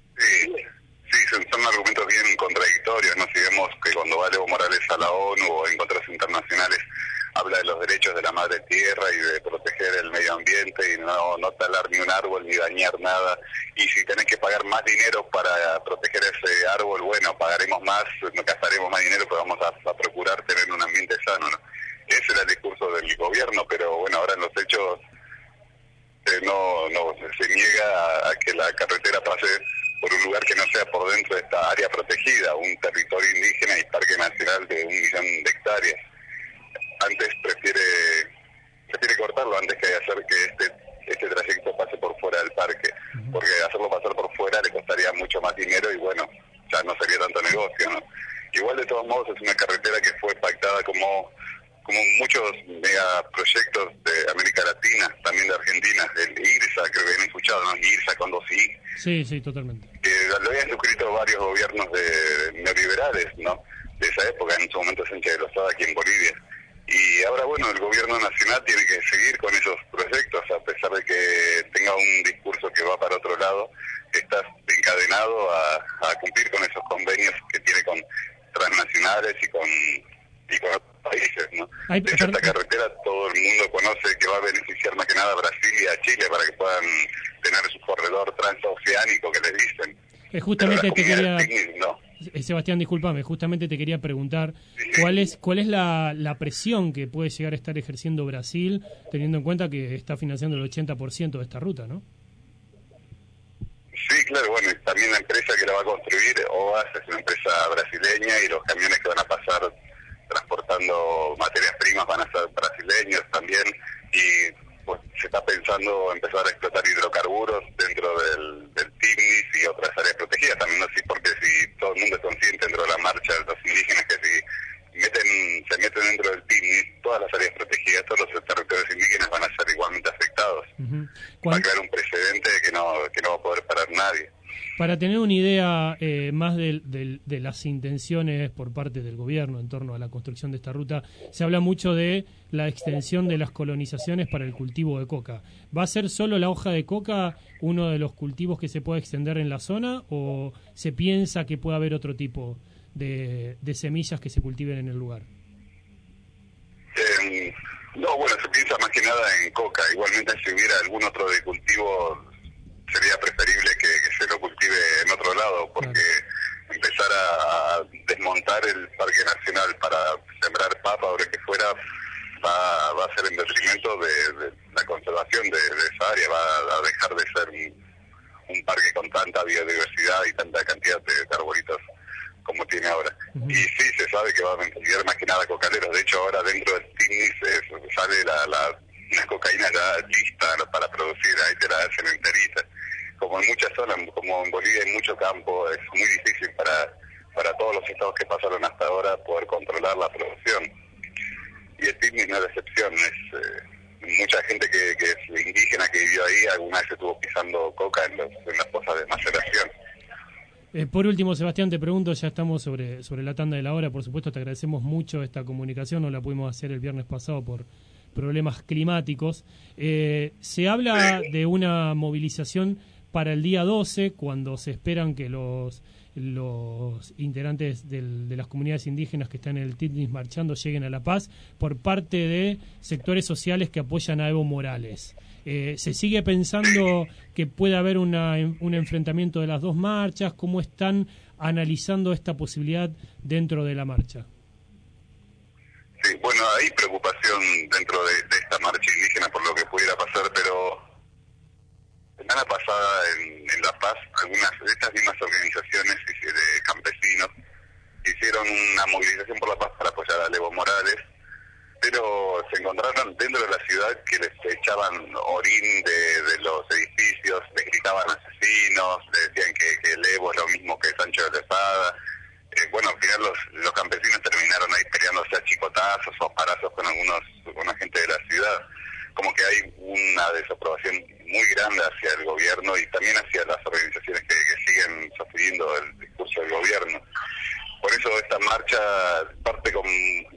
Sí, son argumentos bien contradictorios, ¿no? Si vemos que cuando va Evo Morales a la ONU o a encuentros internacionales habla de los derechos de la madre tierra y de proteger el medio ambiente y no talar ni un árbol ni dañar nada, y si tenés que pagar más dinero para proteger ese árbol, bueno, pagaremos más, no gastaremos más dinero, pero vamos a procurar tener un ambiente sano, ¿no? Ese era el discurso del gobierno, pero bueno, ahora en los hechos se niega a que la carretera pase por un lugar que no sea por dentro de esta área protegida, un territorio indígena y parque nacional de 1 millón de hectáreas. Antes prefiere cortarlo antes que hacer que este trayecto pase por fuera del parque, porque hacerlo pasar por fuera le costaría mucho más dinero y bueno, ya no sería tanto negocio, ¿no? Igual de todos modos es una carretera que fue pactada como muchos megaproyectos de América Latina, también de Argentina, el IRSA, creo que han escuchado, ¿no? IRSA con 2 I. Sí, totalmente. Lo habían suscrito varios gobiernos neoliberales, ¿no? De esa época, en su momento Sánchez de Lozada aquí en Bolivia. Y ahora, bueno, el gobierno nacional tiene que seguir con esos proyectos, a pesar de que tenga un discurso que va para otro lado, está encadenado a cumplir con esos convenios que tiene con transnacionales y con otros países, ¿no? De hecho, esta carretera todo el mundo conoce que va a beneficiar más que nada a Brasil y a Chile para que puedan tener su corredor transoceánico que les dicen. Justamente te quería... ¿no? Sebastián, discúlpame, justamente te quería preguntar cuál es la presión que puede llegar a estar ejerciendo Brasil, teniendo en cuenta que está financiando el 80% de esta ruta, ¿no? Sí, claro, bueno, y también la empresa que la va a construir, OAS, es una empresa brasileña y los camiones que van a pasar transportando materias primas van a ser brasileños también, y pues se está pensando empezar a explotar hidrocarburos dentro del TIMNIS y otras áreas protegidas también, no sé, porque si todo el mundo es consciente dentro de la marcha de los indígenas que si se meten dentro del TIMNIS, todas las áreas protegidas, todos los territorios indígenas van a ser igualmente afectados. Va a crear un precedente que no va a poder parar nadie. Para tener una idea más de las intenciones por parte del gobierno en torno a la construcción de esta ruta, se habla mucho de la extensión de las colonizaciones para el cultivo de coca. ¿Va a ser solo la hoja de coca uno de los cultivos que se puede extender en la zona o se piensa que puede haber otro tipo de semillas que se cultiven en el lugar? No, bueno, se piensa más que nada en coca. Igualmente, si hubiera algún otro de cultivo, sería preferible que se lo cultive en otro lado, porque empezar a desmontar el Parque Nacional para sembrar papa o lo que fuera va a ser en detrimento de la conservación de esa área, va a dejar de ser un parque con tanta biodiversidad y tanta cantidad de arbolitos como tiene ahora. Y sí, se sabe que va a beneficiar más que nada cocaleros. De hecho, ahora dentro del TIMNIS sale una cocaína ya lista para producir, ahí te la hacen enterita. Como en muchas zonas, como en Bolivia hay mucho campo, es muy difícil para todos los estados que pasaron hasta ahora poder controlar la producción. Y el TIMNIS no es la excepción, es mucha gente que es indígena que vivió ahí, alguna vez estuvo pisando coca en las pozas de maceración. Por último, Sebastián, te pregunto, ya estamos sobre la tanda de la hora, por supuesto te agradecemos mucho esta comunicación, no la pudimos hacer el viernes pasado por problemas climáticos. Se habla de una movilización para el día 12, cuando se esperan que los integrantes de las comunidades indígenas que están en el TIMNIS marchando lleguen a La Paz, por parte de sectores sociales que apoyan a Evo Morales. ¿Se sigue pensando que puede haber un enfrentamiento de las dos marchas? ¿Cómo están analizando esta posibilidad dentro de la marcha? Sí, bueno, hay preocupación dentro de esta marcha indígena por lo que pudiera pasar, pero la semana pasada en La Paz, algunas de estas mismas organizaciones de campesinos hicieron una movilización por la paz para apoyar a Evo Morales, pero se encontraron dentro de la ciudad que les echaban orín de los edificios, les gritaban asesinos, les decían que el Evo es lo mismo que Sancho de la Espada. Bueno, al final los campesinos terminaron ahí peleándose a chicotazos o a parazos con alguna gente de la ciudad. Como que hay una desaprobación muy grande hacia el gobierno y también hacia las organizaciones que siguen sosteniendo el discurso del gobierno. Por eso esta marcha parte con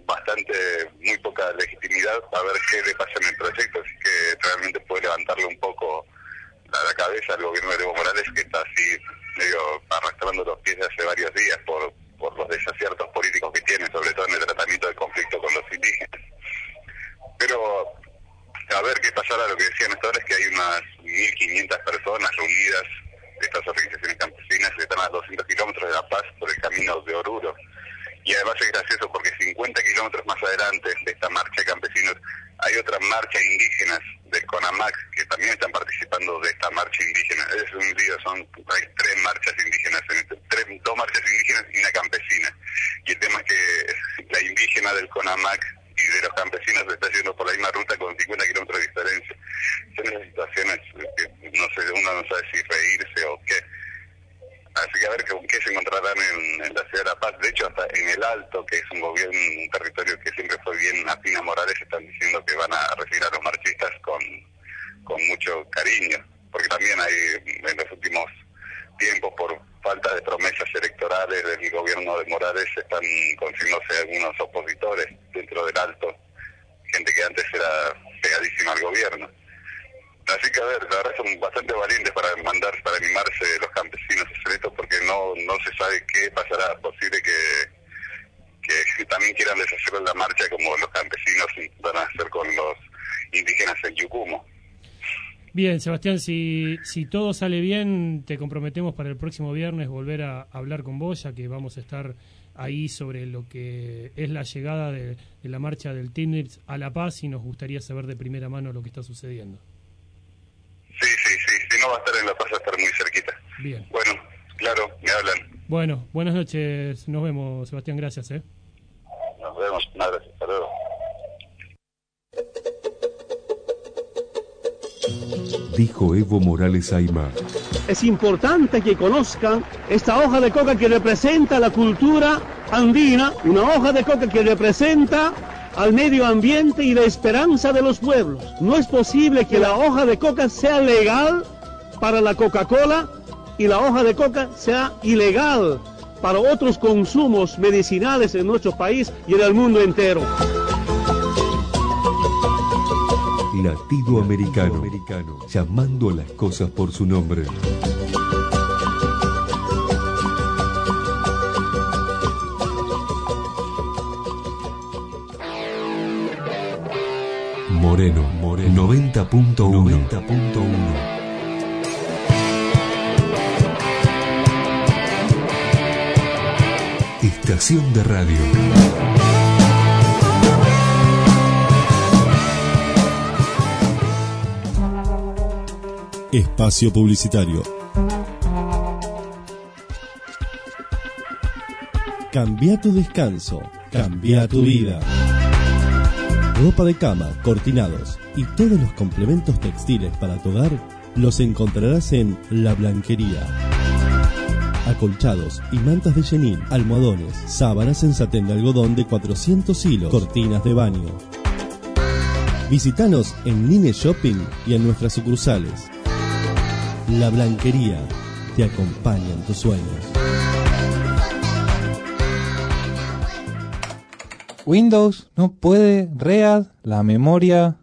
muy poca legitimidad, a ver qué le pasa en el proyecto, así que realmente puede levantarle un poco la cabeza al gobierno de Evo Morales, que está así medio arrastrando los pies hace varios días por los desaciertos políticos que tiene, sobre todo en el tratamiento del conflicto con los indígenas. Pero a ver qué pasará. Lo que decían hasta ahora es que hay unas 1.500 personas reunidas de estas organizaciones campesinas que están a 200 kilómetros de La Paz por el camino de Oruro. Y además es gracioso porque 50 kilómetros más adelante de esta marcha de campesinos hay otra marcha indígenas del CONAMAC que también están participando de esta marcha indígena. Es un lío, hay 3 marchas indígenas, 2 marchas indígenas y una campesina. Y el tema es que la indígena del CONAMAC y de los campesinos se está haciendo por la misma ruta con 50 kilómetros de diferencia. Son esas situaciones que uno no sabe si reírse o qué. Así que a ver con qué se encontrarán en la ciudad de La Paz. De hecho, hasta en el Alto, que es un territorio que siempre fue bien afín a Morales, están diciendo que van a recibir a los marchistas con mucho cariño, porque también hay en los últimos tiempos, por falta de promesas electorales del gobierno de Morales, están consiguiéndose algunos opositores dentro del Alto, gente que antes era pegadísima al gobierno. Así que a ver, la verdad son bastante valientes para animarse los campesinos a hacer esto, porque no se sabe qué pasará. Posible que también quieran deshacer la marcha como los campesinos van a hacer con los indígenas en Yucumo. Bien, Sebastián, si todo sale bien, te comprometemos para el próximo viernes volver a hablar con vos, ya que vamos a estar ahí sobre lo que es la llegada de la marcha del TIMNIS a La Paz, y nos gustaría saber de primera mano lo que está sucediendo. Sí, si no va a estar en La Paz, va a estar muy cerquita. Bien. Bueno, claro, me hablan. Bueno, buenas noches. Nos vemos, Sebastián. Gracias, Nos vemos. Nada, gracias. Hasta luego. Dijo Evo Morales Aymar. Es importante que conozcan esta hoja de coca que representa la cultura andina, una hoja de coca que representa al medio ambiente y la esperanza de los pueblos. No es posible que la hoja de coca sea legal para la Coca-Cola y la hoja de coca sea ilegal para otros consumos medicinales en nuestro país y en el mundo entero. Latido americano, llamando a las cosas por su nombre. Moreno, 90.1. Estación de radio. Espacio publicitario. Cambia tu descanso, cambia tu vida. Ropa de cama, cortinados y todos los complementos textiles para tu hogar los encontrarás en La Blanquería. Acolchados y mantas de chenil, almohadones, sábanas en satén de algodón de 400 hilos, cortinas de baño. Visítanos en Nine Shopping y en nuestras sucursales. La Blanquería te acompaña en tus sueños. Windows no puede read la memoria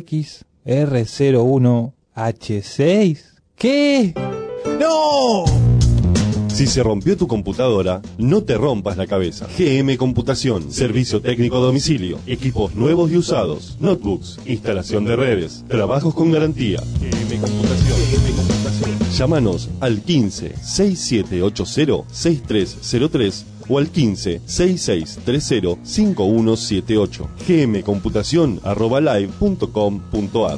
XR01H6. ¿Qué? ¡No! Si se rompió tu computadora, no te rompas la cabeza. GM Computación, servicio técnico a domicilio, equipos nuevos y usados, notebooks, instalación de redes, trabajos con garantía. GM Computación. Llámanos al 15 6780 6303 o al 15 6630 5178. gmcomputacion@live.com.ar.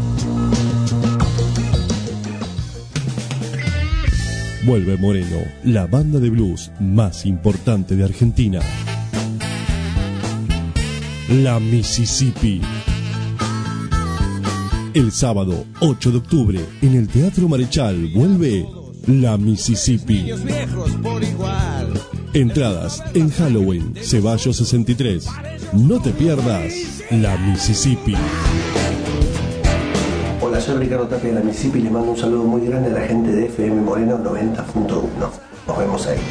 Vuelve Moreno, la banda de blues más importante de Argentina. La Mississippi. El sábado 8 de octubre en el Teatro Marechal vuelve La Mississippi. Entradas en Halloween, Ceballos 63. No te pierdas La Mississippi. Hola, soy Ricardo Tapia de La Mississippi y les mando un saludo muy grande a la gente de FM Moreno 90.1. Nos vemos ahí.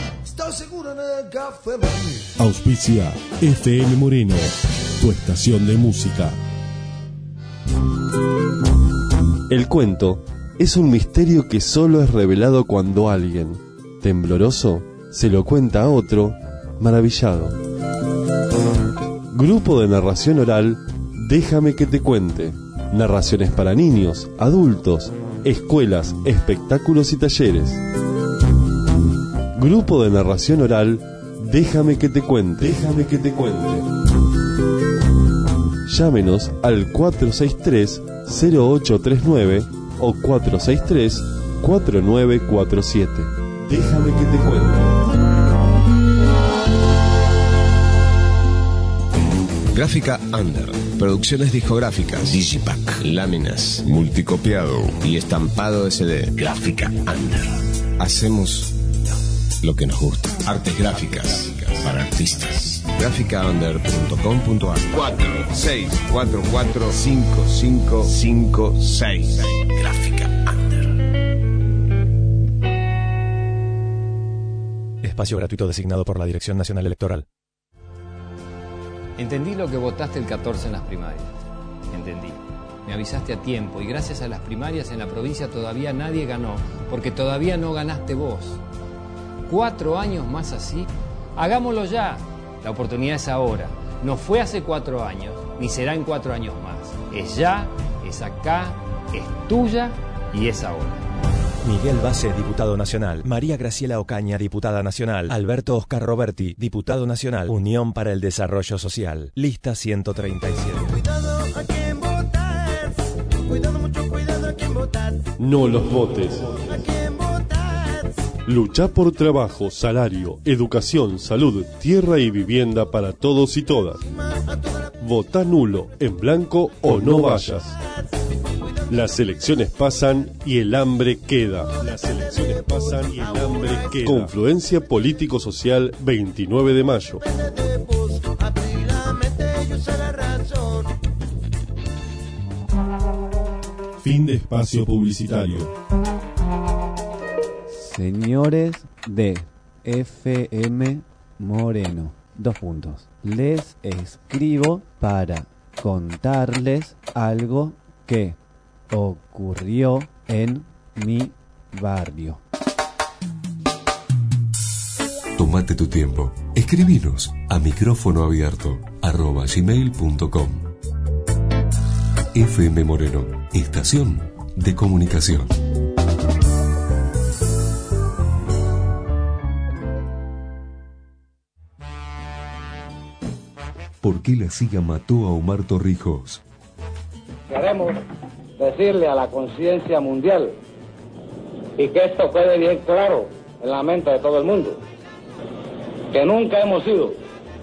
Auspicia FM Moreno, tu estación de música. El cuento es un misterio que solo es revelado cuando alguien, tembloroso, se lo cuenta a otro, maravillado. Grupo de narración oral, Déjame que te cuente. Narraciones para niños, adultos, escuelas, espectáculos y talleres. Grupo de narración oral, Déjame que te cuente. Déjame que te cuente. Llámenos al 463-0839 o 463-4947. Déjame que te cuente. Gráfica Under. Producciones discográficas, Digipack, láminas, multicopiado y estampado de CD. Gráfica Under. Hacemos lo que nos gusta. Artes gráficas para artistas. Graficaunder.com.ar 46445556. Gráfica Under. Espacio gratuito designado por la Dirección Nacional Electoral. Entendí lo que votaste el 14 en las primarias. Entendí. Me avisaste a tiempo y gracias a las primarias en la provincia todavía nadie ganó, porque todavía no ganaste vos. 4 años más así. Hagámoslo ya. La oportunidad es ahora. No fue hace 4 años, ni será en 4 años más. Es ya, es acá, es tuya y es ahora. Miguel Base, diputado nacional. María Graciela Ocaña, diputada nacional. Alberto Oscar Roberti, diputado nacional. Unión para el Desarrollo Social. Lista 137. Cuidado a quien votas. Cuidado, mucho cuidado a quien votas. No los votes. A quien votas. Lucha por trabajo, salario, educación, salud, tierra y vivienda para todos y todas. Vota nulo, en blanco o no vayas. Las elecciones pasan y el hambre queda. Las elecciones pasan y el hambre queda. Confluencia Político-Social 29 de mayo. Fin de espacio publicitario. Señores de FM Moreno, 2 puntos. Les escribo para contarles algo que ocurrió en mi barrio. Tómate tu tiempo. Escribinos a micrófonoabierto@gmail.com. FM Moreno, estación de comunicación. ¿Por qué la CIA mató a Omar Torrijos? Queremos decirle a la conciencia mundial y que esto quede bien claro en la mente de todo el mundo, que nunca hemos sido,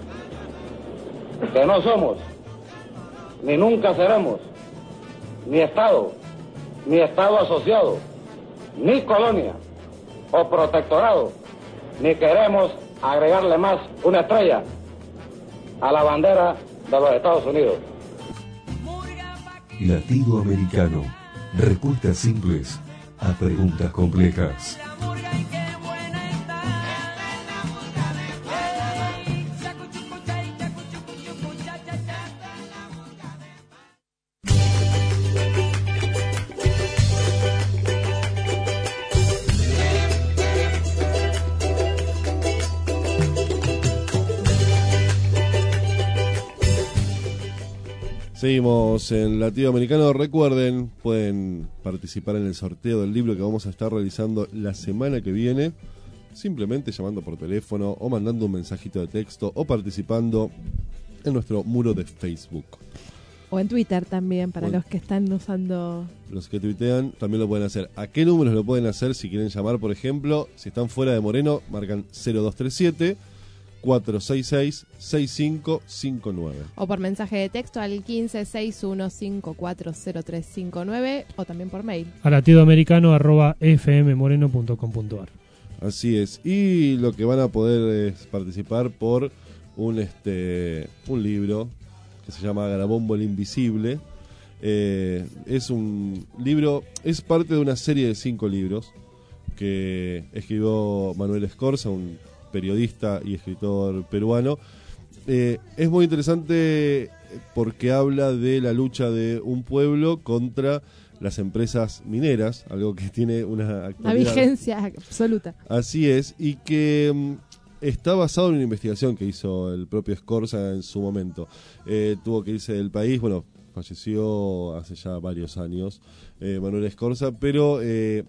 que no somos, ni nunca seremos, ni Estado asociado, ni colonia o protectorado, ni queremos agregarle más una estrella a la bandera de los Estados Unidos. Latido Americano. Respuestas simples a preguntas complejas. Seguimos en Latido Americano. Recuerden, pueden participar en el sorteo del libro que vamos a estar realizando la semana que viene, simplemente llamando por teléfono o mandando un mensajito de texto o participando en nuestro muro de Facebook. O en Twitter también, para los que están usando... Los que tuitean también lo pueden hacer. ¿A qué números lo pueden hacer si quieren llamar, por ejemplo? Si están fuera de Moreno, marcan 0237 466-6559. O por mensaje de texto al 1561540359 o también por mail. A latidoamericano@fmmoreno.com.ar. Así es. Y lo que van a poder es participar por un libro que se llama Garabombo el Invisible. Es un libro, es parte de una serie de 5 libros que escribió Manuel Escorza, un periodista y escritor peruano. Es muy interesante porque habla de la lucha de un pueblo contra las empresas mineras, algo que tiene una vigencia absoluta. Así es, y que está basado en una investigación que hizo el propio Escorza en su momento. Tuvo que irse del país, bueno, falleció hace ya varios años Manuel Escorza, pero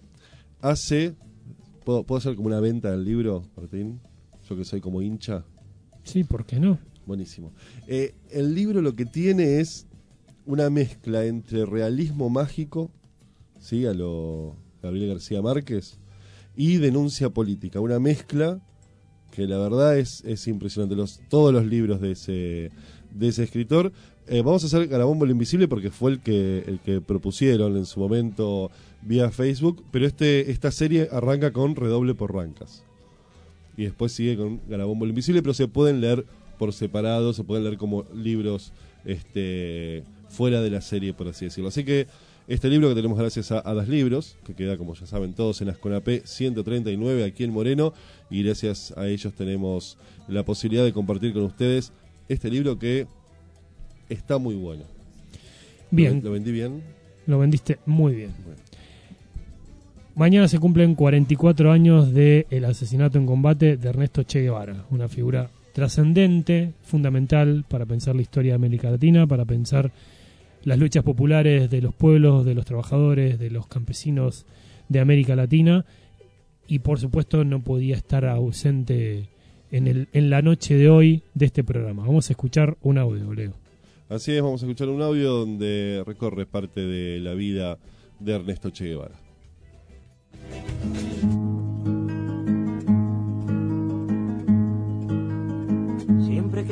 ¿Puedo hacer como una venta del libro, Martín? Yo que soy como hincha. Sí, ¿por qué no? Buenísimo. El libro lo que tiene es una mezcla entre realismo mágico, ¿sí? A lo Gabriel García Márquez, y denuncia política. Una mezcla que la verdad es impresionante. Todos los libros de ese escritor. Vamos a hacer Garabombo el Invisible porque fue el que propusieron en su momento vía Facebook, pero esta serie arranca con Redoble por Rancas y después sigue con Garabombo el Invisible, pero se pueden leer por separado, se pueden leer como libros fuera de la serie, por así decirlo. Así que este libro que tenemos gracias a Das Libros, que queda, como ya saben todos, en Asconapé 139 aquí en Moreno, y gracias a ellos tenemos la posibilidad de compartir con ustedes este libro que está muy bueno. Bien. ¿Lo vendí bien? Lo vendiste muy bien. Bueno. Mañana se cumplen 44 años del asesinato en combate de Ernesto Che Guevara, una figura trascendente, fundamental para pensar la historia de América Latina, para pensar las luchas populares de los pueblos, de los trabajadores, de los campesinos de América Latina, y por supuesto no podía estar ausente en la noche de hoy de este programa. Vamos a escuchar un audio, Leo. Así es, vamos a escuchar un audio donde recorre parte de la vida de Ernesto Che Guevara.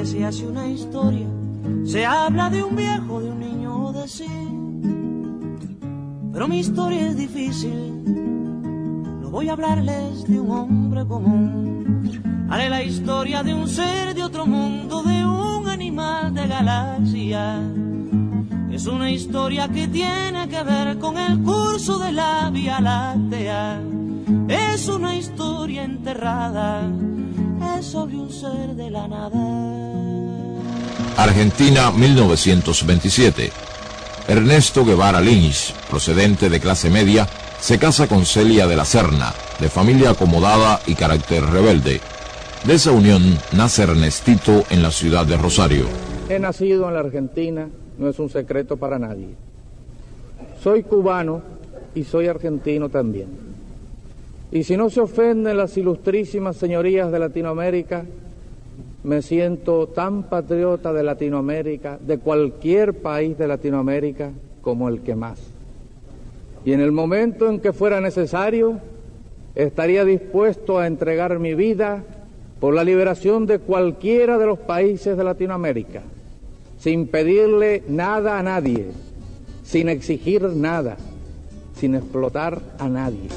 se hace una historia, se habla de un viejo, de un niño o de sí. Pero mi historia es difícil, no voy a hablarles de un hombre común. Haré la historia de un ser de otro mundo, de un animal de galaxia. Es una historia que tiene que ver con el curso de la Vía Láctea. Es una historia enterrada, es sobre un ser de la nada. Argentina, 1927. Ernesto Guevara Lynch, procedente de clase media, se casa con Celia de la Serna, de familia acomodada y carácter rebelde. De esa unión nace Ernestito en la ciudad de Rosario. He nacido en la Argentina, no es un secreto para nadie. Soy cubano y soy argentino también. Y si no se ofenden las ilustrísimas señorías de Latinoamérica, me siento tan patriota de Latinoamérica, de cualquier país de Latinoamérica, como el que más. Y en el momento en que fuera necesario, estaría dispuesto a entregar mi vida por la liberación de cualquiera de los países de Latinoamérica, sin pedirle nada a nadie, sin exigir nada, sin explotar a nadie.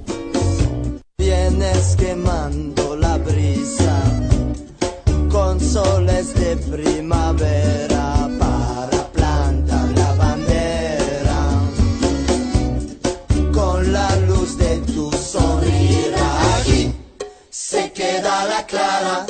Vienes quemando la brisa con soles de primavera para plantar la bandera, con la luz de tu sonrisa. Aquí se queda la clara,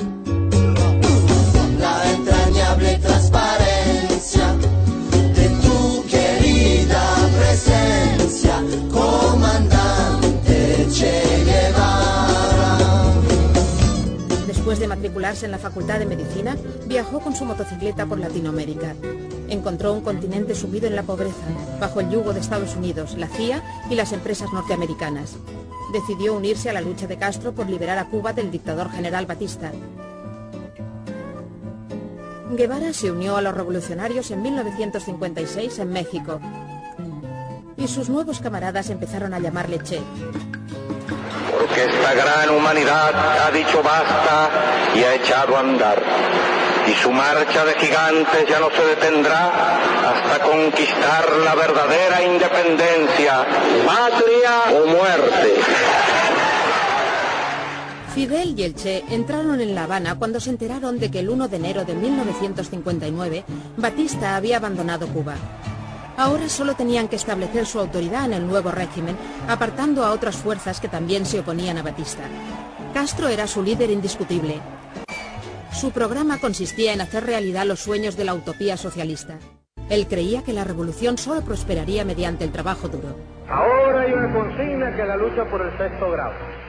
la entrañable transparencia de tu querida presencia, comandante Che Guevara. Después de matricularse en la Facultad de Medicina, viajó con su motocicleta por Latinoamérica. Encontró un continente sumido en la pobreza, bajo el yugo de Estados Unidos, la CIA y las empresas norteamericanas. Decidió unirse a la lucha de Castro por liberar a Cuba del dictador general Batista. Guevara se unió a los revolucionarios en 1956 en México. Y sus nuevos camaradas empezaron a llamarle Che. Porque esta gran humanidad ha dicho basta y ha echado a andar. Y su marcha de gigantes ya no se detendrá hasta conquistar la verdadera independencia, patria o muerte. Fidel y el Che entraron en La Habana cuando se enteraron de que el 1 de enero de 1959 Batista había abandonado Cuba. Ahora solo tenían que establecer su autoridad en el nuevo régimen, apartando a otras fuerzas que también se oponían a Batista. Castro era su líder indiscutible. Su programa consistía en hacer realidad los sueños de la utopía socialista. Él creía que la revolución solo prosperaría mediante el trabajo duro. Ahora hay una consigna que es la lucha por el 6º grado.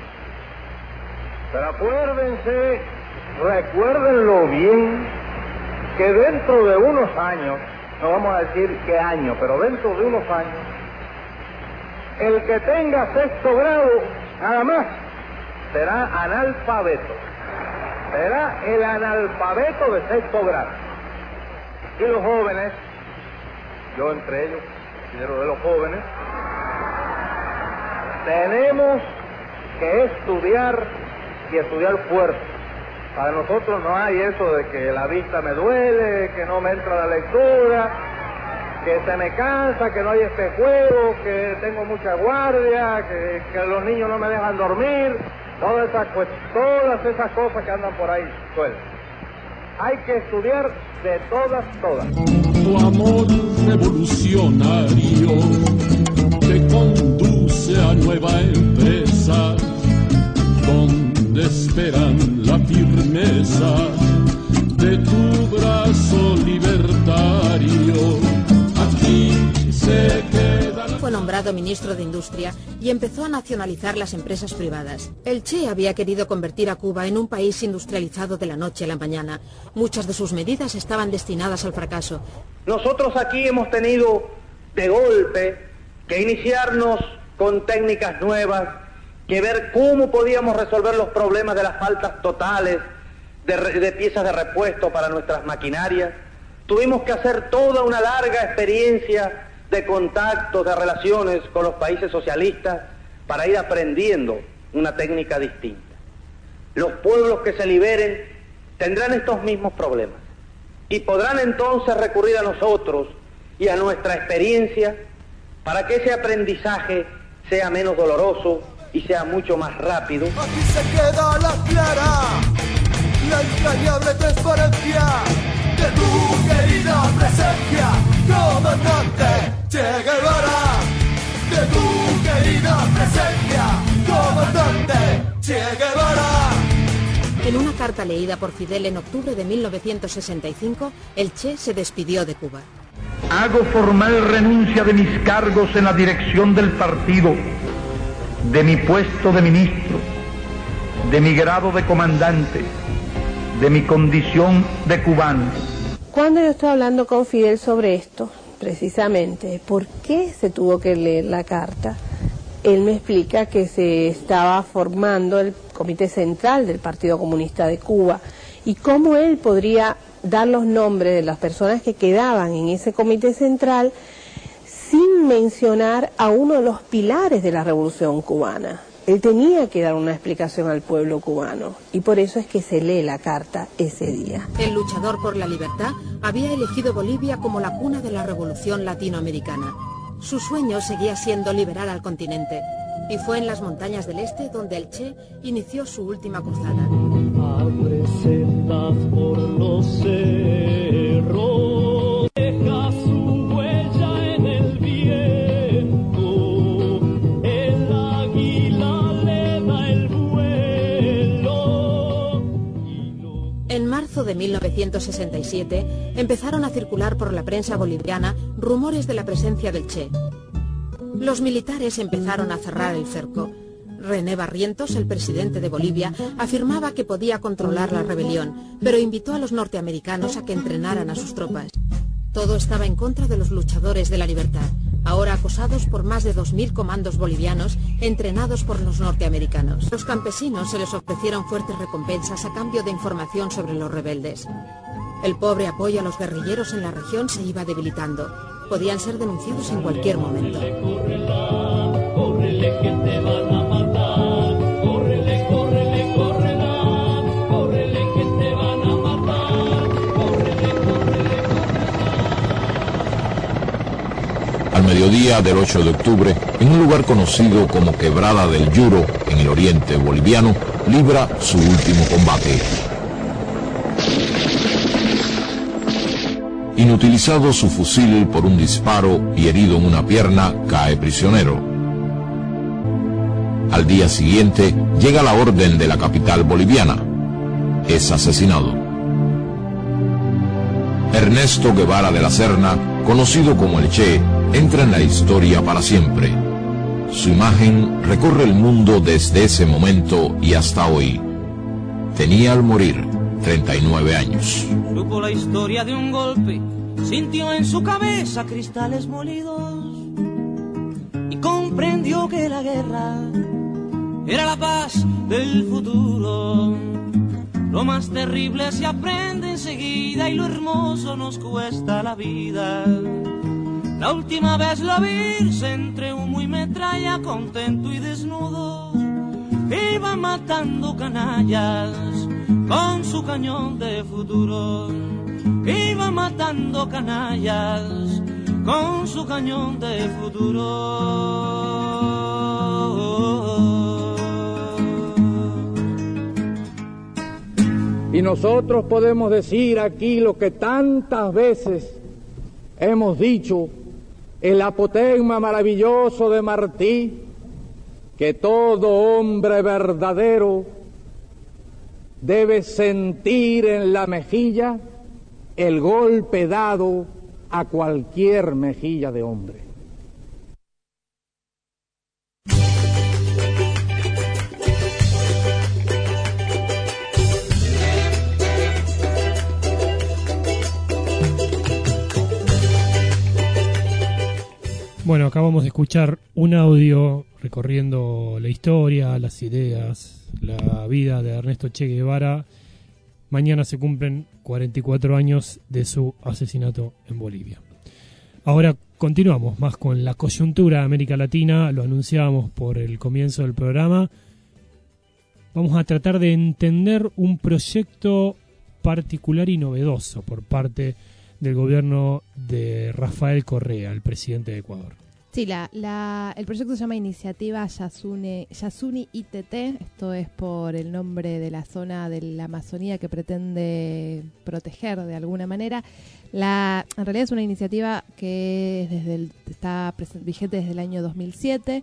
Pero acuérdense, recuérdenlo bien, que dentro de unos años, no vamos a decir qué año, pero dentro de unos años, el que tenga 6º grado, nada más, será analfabeto. Será el analfabeto de 6º grado. Y los jóvenes, yo entre ellos, considero de los jóvenes, tenemos que estudiar y estudiar fuerte. Para nosotros no hay eso de que la vista me duele, que no me entra la lectura, que se me cansa, que no hay espejuelo, que tengo mucha guardia, que los niños no me dejan dormir, todas esas cosas que andan por ahí sueltas. Hay que estudiar de todas. Tu amor revolucionario te conduce a nueva empresa, donde esperan la firmeza de tu brazo libertario. Aquí se queda. Fue nombrado ministro de Industria y empezó a nacionalizar las empresas privadas. El Che había querido convertir a Cuba en un país industrializado de la noche a la mañana. Muchas de sus medidas estaban destinadas al fracaso. Nosotros aquí hemos tenido de golpe que iniciarnos con técnicas nuevas, que ver cómo podíamos resolver los problemas de las faltas totales de piezas de repuesto para nuestras maquinarias. Tuvimos que hacer toda una larga experiencia de contactos, de relaciones con los países socialistas para ir aprendiendo una técnica distinta. Los pueblos que se liberen tendrán estos mismos problemas. y podrán entonces recurrir a nosotros y a nuestra experiencia para que ese aprendizaje sea menos doloroso y sea mucho más rápido. Aquí se queda la clara, la entrañable transparencia de tu querida presencia, comandante Che Guevara. De tu querida presencia, comandante Che Guevara. En una carta leída por Fidel en octubre de 1965, el Che se despidió de Cuba. Hago formal renuncia de mis cargos en la dirección del partido, de mi puesto de ministro, de mi grado de comandante, de mi condición de cubano. Cuando yo estoy hablando con Fidel sobre esto, precisamente, ¿por qué se tuvo que leer la carta? Él me explica que se estaba formando el Comité Central del Partido Comunista de Cuba y cómo él podría dar los nombres de las personas que quedaban en ese Comité Central sin mencionar a uno de los pilares de la Revolución Cubana. Él tenía que dar una explicación al pueblo cubano y por eso es que se lee la carta ese día. El luchador por la libertad había elegido Bolivia como la cuna de la revolución latinoamericana. Su sueño seguía siendo liberar al continente y fue en las montañas del este donde el Che inició su última cruzada. Abre sendas por los cerros, deja su huella en el viento, el águila le da el vuelo. En marzo de 1967 empezaron a circular por la prensa boliviana rumores de la presencia del Che. Los militares empezaron a cerrar el cerco. René Barrientos, el presidente de Bolivia, afirmaba que podía controlar la rebelión, pero invitó a los norteamericanos a que entrenaran a sus tropas. Todo estaba en contra de los luchadores de la libertad, ahora acosados por más de 2.000 comandos bolivianos entrenados por los norteamericanos. Los campesinos se les ofrecieron fuertes recompensas a cambio de información sobre los rebeldes. El pobre apoyo a los guerrilleros en la región se iba debilitando. Podían ser denunciados en cualquier momento. Córrele que te van a matar, córrele, córrele, córrela, córrele que te van a matar, córrele, córrele, córrela. Al mediodía del 8 de octubre, en un lugar conocido como Quebrada del Yuro, en el oriente boliviano, libra su último combate. Inutilizado su fusil por un disparo y herido en una pierna, cae prisionero. Al día siguiente llega la orden de la capital boliviana. Es asesinado. Ernesto Guevara de la Serna, conocido como el Che, entra en la historia para siempre. Su imagen recorre el mundo desde ese momento y hasta hoy. Tenía al morir 39 años. Supo la historia de un golpe, sintió en su cabeza cristales molidos y comprendió que la guerra era la paz del futuro. Lo más terrible se aprende enseguida y lo hermoso nos cuesta la vida. La última vez lo vi entre humo y metralla, contento y desnudo, iba matando canallas con su cañón de futuro. Iba matando canallas con su cañón de futuro. Y nosotros podemos decir aquí lo que tantas veces hemos dicho, el apotegma maravilloso de Martí, que todo hombre verdadero debe sentir en la mejilla el golpe dado a cualquier mejilla de hombre. Bueno, acabamos de escuchar un audio recorriendo la historia, las ideas, la vida de Ernesto Che Guevara. Mañana se cumplen 44 años de su asesinato en Bolivia. Ahora continuamos más con la coyuntura de América Latina, lo anunciábamos por el comienzo del programa. Vamos a tratar de entender un proyecto particular y novedoso por parte del gobierno de Rafael Correa, el presidente de Ecuador. Sí, el proyecto se llama Iniciativa Yasuni ITT. Esto es por el nombre de la zona de la Amazonía que pretende proteger de alguna manera. En realidad es una iniciativa que está vigente desde el año 2007,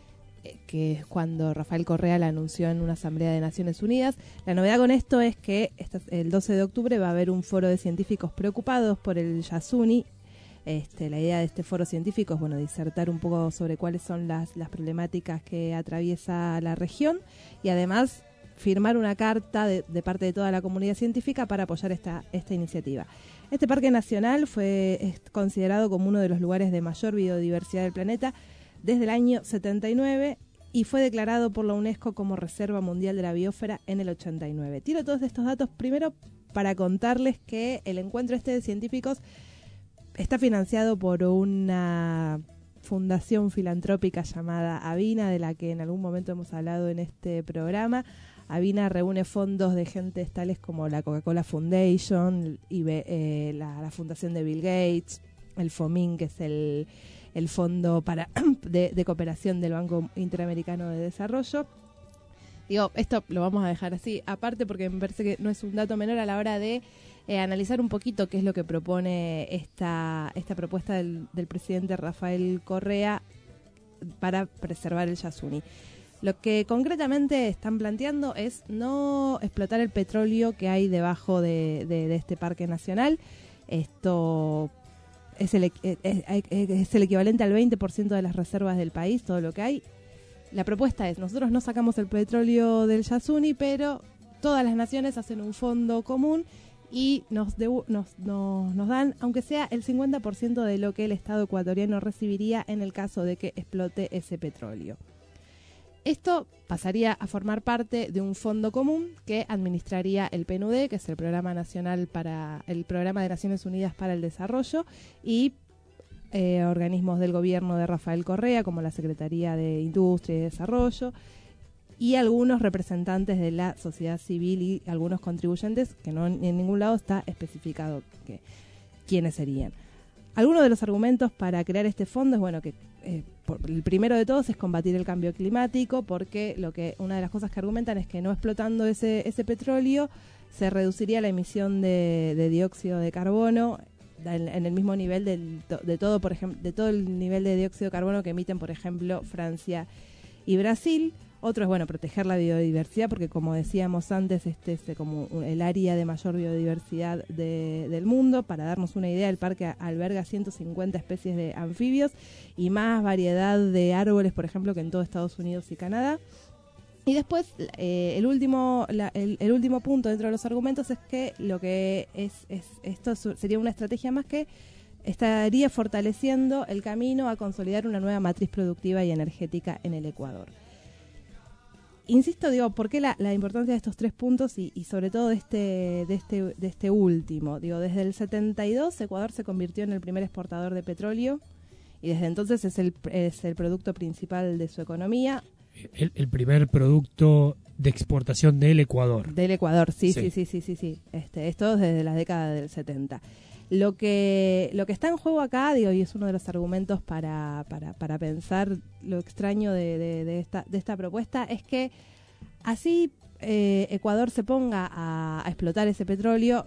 que es cuando Rafael Correa la anunció en una asamblea de Naciones Unidas. La novedad con esto es que el 12 de octubre va a haber un foro de científicos preocupados por el Yasuni. La idea de este foro científico es disertar un poco sobre cuáles son las problemáticas que atraviesa la región y además firmar una carta de parte de toda la comunidad científica para apoyar esta iniciativa. Este parque nacional es considerado como uno de los lugares de mayor biodiversidad del planeta desde el año 79 y fue declarado por la UNESCO como Reserva Mundial de la Biosfera en el 89. Tiro todos estos datos primero para contarles que el encuentro de científicos está financiado por una fundación filantrópica llamada Avina, de la que en algún momento hemos hablado en este programa. Avina reúne fondos de gentes tales como la Coca-Cola Foundation y la fundación de Bill Gates, el FOMIN, que es el fondo de cooperación del Banco Interamericano de Desarrollo. Digo, esto lo vamos a dejar así, aparte porque me parece que no es un dato menor a la hora de analizar un poquito qué es lo que propone esta propuesta del presidente Rafael Correa para preservar el Yasuni. Lo que concretamente están planteando es no explotar el petróleo que hay debajo de este parque nacional. Esto es el equivalente al 20% de las reservas del país, todo lo que hay. La propuesta es, nosotros no sacamos el petróleo del Yasuni, pero todas las naciones hacen un fondo común y nos dan, aunque sea el 50% de lo que el Estado ecuatoriano recibiría en el caso de que explote ese petróleo. Esto pasaría a formar parte de un fondo común que administraría el PNUD, que es el Programa de Naciones Unidas para el Desarrollo, y organismos del gobierno de Rafael Correa, como la Secretaría de Industria y Desarrollo, y algunos representantes de la sociedad civil y algunos contribuyentes, que no en ningún lado está especificado quiénes serían. Algunos de los argumentos para crear este fondo es que el primero de todos es combatir el cambio climático, porque una de las cosas que argumentan es que no explotando ese petróleo se reduciría la emisión de dióxido de carbono en el mismo nivel de todo el nivel de dióxido de carbono que emiten, por ejemplo, Francia y Brasil. Otro es, proteger la biodiversidad, porque como decíamos antes, este es como el área de mayor biodiversidad del mundo. Para darnos una idea, el parque alberga 150 especies de anfibios y más variedad de árboles, por ejemplo, que en todo Estados Unidos y Canadá. Y después, el último punto dentro de los argumentos es que esto sería una estrategia más que estaría fortaleciendo el camino a consolidar una nueva matriz productiva y energética en el Ecuador. Insisto, ¿por qué la importancia de estos tres puntos y sobre todo de este último? Desde el 72 Ecuador se convirtió en el primer exportador de petróleo y desde entonces es el producto principal de su economía. El primer producto de exportación del Ecuador. Del Ecuador, sí. Esto desde la década del 70. Lo que está en juego acá, y es uno de los argumentos para pensar lo extraño de esta propuesta, es que así Ecuador se ponga a explotar ese petróleo,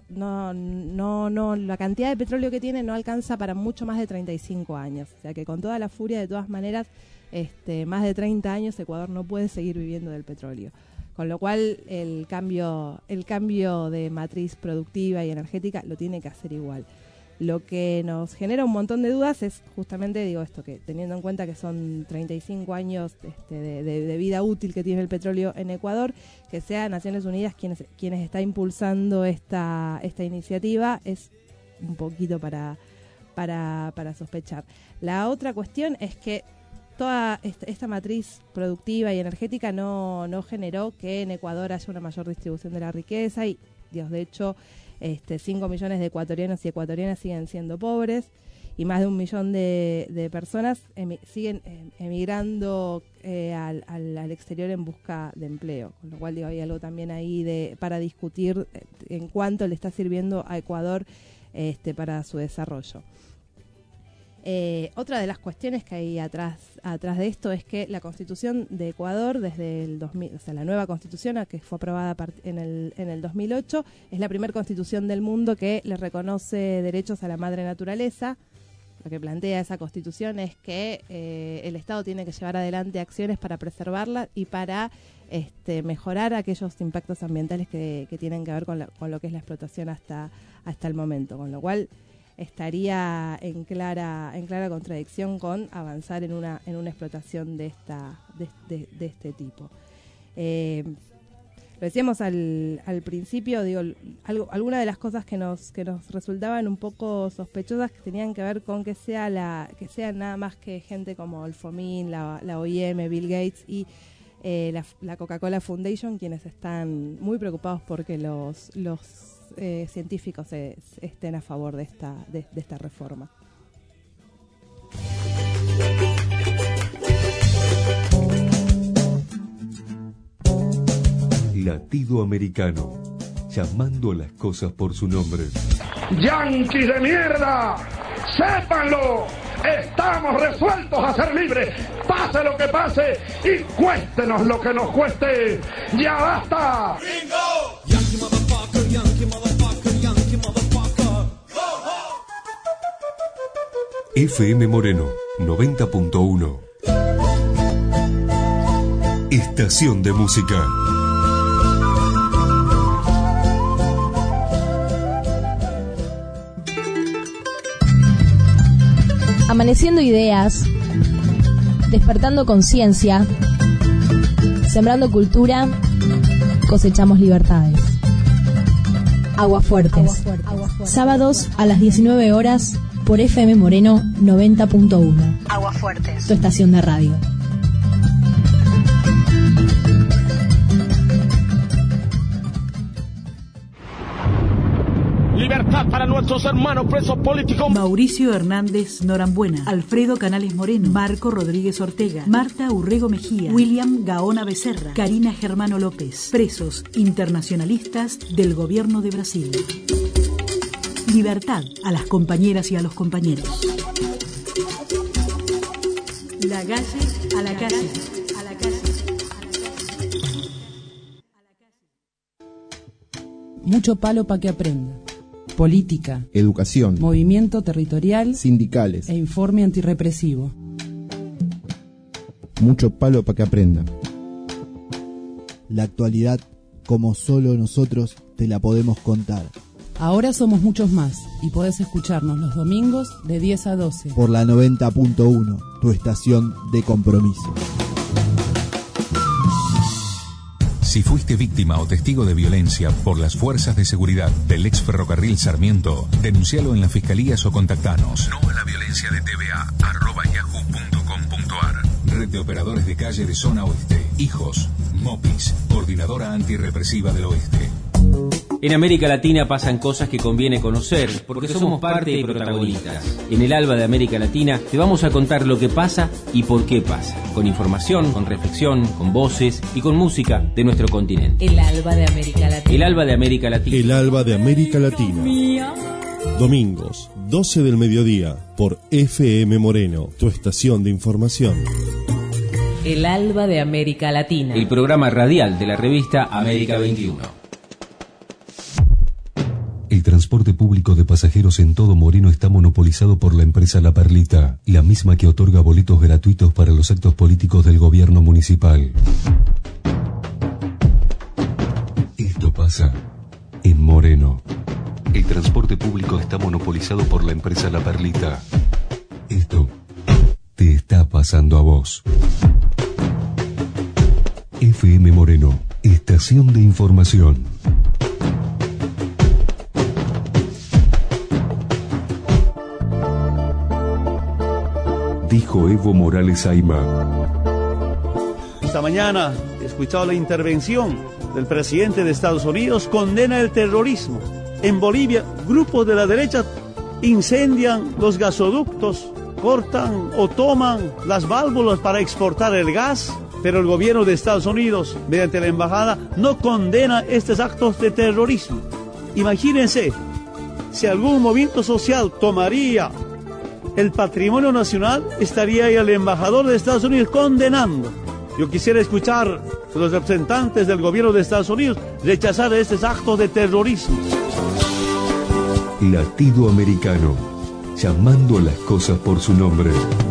la cantidad de petróleo que tiene no alcanza para mucho más de 35 años. O sea que con toda la furia, de todas maneras, más de 30 años Ecuador no puede seguir viviendo del petróleo. Con lo cual el cambio de matriz productiva y energética lo tiene que hacer igual. Lo que nos genera un montón de dudas es justamente, esto, que teniendo en cuenta que son 35 años de vida útil que tiene el petróleo en Ecuador, que sea Naciones Unidas quienes está impulsando esta iniciativa, es un poquito para sospechar. La otra cuestión es que toda esta matriz productiva y energética no generó que en Ecuador haya una mayor distribución de la riqueza y, de hecho, 5 millones de ecuatorianos y ecuatorianas siguen siendo pobres y más de 1 millón de personas siguen emigrando al exterior en busca de empleo, con lo cual digo, hay algo también ahí para discutir en cuánto le está sirviendo a Ecuador para su desarrollo. Otra de las cuestiones que hay atrás de esto es que la Constitución de Ecuador, desde el 2000, o sea, la nueva Constitución que fue aprobada en el 2008, es la primera Constitución del mundo que le reconoce derechos a la madre naturaleza. Lo que plantea esa Constitución es que el Estado tiene que llevar adelante acciones para preservarla y para mejorar aquellos impactos ambientales que tienen que ver con lo que es la explotación hasta el momento, con lo cual estaría en clara contradicción con avanzar en una explotación de este tipo. Lo decíamos al principio, digo, algunas de las cosas que nos resultaban un poco sospechosas que tenían que ver con que sea nada más que gente como el FOMIN, la OIM, Bill Gates y la Coca-Cola Foundation, quienes están muy preocupados porque los científicos estén a favor de esta reforma. Latido americano, llamando a las cosas por su nombre. ¡Yanquis de mierda! ¡Sépanlo! Estamos resueltos a ser libres, pase lo que pase y cuéstenos lo que nos cueste. ¡Ya basta! ¡Bingo! Yankee motherfucker, Yankee motherfucker, Yankee motherfucker. Go home. FM Moreno 90.1. Estación de música. Amaneciendo ideas, despertando conciencia, sembrando cultura, cosechamos libertades. Aguafuertes. Sábados a las 19 horas por FM Moreno 90.1. Aguafuertes. Tu estación de radio. Libertad para nuestros hermanos presos políticos. Mauricio Hernández Norambuena, Alfredo Canales Moreno, Marco Rodríguez Ortega, Marta Urrego Mejía, William Gaona Becerra, Karina Germano López, presos internacionalistas del gobierno de Brasil. Libertad a las compañeras y a los compañeros. La calle a la calle. A la calle. Mucho palo para que aprenda. Política, educación, movimiento territorial, sindicales e informe antirrepresivo. Mucho palo para que aprenda. La actualidad, como solo nosotros te la podemos contar. Ahora somos muchos más y podés escucharnos los domingos de 10 a 12. Por la 90.1, tu estación de compromiso. Si fuiste víctima o testigo de violencia por las fuerzas de seguridad del ex ferrocarril Sarmiento, denuncialo en las fiscalías o contactanos. No a la violencia de tva@yahoo.com.ar. Red de Operadores de Calle de Zona Oeste. Hijos, MOPIS, Coordinadora Antirrepresiva del Oeste. En América Latina pasan cosas que conviene conocer, porque somos parte y protagonistas. En el Alba de América Latina te vamos a contar lo que pasa y por qué pasa, con información, con reflexión, con voces y con música de nuestro continente. El Alba de América Latina. El Alba de América Latina. El Alba de América Latina. Domingos, 12 del mediodía, por FM Moreno, tu estación de información. El Alba de América Latina. El programa radial de la revista América 21. El transporte público de pasajeros en todo Moreno está monopolizado por la empresa La Perlita, la misma que otorga boletos gratuitos para los actos políticos del gobierno municipal. Esto pasa en Moreno. El transporte público está monopolizado por la empresa La Perlita. Esto te está pasando a vos. FM Moreno, estación de información. Dijo Evo Morales Ayma. Esta mañana he escuchado la intervención del presidente de Estados Unidos, condena el terrorismo. En Bolivia, grupos de la derecha incendian los gasoductos, cortan o toman las válvulas para exportar el gas, pero el gobierno de Estados Unidos, mediante la embajada, no condena estos actos de terrorismo. Imagínense, si algún movimiento social tomaría el patrimonio nacional, estaría ahí el embajador de Estados Unidos condenando. Yo quisiera escuchar a los representantes del gobierno de Estados Unidos rechazar estos actos de terrorismo. Latido Americano, llamando a las cosas por su nombre.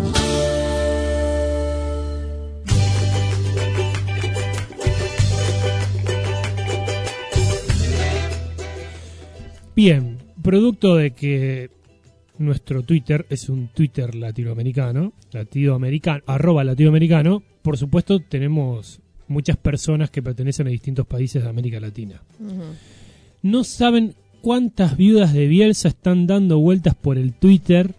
Bien, producto de que nuestro Twitter es un Twitter latinoamericano, @latinoamericano, por supuesto tenemos muchas personas que pertenecen a distintos países de América Latina. No saben cuántas viudas de Bielsa están dando vueltas por el Twitter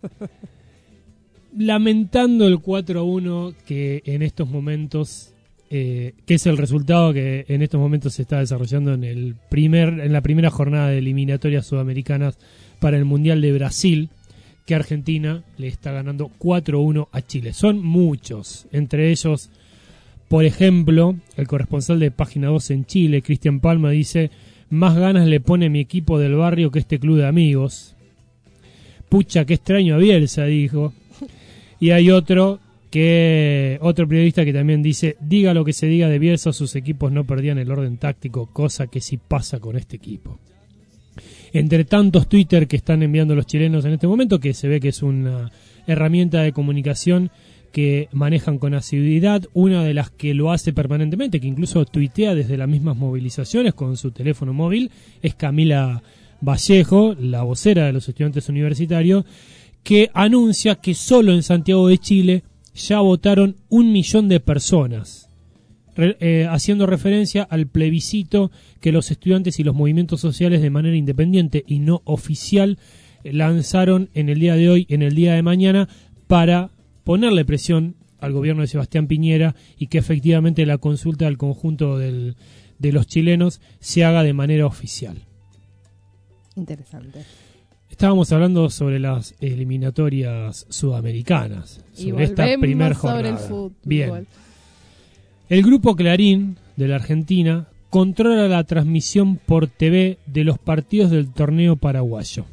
lamentando el 4-1 que en estos momentos, que es el resultado que en estos momentos se está desarrollando en la primera jornada de eliminatorias sudamericanas para el Mundial de Brasil, que Argentina le está ganando 4-1 a Chile. Son muchos, entre ellos, por ejemplo, el corresponsal de Página 2 en Chile, Cristian Palma, dice: más ganas le pone mi equipo del barrio que este club de amigos. Pucha, qué extraño a Bielsa, dijo. Y hay otro periodista que también dice: diga lo que se diga de Bielsa, sus equipos no perdían el orden táctico, cosa que sí pasa con este equipo. Entre tantos Twitter que están enviando los chilenos en este momento, que se ve que es una herramienta de comunicación que manejan con asiduidad, una de las que lo hace permanentemente, que incluso tuitea desde las mismas movilizaciones con su teléfono móvil, es Camila Vallejo, la vocera de los estudiantes universitarios, que anuncia que solo en Santiago de Chile ya votaron 1 millón de personas, haciendo referencia al plebiscito que los estudiantes y los movimientos sociales de manera independiente y no oficial lanzaron en el día de hoy, en el día de mañana, para ponerle presión al gobierno de Sebastián Piñera y que efectivamente la consulta al conjunto de los chilenos se haga de manera oficial. Interesante. Estábamos hablando sobre las eliminatorias sudamericanas, sobre esta primera jornada. Sobre el fútbol. Bien. El grupo Clarín de la Argentina controla la transmisión por TV de los partidos del torneo paraguayo.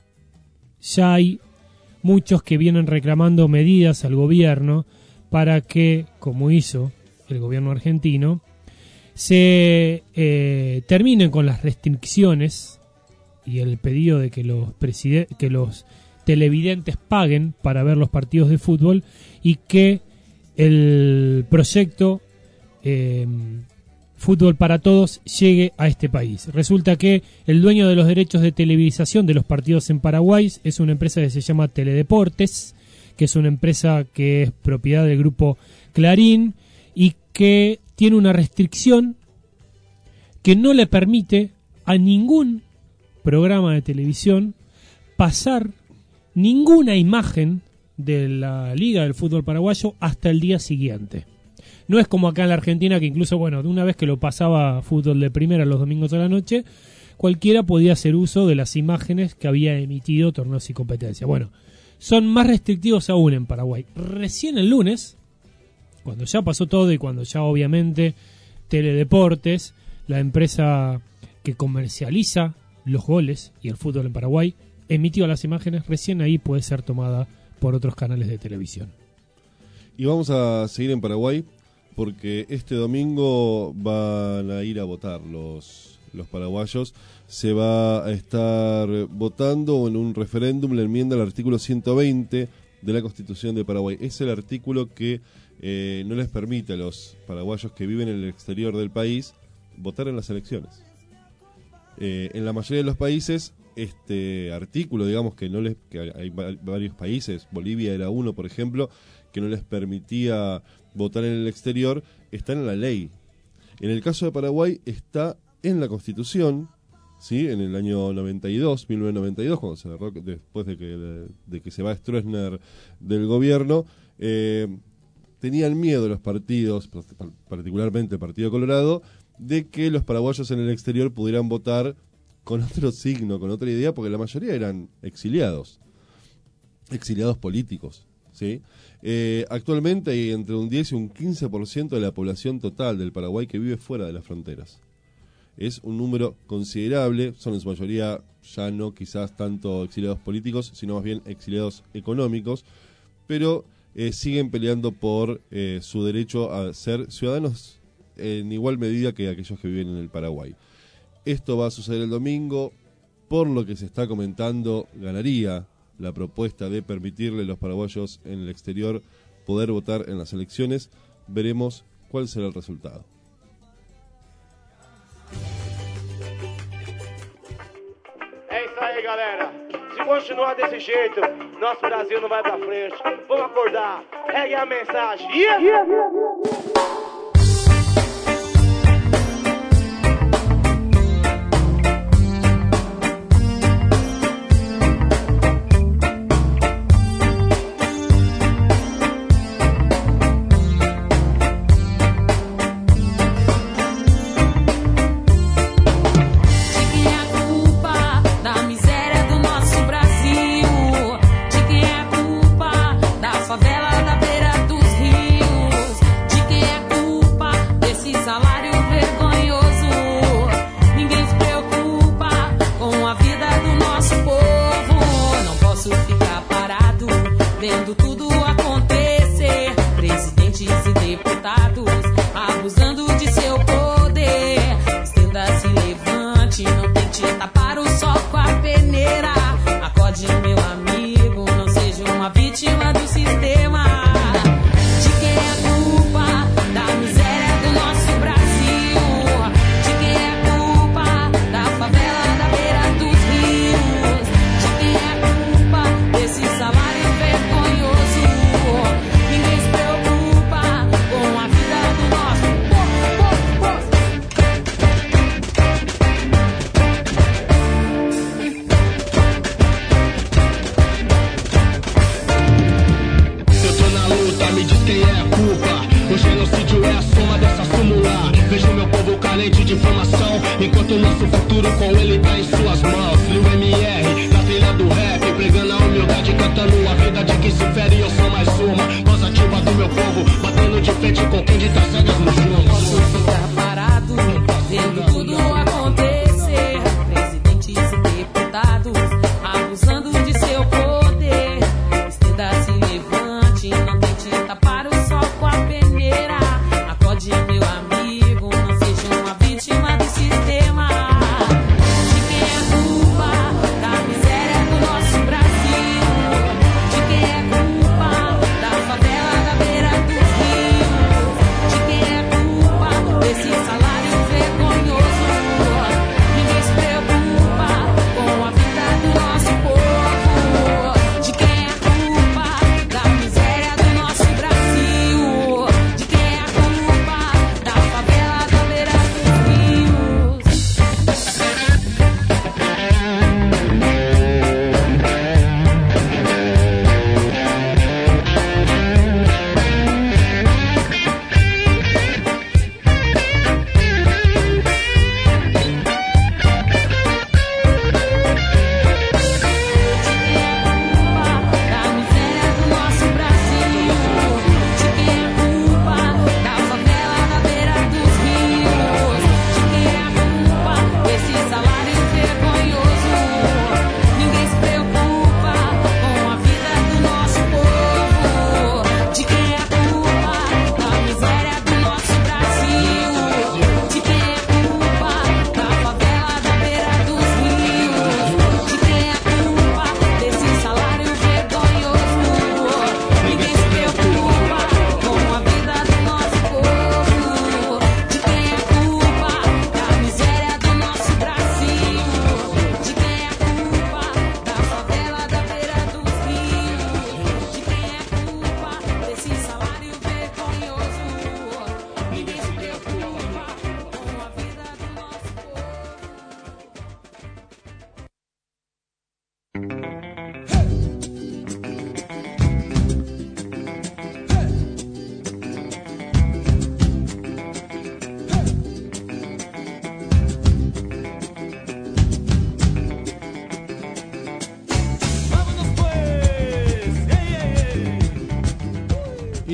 Ya hay muchos que vienen reclamando medidas al gobierno para que, como hizo el gobierno argentino, se terminen con las restricciones y el pedido de que los televidentes paguen para ver los partidos de fútbol y que el proyecto Fútbol para Todos llegue a este país. Resulta que el dueño de los derechos de televisación de los partidos en Paraguay es una empresa que se llama Teledeportes, que es una empresa que es propiedad del grupo Clarín y que tiene una restricción que no le permite a ningún programa de televisión pasar ninguna imagen de la Liga del Fútbol Paraguayo hasta el día siguiente. No es como acá en la Argentina, que incluso, bueno, de una vez que lo pasaba Fútbol de Primera los domingos a la noche, cualquiera podía hacer uso de las imágenes que había emitido Torneos y Competencia. Bueno, son más restrictivos aún en Paraguay. Recién el lunes, cuando ya pasó todo y cuando ya obviamente Teledeportes, la empresa que comercializa los goles y el fútbol en Paraguay, emitió las imágenes, recién ahí puede ser tomada por otros canales de televisión. Y vamos a seguir en Paraguay porque este domingo van a ir a votar los paraguayos. Se va a estar votando en un referéndum la enmienda al artículo 120 de la Constitución de Paraguay. Es el artículo que no les permite a los paraguayos que viven en el exterior del país votar en las elecciones. En la mayoría de los países este artículo, digamos que hay varios países, Bolivia era uno, por ejemplo, que no les permitía votar en el exterior, está en la ley. En el caso de Paraguay está en la Constitución, ¿sí? En el año 1992, cuando se agarró, después de que se va Stroessner del gobierno, tenían miedo los partidos, particularmente el Partido Colorado, de que los paraguayos en el exterior pudieran votar con otro signo, con otra idea, porque la mayoría eran exiliados políticos, ¿sí? Actualmente hay entre un 10 y un 15% de la población total del Paraguay que vive fuera de las fronteras. Es un número considerable, son en su mayoría ya no quizás tanto exiliados políticos, sino más bien exiliados económicos, pero siguen peleando por su derecho a ser ciudadanos en igual medida que aquellos que viven en el Paraguay. Esto va a suceder el domingo, por lo que se está comentando, ganaría la propuesta de permitirle a los paraguayos en el exterior poder votar en las elecciones. Veremos cuál será el resultado. É isso aí, galera. Se continuar desse jeito, nosso Brasil não vai pra frente. Vamos acordar. Pegue a mensagem. Vendo tudo acontecer, presidentes e deputados abusando de seu poder. Estenda, se levante, não tente tapar o sol com a peneira. Acorde, meu amigo, não seja uma vítima do sistema. De quem é a culpa da miséria do nosso Brasil? De quem é a culpa da favela da beira dos rios? De quem é a culpa desse salário vergonhoso? Ninguém se preocupa com a vida do nosso Eu tô na luta, me diz quem é a culpa. O genocídio é a soma dessa súmula. Vejo meu povo carente de informação, enquanto o nosso futuro com ele tá em suas mãos. Lil MR, na trilha do rap, pregando a humildade, cantando a vida de quem se fere. Eu sou mais uma voz ativa do meu povo, batendo de frente com quem de cegas no chão. Posso ficar parado, vendo tudo acontecer. Presidentes e deputados abusando de seu poder. Estenda, se levante, não tente tapar o sol com a peneira. Acorde, meu amigo, não seja uma vítima do sistema. De quem é a culpa da miséria do nosso Brasil? De quem é a culpa da favela da beira dos rios? De quem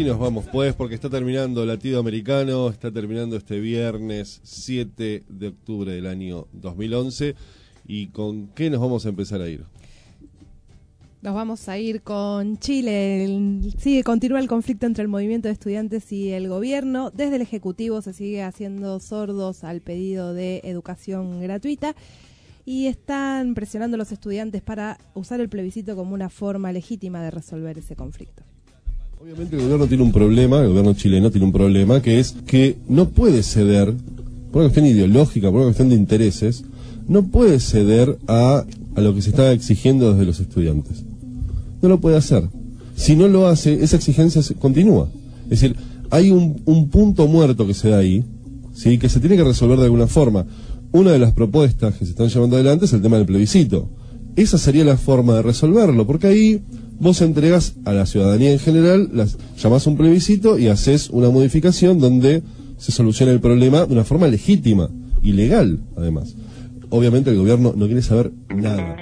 Y nos vamos pues, porque está terminando Latido Americano, está terminando este viernes 7 de octubre del año 2011. ¿Y con qué nos vamos a empezar a ir? Nos vamos a ir con Chile. Continúa el conflicto entre el movimiento de estudiantes y el gobierno. Desde el Ejecutivo se sigue haciendo sordos al pedido de educación gratuita y están presionando a los estudiantes para usar el plebiscito como una forma legítima de resolver ese conflicto. Obviamente el gobierno tiene un problema, el gobierno chileno tiene un problema, que es que no puede ceder, por una cuestión ideológica, por una cuestión de intereses, no puede ceder a lo que se está exigiendo desde los estudiantes. No lo puede hacer. Si no lo hace, esa exigencia continúa. Es decir, hay un punto muerto que se da ahí, ¿sí?, que se tiene que resolver de alguna forma. Una de las propuestas que se están llevando adelante es el tema del plebiscito. Esa sería la forma de resolverlo, porque ahí vos entregas a la ciudadanía en general, llamás a un plebiscito y haces una modificación donde se soluciona el problema de una forma legítima y legal, además. Obviamente el gobierno no quiere saber nada.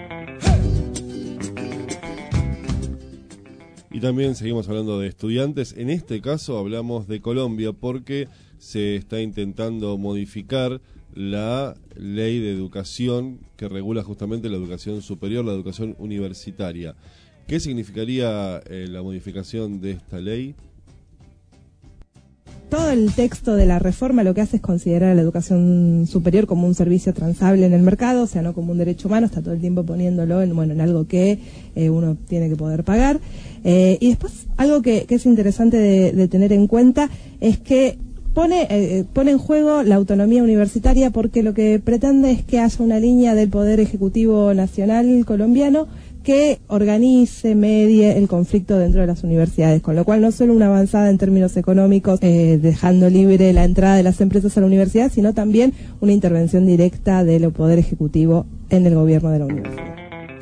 Y también seguimos hablando de estudiantes. En este caso hablamos de Colombia porque se está intentando modificar la ley de educación que regula justamente la educación superior, la educación universitaria. ¿Qué significaría la modificación de esta ley? Todo el texto de la reforma lo que hace es considerar a la educación superior como un servicio transable en el mercado, o sea, no como un derecho humano, está todo el tiempo poniéndolo en algo que uno tiene que poder pagar. Y después, algo que es interesante de tener en cuenta es que pone en juego la autonomía universitaria, porque lo que pretende es que haya una línea del Poder Ejecutivo Nacional colombiano que organice, medie el conflicto dentro de las universidades, con lo cual no solo una avanzada en términos económicos, dejando libre la entrada de las empresas a la universidad, sino también una intervención directa del Poder Ejecutivo en el gobierno de la universidad.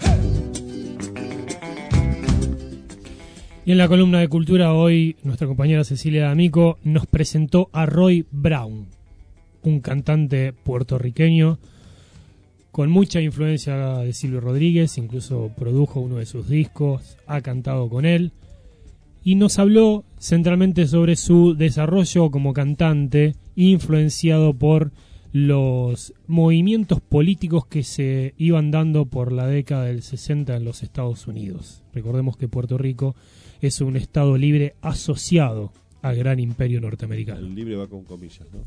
Y en la columna de Cultura hoy, nuestra compañera Cecilia D'Amico nos presentó a Roy Brown, un cantante puertorriqueño con mucha influencia de Silvio Rodríguez, incluso produjo uno de sus discos, ha cantado con él, y nos habló centralmente sobre su desarrollo como cantante, influenciado por los movimientos políticos que se iban dando por la década del 60 en los Estados Unidos. Recordemos que Puerto Rico es un estado libre asociado al gran imperio norteamericano. El libre va con comillas, ¿no?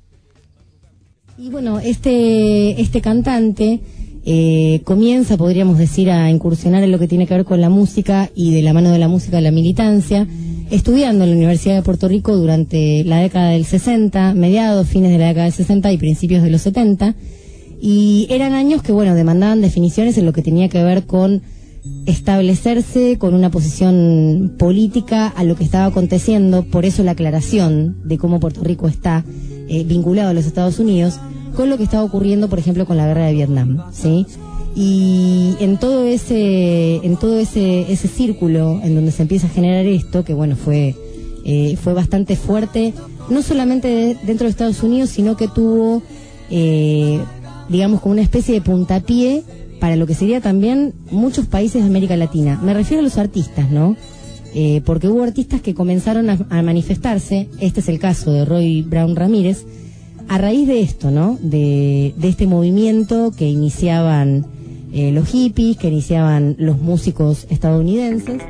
Y bueno, este cantante comienza, podríamos decir, a incursionar en lo que tiene que ver con la música y de la mano de la música la militancia, estudiando en la Universidad de Puerto Rico durante la década del 60, mediados, fines de la década del 60 y principios de los 70, y eran años que, bueno, demandaban definiciones en lo que tenía que ver con establecerse con una posición política a lo que estaba aconteciendo, por eso la aclaración de cómo Puerto Rico está vinculado a los Estados Unidos, con lo que estaba ocurriendo, por ejemplo, con la guerra de Vietnam, ¿sí? Y en todo ese círculo en donde se empieza a generar esto, que bueno, fue bastante fuerte, no solamente dentro de Estados Unidos, sino que tuvo, digamos, como una especie de puntapié para lo que sería también muchos países de América Latina. Me refiero a los artistas, ¿no? Porque hubo artistas que comenzaron a manifestarse, este es el caso de Roy Brown Ramírez, a raíz de esto, ¿no? De este movimiento que iniciaban los hippies, que iniciaban los músicos estadounidenses.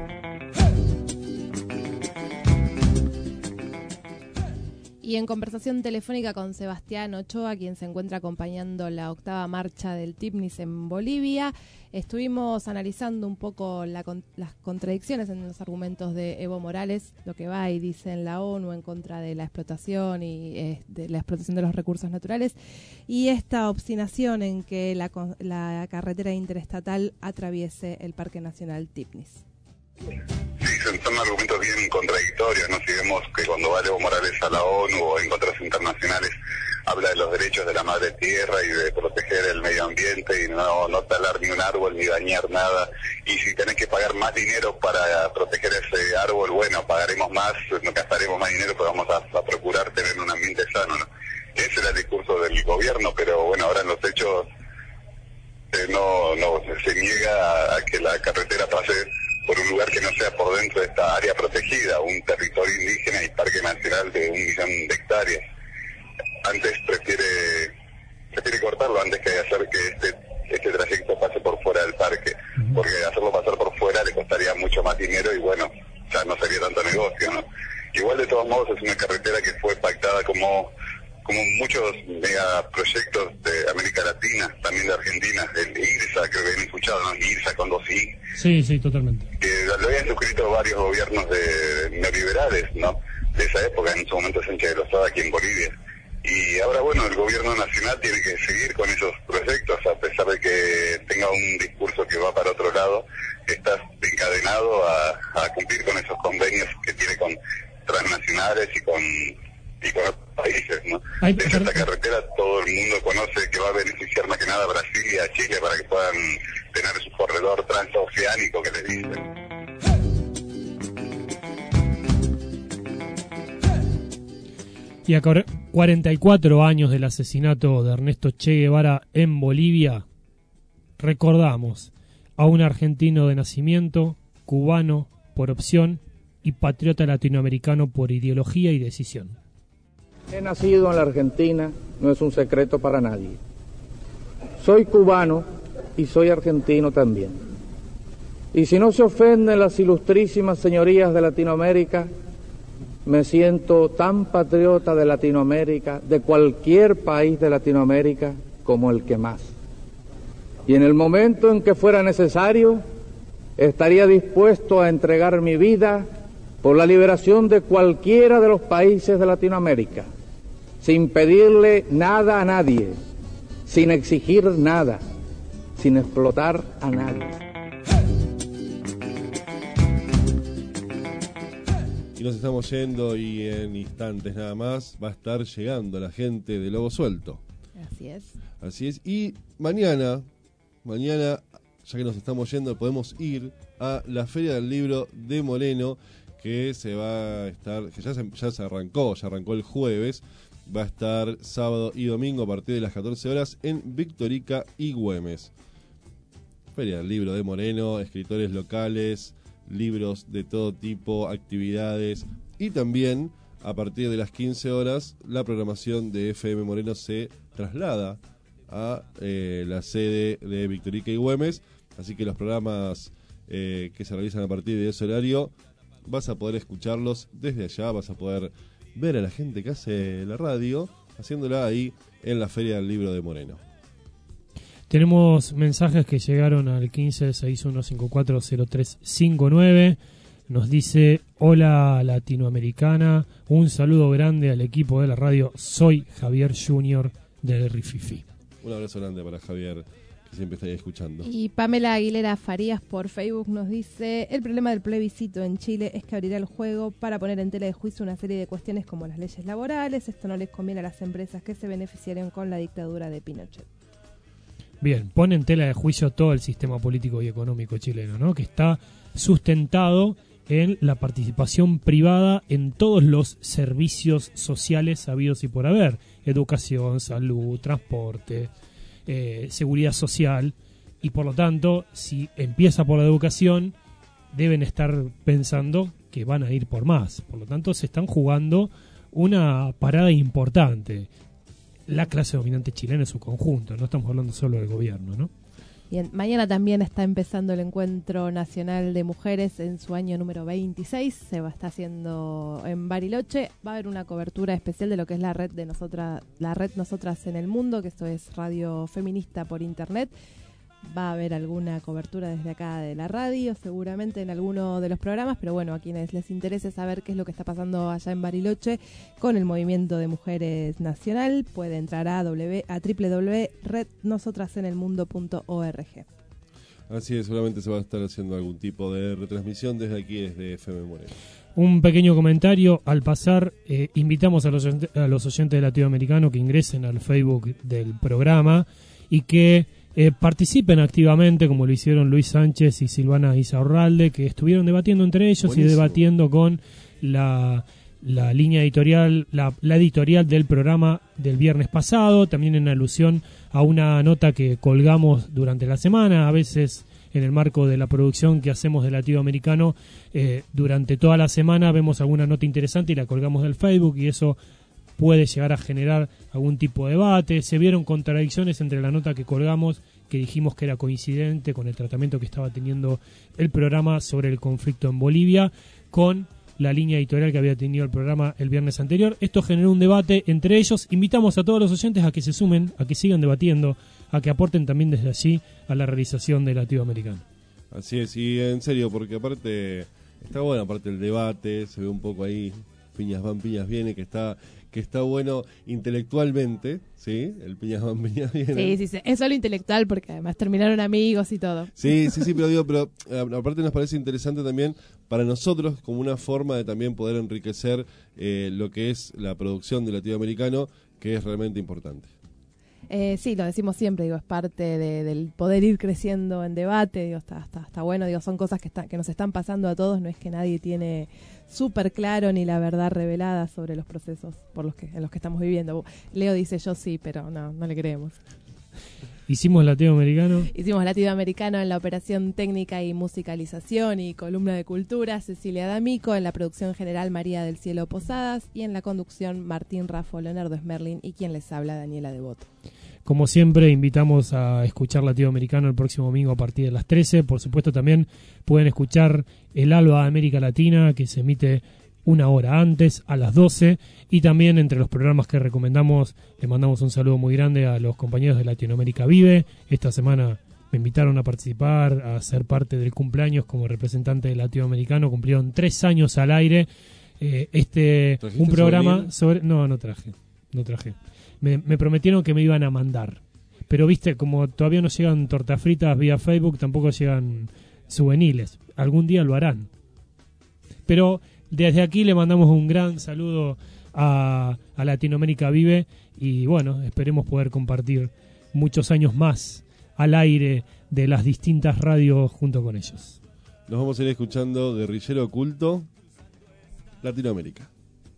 Y en conversación telefónica con Sebastián Ochoa, quien se encuentra acompañando la 8ª marcha del TIPNIS en Bolivia, estuvimos analizando un poco las contradicciones en los argumentos de Evo Morales, lo que va y dice en la ONU en contra de la explotación y de la explotación de los recursos naturales, y esta obstinación en que la carretera interestatal atraviese el Parque Nacional TIPNIS. Sí, son argumentos bien contradictorios, ¿no? Si vemos que cuando va Evo Morales a la ONU o encuentros internacionales habla de los derechos de la madre tierra y de proteger el medio ambiente y no talar ni un árbol ni dañar nada, y si tenés que pagar más dinero para proteger ese árbol, bueno, pagaremos más, no gastaremos más dinero, pero vamos a procurar tener un ambiente sano, ¿no? Ese era el discurso del gobierno, pero bueno, ahora en los hechos no se niega a que la carretera pase por un lugar que no sea por dentro de esta área protegida, un territorio indígena y parque nacional de 1 millón de hectáreas. Antes prefiere cortarlo antes que hacer que este trayecto pase por fuera del parque, porque hacerlo pasar por fuera le costaría mucho más dinero y bueno, ya no sería tanto negocio, ¿no? Igual de todos modos es una carretera que fue pactada como muchos megaproyectos de América Latina, también de Argentina, el IRSA, creo que habían escuchado, ¿no? IRSA con 2 I. Sí, totalmente. Que lo habían suscrito varios gobiernos neoliberales, ¿no? De esa época, en su momento Sánchez de Lozada aquí en Bolivia. Y ahora, bueno, el gobierno nacional tiene que seguir con esos proyectos, a pesar de que tenga un discurso que va para otro lado, está encadenado a cumplir con esos convenios que tiene con transnacionales y con otros países, ¿no? De hecho, esta carretera todo el mundo conoce que va a beneficiar más que nada a Brasil y a Chile para que puedan tener su corredor transoceánico que les dicen. Y a 44 años del asesinato de Ernesto Che Guevara en Bolivia, recordamos a un argentino de nacimiento, cubano por opción y patriota latinoamericano por ideología y decisión. He nacido en la Argentina, no es un secreto para nadie. Soy cubano y soy argentino también. Y si no se ofenden las ilustrísimas señorías de Latinoamérica, me siento tan patriota de Latinoamérica, de cualquier país de Latinoamérica, como el que más. Y en el momento en que fuera necesario, estaría dispuesto a entregar mi vida por la liberación de cualquiera de los países de Latinoamérica, sin pedirle nada a nadie, sin exigir nada, sin explotar a nadie. Y nos estamos yendo y en instantes nada más va a estar llegando la gente de Lobo Suelto. Así es. Y mañana, ya que nos estamos yendo, podemos ir a la Feria del Libro de Moreno, que se va a estar, que ya arrancó el jueves, va a estar sábado y domingo a partir de las 14 horas en Victorica y Güemes. Feria del Libro de Moreno, escritores locales, libros de todo tipo, actividades, y también a partir de las 15 horas la programación de FM Moreno se traslada a la sede de Victorica y Güemes, así que los programas que se realizan a partir de ese horario vas a poder escucharlos desde allá, vas a poder ver a la gente que hace la radio haciéndola ahí en la Feria del Libro de Moreno. Tenemos mensajes que llegaron al 1561540359. Nos dice: hola Latinoamericana, un saludo grande al equipo de la radio, soy Javier Junior de Rififi. Un abrazo grande para Javier, que siempre está ahí escuchando. Y Pamela Aguilera Farías por Facebook nos dice: el problema del plebiscito en Chile es que abrirá el juego para poner en tela de juicio una serie de cuestiones como las leyes laborales. Esto no les conviene a las empresas que se beneficiaron con la dictadura de Pinochet. Bien, pone en tela de juicio todo el sistema político y económico chileno, ¿no? Que está sustentado en la participación privada en todos los servicios sociales habidos y por haber: educación, salud, transporte, seguridad social, y por lo tanto, si empieza por la educación, deben estar pensando que van a ir por más. Por lo tanto, se están jugando una parada importante la clase dominante chilena en su conjunto, no estamos hablando solo del gobierno, ¿no? Bien, mañana también está empezando el Encuentro Nacional de Mujeres en su año número 26, se va a estar haciendo en Bariloche, va a haber una cobertura especial de lo que es la red Nosotras en el Mundo, que esto es radio feminista por internet. Va a haber alguna cobertura desde acá de la radio, seguramente en alguno de los programas, pero bueno, a quienes les interese saber qué es lo que está pasando allá en Bariloche con el Movimiento de Mujeres Nacional, puede entrar a www.rednosotrasenelmundo.org. Así es, seguramente se va a estar haciendo algún tipo de retransmisión desde aquí, desde FM Moreno. Un pequeño comentario al pasar: invitamos a los oyentes latinoamericanos que ingresen al Facebook del programa y que participen activamente, como lo hicieron Luis Sánchez y Silvana Isaurralde, que estuvieron debatiendo entre ellos. Buenísimo. Y debatiendo con la línea editorial, la editorial del programa del viernes pasado, también en alusión a una nota que colgamos durante la semana. A veces en el marco de la producción que hacemos de Latinoamericano. Durante toda la semana vemos alguna nota interesante y la colgamos del Facebook, y eso puede llegar a generar algún tipo de debate. Se vieron contradicciones entre la nota que colgamos, que dijimos que era coincidente con el tratamiento que estaba teniendo el programa sobre el conflicto en Bolivia, con la línea editorial que había tenido el programa el viernes anterior. Esto generó un debate entre ellos. Invitamos a todos los oyentes a que se sumen, a que sigan debatiendo, a que aporten también desde allí a la realización de Latinoamericano. Así es, y en serio, porque aparte está bueno, aparte el debate, se ve un poco ahí, piñas van, piñas vienen, que está bueno intelectualmente, ¿sí? El piñas van, piñas vienen. Sí, es solo intelectual, porque además terminaron amigos y todo. Sí, pero aparte nos parece interesante también para nosotros como una forma de también poder enriquecer lo que es la producción de Latinoamericano, que es realmente importante. Sí, lo decimos siempre, es parte del poder ir creciendo en debate, está bueno, son cosas que nos están pasando a todos, no es que nadie tiene súper claro ni la verdad revelada sobre los procesos en los que estamos viviendo. Leo dice yo sí, pero no le creemos. Hicimos Latinoamericano en la operación técnica y musicalización y columna de cultura, Cecilia D'Amico, en la producción general María del Cielo Posadas, y en la conducción Martín Raffo, Leonardo Smerlin y quien les habla, Daniela Devoto. Como siempre, invitamos a escuchar Latinoamericano el próximo domingo a partir de las 13. Por supuesto, también pueden escuchar el Alba de América Latina, que se emite una hora antes, a las 12. Y también, entre los programas que recomendamos, le mandamos un saludo muy grande a los compañeros de Latinoamérica Vive. Esta semana me invitaron a participar, a ser parte del cumpleaños como representante de Latinoamericano. Cumplieron 3 años al aire. Un programa sobre... No traje. Me prometieron que me iban a mandar, pero viste, como todavía no llegan tortas fritas vía Facebook, tampoco llegan souvenirs. Algún día lo harán, pero desde aquí le mandamos un gran saludo a Latinoamérica Vive, y bueno, esperemos poder compartir muchos años más al aire de las distintas radios junto con ellos. Nos vamos a ir escuchando Guerrillero Oculto, Latinoamérica.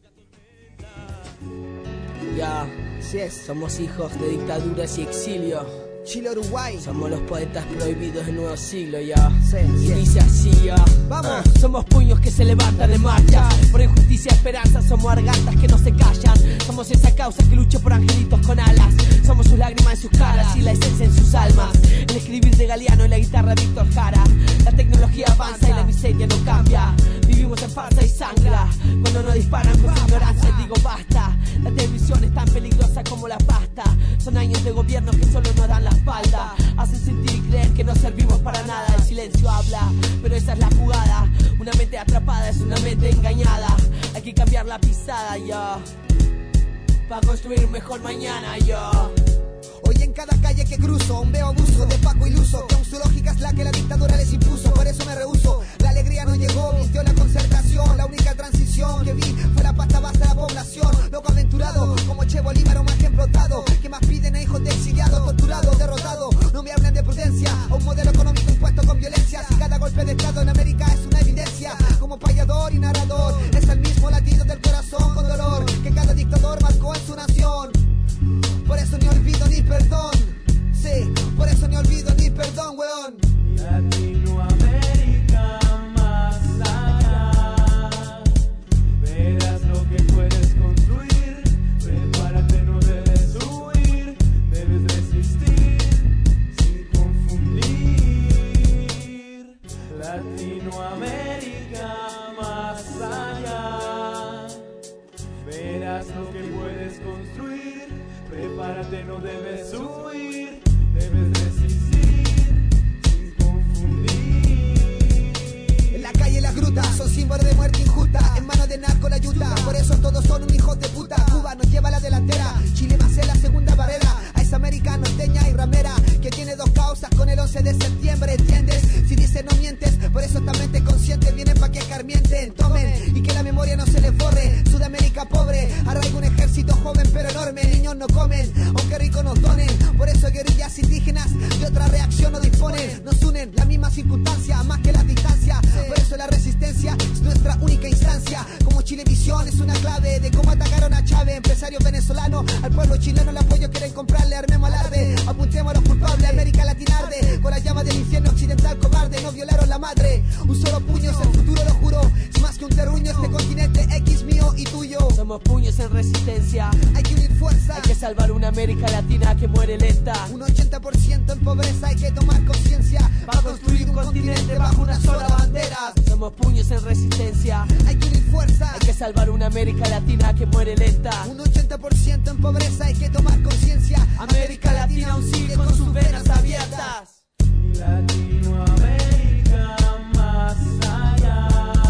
Ya, sí, somos hijos de dictaduras y exilio. Chile, Uruguay. Somos los poetas prohibidos del nuevo siglo, ya. Y dice así, ya. Vamos. Somos puños que se levantan en marcha. Por injusticia, esperanza, somos gargantas que no se callan. Somos esa causa que lucha por angelitos con alas. Somos sus lágrimas en sus caras y la esencia en sus almas. El escribir de Galeano y la guitarra de Víctor Jara. La tecnología avanza y la miseria no cambia. Vivimos en farsa y sangra. Cuando nos disparan con su ignorancia, digo basta. La televisión es tan peligrosa como la pasta. Son años de gobierno que solo nos dan la espalda. Hacen sentir y creer que no servimos para nada. El silencio habla, pero esa es la jugada. Una mente atrapada es una mente engañada. Hay que cambiar la pisada, ya, para construir un mejor mañana, ya. Hoy en cada calle que cruzo aún veo abuso de Paco iluso, que aún su lógica es la que la dictadura les impuso. Por eso me rehuso, la alegría no llegó, vistió la concertación. La única transición que vi fue la pasta base de la población. Loco aventurado, como Che Bolívar o más que emplotado. Que más piden a hijos de exiliados, torturados, derrotados. No me hablen de prudencia, a un modelo económico impuesto con violencia. Si cada golpe de estado en América es una evidencia, como payador y narrador, es el mismo latido del corazón con dolor que cada dictador marcó en su nación. Por eso ni olvido ni perdón. Sí, por eso ni olvido ni perdón, weón. Latinoamérica más allá. Verás lo que puedes construir. Prepárate, no debes huir. Debes resistir sin confundir. Latinoamérica más allá. Verás lo que puedes construir. Prepárate, no debes huir, debes resistir sin confundir. En la calle las grutas son símbolos de muerte injusta. En manos de narco la yuta, por eso todos son un hijo de puta. Cuba nos lleva a la delantera, Chile más en la segunda barrera. A esa América norteña y ramera que tiene dos causas con el 11 de septiembre, ¿entiendes? Si dices no mientes, por eso esta mente consciente vienen pa' que escarmienten, tomen y que la memoria no se les borre. Sudamérica pobre, arraiga un ejército joven pero enorme. Niños no comen, aunque ricos nos donen. Por eso guerrillas indígenas de otra reacción no disponen. Nos unen las mismas circunstancias, más que las distancias. Por eso la resistencia es nuestra única instancia. Como Chilevisión es una clave de cómo atacaron a Chávez. Empresarios venezolanos, al pueblo chileno el apoyo quieren comprarle. Armemos alarde, apuntemos a los culpables. América Latina arde con las llamas del infierno occidental. cobarde, no violaron la madre. Un solo puño es el futuro, lo juro. Es más que un terruño, este continente X mío y tuyo. Somos puños en resistencia. Hay que unir fuerza. Hay que salvar una América Latina que muere lenta. Un 80% en pobreza, hay que tomar conciencia para construir un continente bajo una sola bandera. Somos puños en resistencia. Hay que unir fuerza. Hay que salvar una América Latina que muere lenta. Un 80% en pobreza, hay que tomar conciencia. América Latina aún sigue con sus venas abiertas. Latinoamérica más allá.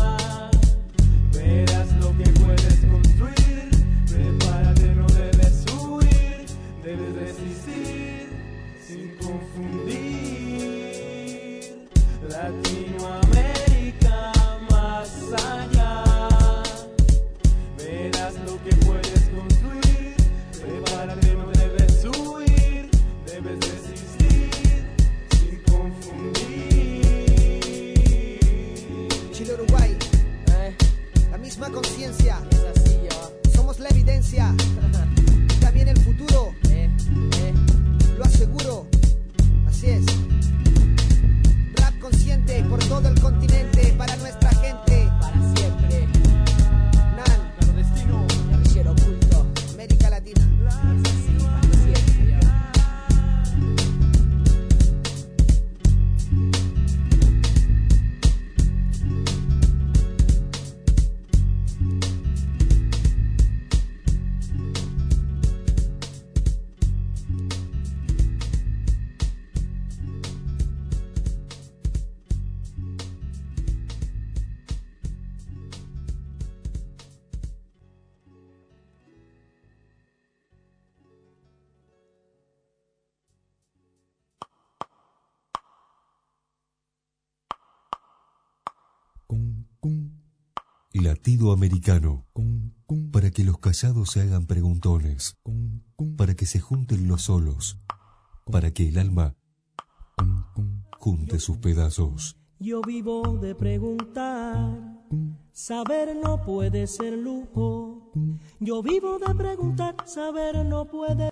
Verás lo que puedes construir. Prepárate, no debes huir. Debes resistir sin confundir. Latinoamérica más allá. Verás lo que puedes construir. Prepárate, no debes huir. Debes resistir sin confundir. Chile, Uruguay, la misma conciencia. Somos la evidencia. Y también el futuro. Lo aseguro. Así es. Rap consciente por todo el continente. Para nuestra gente. Para siempre. Nan. Clandestino. Guerrillero oculto. América Latina. Es así, para siempre. Latido americano. Para que los callados se hagan preguntones. Para que se junten los solos. Para que el alma junte sus pedazos. Yo vivo de preguntar. Saber no puede ser lujo. Yo vivo de preguntar. Saber no puede